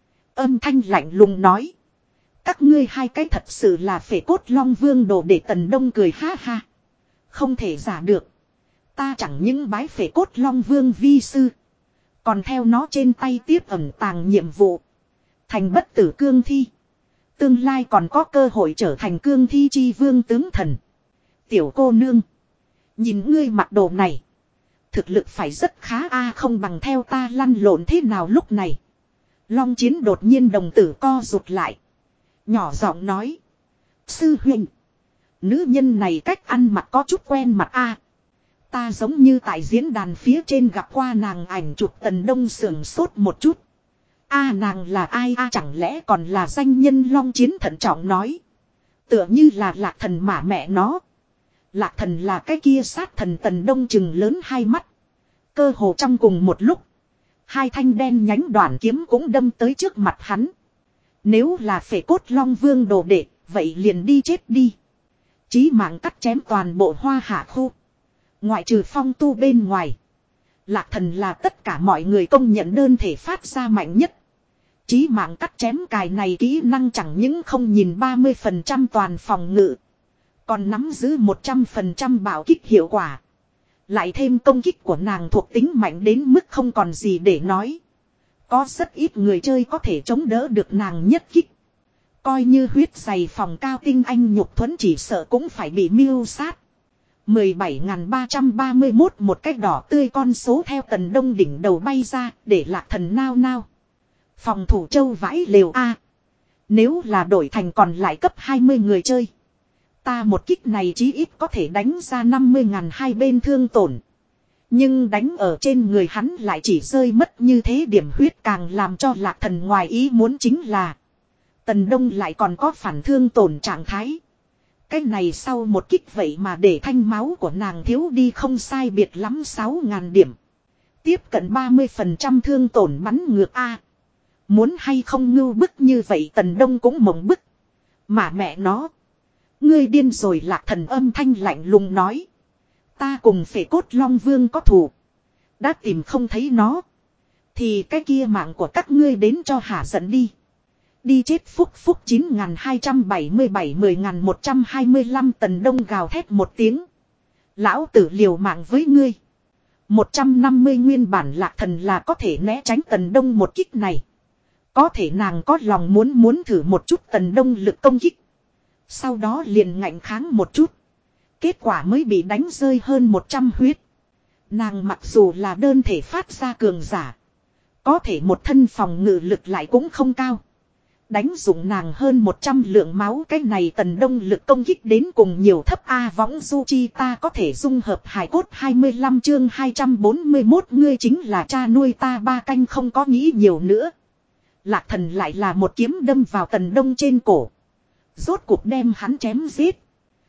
Âm thanh lạnh lùng nói. Các ngươi hai cái thật sự là phệ cốt long vương đồ, để Tần Đông cười ha ha. Không thể giả được. Ta chẳng những bái phệ cốt long vương vi sư. Còn theo nó trên tay tiếp ẩn tàng nhiệm vụ. Thành bất tử cương thi. Tương lai còn có cơ hội trở thành cương thi chi vương tướng thần. Tiểu cô nương. Nhìn ngươi mặc đồ này. Thực lực phải rất khá a, không bằng theo ta lăn lộn thế nào. Lúc này. Long Chiến đột nhiên đồng tử co rụt lại. Nhỏ giọng nói. Sư huynh. Nữ nhân này cách ăn mặc có chút quen mặt a. Ta giống như tại diễn đàn phía trên gặp qua nàng ảnh chụp. Tần Đông sườn sốt một chút. A nàng là ai a, chẳng lẽ còn là danh nhân Long Chiến thận trọng nói. Tựa như là Lạc Thần mà mẹ nó. Lạc Thần là cái kia sát thần. Tần Đông chừng lớn hai mắt. Cơ hồ trong cùng một lúc. Hai thanh đen nhánh đoạn kiếm cũng đâm tới trước mặt hắn. Nếu là phệ cốt long vương đồ đệ, vậy liền đi chết đi. Chí mạng cắt chém toàn bộ Hoa Hạ khu. Ngoại trừ Phong Tu bên ngoài. Lạc Thần là tất cả mọi người công nhận đơn thể phát ra mạnh nhất. Chí mạng cắt chém cài này kỹ năng chẳng những không nhìn ba mươi phần trăm toàn phòng ngự. Còn nắm giữ một trăm phần trăm bảo kích hiệu quả. Lại thêm công kích của nàng thuộc tính mạnh đến mức không còn gì để nói. Có rất ít người chơi có thể chống đỡ được nàng nhất kích. Coi như huyết dày phòng cao tinh anh nhục thuẫn chỉ sợ cũng phải bị mưu sát. mười bảy nghìn ba trăm ba mươi mốt một cái đỏ tươi con số theo Tần Đông đỉnh đầu bay ra để Lạc Thần nao nao. Phòng thủ châu vãi lều A. Nếu là đổi thành còn lại cấp hai mươi người chơi. Ta một kích này chí ít có thể đánh ra năm mươi ngàn hai bên thương tổn. Nhưng đánh ở trên người hắn lại chỉ rơi mất như thế điểm huyết, càng làm cho Lạc Thần ngoài ý muốn chính là. Tần Đông lại còn có phản thương tổn trạng thái. Cái này sau một kích vậy mà để thanh máu của nàng thiếu đi không sai biệt lắm sáu ngàn điểm. Tiếp cận ba mươi phần trăm thương tổn bắn ngược A. Muốn hay không ngưu bức như vậy. Tần Đông cũng mộng bức. Mà mẹ nó. Ngươi điên rồi. Lạc Thần âm thanh lạnh lùng nói. Ta cùng phệ cốt long vương có thù. Đã tìm không thấy nó. Thì cái kia mạng của các ngươi đến cho hả giận đi. Đi chết phúc phúc. Chín nghìn hai trăm bảy mươi bảy mười nghìn một trăm hai mươi lăm. Tần Đông gào thét một tiếng. Lão tử liều mạng với ngươi. một trăm năm mươi nguyên bản Lạc Thần là có thể né tránh Tần Đông một kích này. Có thể nàng có lòng muốn muốn thử một chút Tần Đông lực công kích. Sau đó liền ngạnh kháng một chút. Kết quả mới bị đánh rơi hơn một trăm huyết. Nàng mặc dù là đơn thể phát ra cường giả. Có thể một thân phòng ngự lực lại cũng không cao. Đánh dụng nàng hơn một trăm lượng máu. Cái này Tần Đông lực công kích đến cùng nhiều thấp A. Võng du chi ta có thể dung hợp hài cốt. Hai mươi lăm chương hai trăm bốn mươi mốt. Ngươi chính là cha nuôi ta. Ba canh không có nghĩ nhiều nữa. Lạc Thần lại là một kiếm đâm vào Tần Đông trên cổ. Rốt cuộc đem hắn chém giết.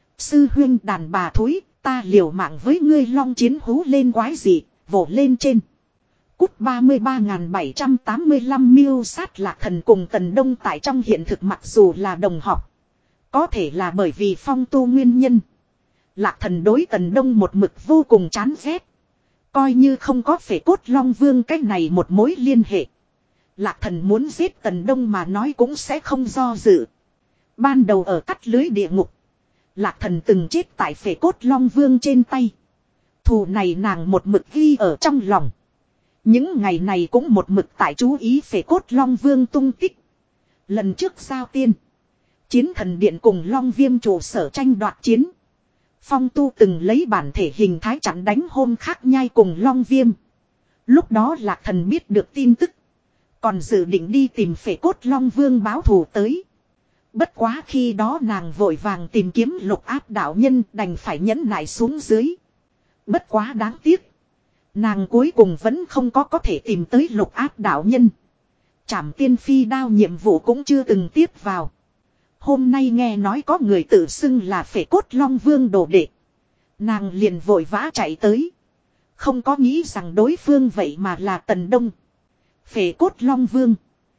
Sư huynh đàn bà thối, ta liều mạng với ngươi. Long Chiến hú lên quái dị, vỗ lên trên. Cút ba mươi ba nghìn bảy trăm tám mươi lăm miêu sát. Lạc Thần cùng Tần Đông tại trong hiện thực mặc dù là đồng học. Có thể là bởi vì Phong Tu nguyên nhân. Lạc Thần đối Tần Đông một mực vô cùng chán ghét. Coi như không có phệ cốt long vương cách này một mối liên hệ. Lạc Thần muốn giết Tần Đông mà nói cũng sẽ không do dự. Ban đầu ở cắt lưới địa ngục. Lạc Thần từng chết tại phệ cốt long vương trên tay. Thù này nàng một mực ghi ở trong lòng. Những ngày này cũng một mực tại chú ý phệ cốt long vương tung tích. Lần trước giao tiên. Chiến thần điện cùng long viêm trụ sở tranh đoạt chiến. Phong Tu từng lấy bản thể hình thái chặn đánh hôm khác nhai cùng long viêm. Lúc đó Lạc Thần biết được tin tức. Còn dự định đi tìm Phệ Cốt Long Vương báo thù tới. Bất quá khi đó nàng vội vàng tìm kiếm Lục Áp đạo nhân, đành phải nhẫn nại xuống dưới. Bất quá đáng tiếc. Nàng cuối cùng vẫn không có có thể tìm tới Lục Áp đạo nhân. Trảm tiên phi đao nhiệm vụ cũng chưa từng tiếp vào. Hôm nay nghe nói có người tự xưng là Phệ Cốt Long Vương đồ đệ. Nàng liền vội vã chạy tới. Không có nghĩ rằng đối phương vậy mà là Tần Đông. Phệ Cốt Long Vương.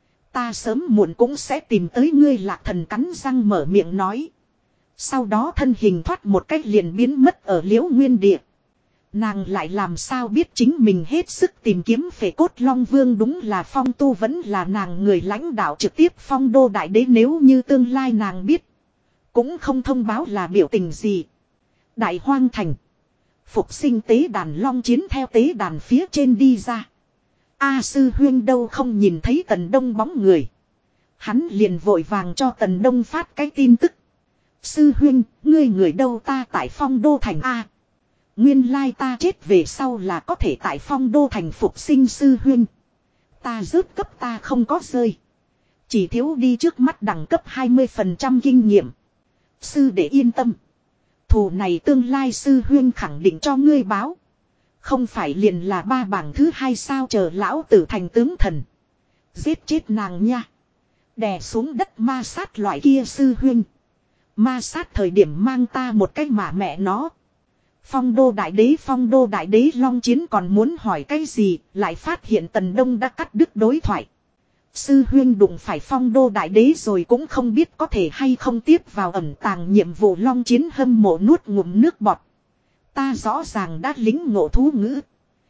Ta sớm muộn cũng sẽ tìm tới ngươi. Lạc Thần cắn răng mở miệng nói. Sau đó thân hình thoát một cách liền biến mất ở Liễu Nguyên Địa. Nàng lại làm sao biết chính mình hết sức tìm kiếm Phệ Cốt Long Vương, đúng là Phong Tu vẫn là nàng người lãnh đạo trực tiếp Phong Đô Đại Đế, nếu như tương lai nàng biết. Cũng không thông báo là biểu tình gì. Đại Hoang Thành. Phục sinh tế đàn long chiến theo tế đàn phía trên đi ra. A Sư Huyên đâu không nhìn thấy Tần Đông bóng người. Hắn liền vội vàng cho Tần Đông phát cái tin tức. Sư Huyên, ngươi người đâu? Ta tại Phong Đô Thành A. Nguyên lai ta chết về sau là có thể tại Phong Đô Thành phục sinh. Sư Huyên. Ta rớt cấp, ta không có rơi. Chỉ thiếu đi trước mắt đẳng cấp hai mươi phần trăm kinh nghiệm. Sư để yên tâm. Thù này tương lai Sư Huyên khẳng định cho ngươi báo. Không phải liền là ba bảng thứ hai sao? Chờ lão tử thành tướng thần. Giết chết nàng nha. Đè xuống đất ma sát loại kia. Sư Huyên. Ma sát thời điểm mang ta một cái mà mẹ nó. Phong Đô Đại Đế Phong Đô Đại Đế long chiến còn muốn hỏi cái gì, lại phát hiện Tần Đông đã cắt đứt đối thoại. Sư Huyên đụng phải Phong Đô Đại Đế rồi cũng không biết có thể hay không tiếp vào ẩn tàng nhiệm vụ. Long chiến hâm mộ nuốt ngụm nước bọt. Ta rõ ràng đã lính ngộ thú ngữ.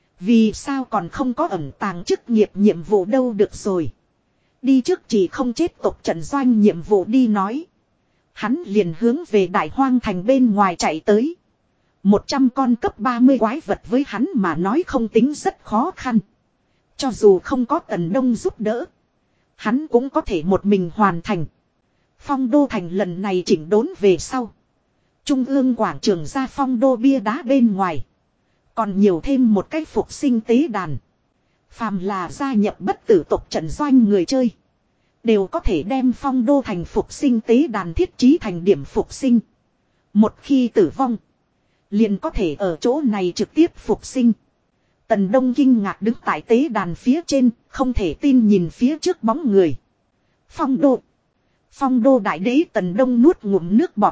Vì sao còn không có ẩn tàng chức nghiệp nhiệm vụ đâu? Được rồi. Đi trước chỉ không chết tộc trận doanh nhiệm vụ đi nói. Hắn liền hướng về Đại Hoang Thành bên ngoài chạy tới. Một trăm con cấp ba mươi quái vật với hắn mà nói không tính rất khó khăn. Cho dù không có Tần Đông giúp đỡ, hắn cũng có thể một mình hoàn thành. Phong Đô Thành lần này chỉnh đốn về sau. Trung ương quảng trường ra Phong Đô bia đá bên ngoài. Còn nhiều thêm một cái phục sinh tế đàn. Phàm là gia nhập bất tử tộc trận doanh người chơi. Đều có thể đem Phong Đô Thành phục sinh tế đàn thiết trí thành điểm phục sinh. Một khi tử vong, liền có thể ở chỗ này trực tiếp phục sinh. Tần Đông kinh ngạc đứng tại tế đàn phía trên, không thể tin nhìn phía trước bóng người. Phong Đô. Phong Đô Đại Đế. Tần Đông nuốt ngụm nước bọt.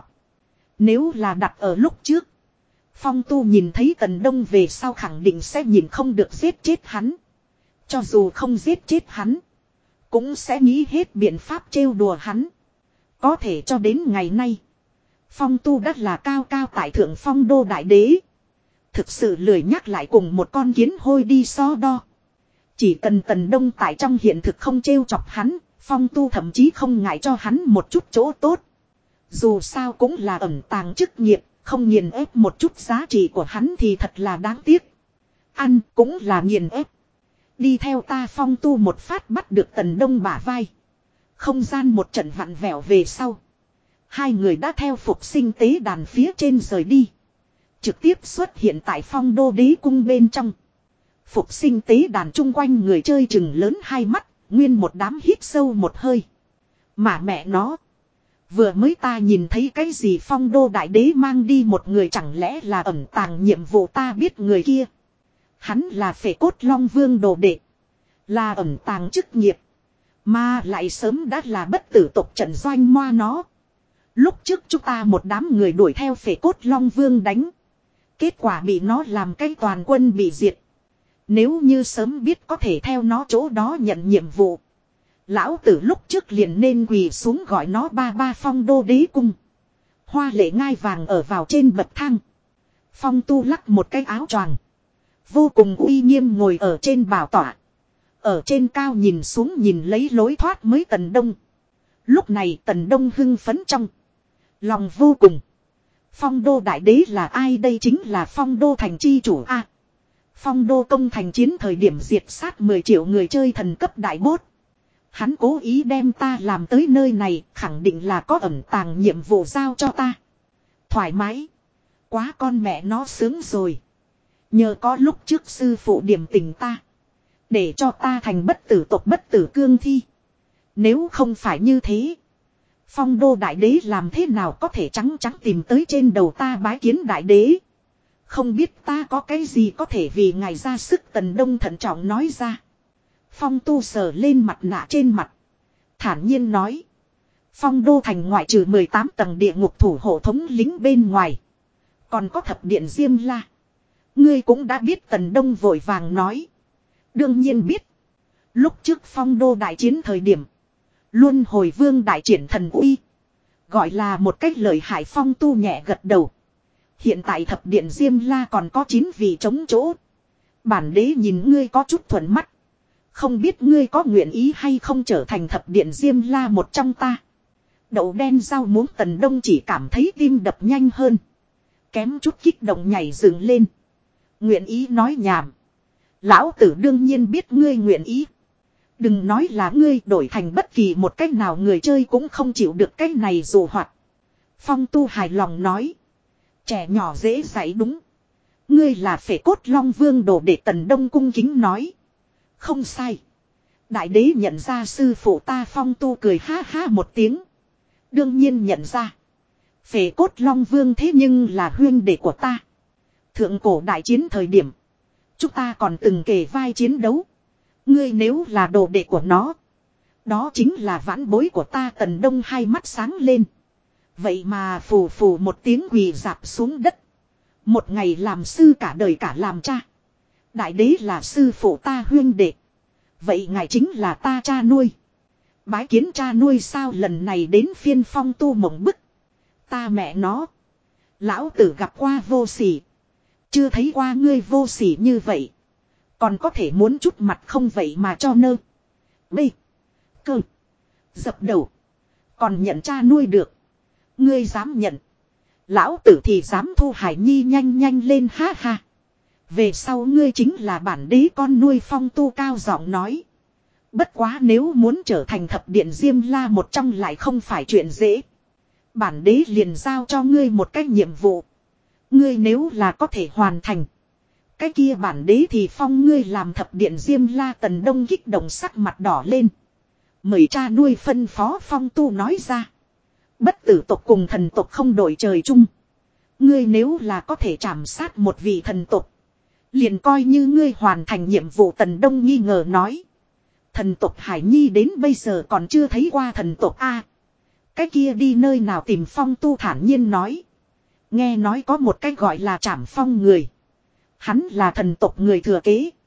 Nếu là đặt ở lúc trước, Phong Tu nhìn thấy Tần Đông về sau khẳng định sẽ nhìn không được giết chết hắn. Cho dù không giết chết hắn, cũng sẽ nghĩ hết biện pháp trêu đùa hắn. Có thể cho đến ngày nay, Phong Tu đã là cao cao tại thượng Phong Đô Đại Đế. Thực sự lười nhắc lại cùng một con kiến hôi đi so đo. Chỉ cần Tần Đông tại trong hiện thực không trêu chọc hắn, Phong Tu thậm chí không ngại cho hắn một chút chỗ tốt. Dù sao cũng là ẩn tàng chức nghiệp, không nghiền ép một chút giá trị của hắn thì thật là đáng tiếc. Ăn cũng là nghiền ép. Đi theo ta. Phong Tu một phát bắt được Tần Đông bả vai. Không gian một trận vặn vẹo về sau, hai người đã theo phục sinh tế đàn phía trên rời đi. Trực tiếp xuất hiện tại Phong Đô Đế cung bên trong. Phục sinh tế đàn chung quanh người chơi chừng lớn hai mắt, nguyên một đám hít sâu một hơi. Mà mẹ nó, vừa mới ta nhìn thấy cái gì? Phong Đô Đại Đế mang đi một người, chẳng lẽ là ẩn tàng nhiệm vụ? Ta biết người kia. Hắn là Phệ Cốt Long Vương đồ đệ, là ẩn tàng chức nghiệp, mà lại sớm đã là bất tử tộc trận doanh moa nó. Lúc trước chúng ta một đám người đuổi theo Phệ Cốt Long Vương đánh, kết quả bị nó làm cái toàn quân bị diệt. Nếu như sớm biết có thể theo nó chỗ đó nhận nhiệm vụ, lão tử lúc trước liền nên quỳ xuống gọi nó ba ba. Phong Đô Đế cung, hoa lệ ngai vàng ở vào trên bậc thang. Phong Tu lắc một cái áo choàng, vô cùng uy nghiêm ngồi ở trên bảo tọa. Ở trên cao nhìn xuống nhìn lấy lối thoát mới Tần Đông. Lúc này Tần Đông hưng phấn trong lòng vô cùng. Phong Đô Đại Đế là ai? Đây chính là Phong Đô Thành chi chủ a. À, Phong Đô công thành chiến thời điểm diệt sát mười triệu người chơi thần cấp đại bốt. Hắn cố ý đem ta làm tới nơi này, khẳng định là có ẩn tàng nhiệm vụ giao cho ta. Thoải mái. Quá con mẹ nó sướng rồi. Nhờ có lúc trước sư phụ điểm tình ta, Để cho ta thành bất tử tộc bất tử cương thi. Nếu không phải như thế. Phong đô đại đế làm thế nào có thể trắng trắng tìm tới trên đầu ta bái kiến đại đế. Không biết ta có cái gì có thể vì ngài ra sức. Tần Đông thận trọng nói ra. Phong tu sờ lên mặt nạ trên mặt. Thản nhiên nói. Phong đô thành ngoại trừ mười tám tầng địa ngục thủ hộ thống lính bên ngoài. Còn có thập điện Diêm La. Ngươi cũng đã biết. Tần Đông vội vàng nói. Đương nhiên biết. Lúc trước phong đô đại chiến thời điểm. Luân hồi vương đại triển thần uy. Gọi là một cách lợi hại. Phong tu nhẹ gật đầu. Hiện tại thập điện Diêm La còn có chín vị trống chỗ. Bản đế nhìn ngươi có chút thuận mắt. Không biết ngươi có nguyện ý hay không trở thành thập điện Diêm La một trong ta. Đậu đen rau muống. Tần Đông chỉ cảm thấy tim đập nhanh hơn. Kém chút kích động nhảy dựng lên. Nguyện ý nói nhảm. Lão tử đương nhiên biết ngươi nguyện ý. Đừng nói là ngươi đổi thành bất kỳ một cách nào người chơi cũng không chịu được cách này dù hoạt. Phong tu hài lòng nói. Trẻ nhỏ dễ dạy đúng. Ngươi là phệ cốt long vương đồ để. Tần Đông cung kính nói. Không sai. Đại đế nhận ra sư phụ ta. Phong tu cười ha ha một tiếng. Đương nhiên nhận ra. Phệ cốt long vương thế nhưng là huyên đệ của ta. Thượng cổ đại chiến thời điểm. Chúng ta còn từng kề vai chiến đấu. Ngươi nếu là đồ đệ của nó. Đó chính là vãn bối của ta. Tần Đông hai mắt sáng lên. Vậy mà phù phù một tiếng quỳ dạp xuống đất. Một ngày làm sư cả đời cả làm cha. Đại đế là sư phụ ta huyên đệ. Vậy ngài chính là ta cha nuôi. Bái kiến cha nuôi sao. Lần này đến phiên phong tu mộng bức. Ta mẹ nó. Lão tử gặp qua vô sỉ. Chưa thấy qua ngươi vô sỉ như vậy. Còn có thể muốn chút mặt không vậy mà cho nơ. B. Cơ. Dập đầu. Còn nhận cha nuôi được. Ngươi dám nhận. Lão tử thì dám thu Hải Nhi nhanh nhanh lên ha ha. Về sau ngươi chính là bản đế con nuôi. Phong tu cao giọng nói. Bất quá nếu muốn trở thành thập điện Diêm La một trong lại không phải chuyện dễ. Bản đế liền giao cho ngươi một cái nhiệm vụ. Ngươi nếu là có thể hoàn thành. Cái kia bản đế thì phong ngươi làm thập điện Diêm La. Tần Đông kích động sắc mặt đỏ lên. Mời cha nuôi phân phó. Phong tu nói ra. Bất tử tộc cùng thần tộc không đổi trời chung. Ngươi nếu là có thể trảm sát một vị thần tộc. Liền coi như ngươi hoàn thành nhiệm vụ. Tần Đông nghi ngờ nói. Thần tộc Hải Nhi đến bây giờ còn chưa thấy qua thần tộc A. Cái kia đi nơi nào tìm. Phong tu thản nhiên nói. Nghe nói có một cái gọi là trảm phong người. Hắn là thần tộc người thừa kế.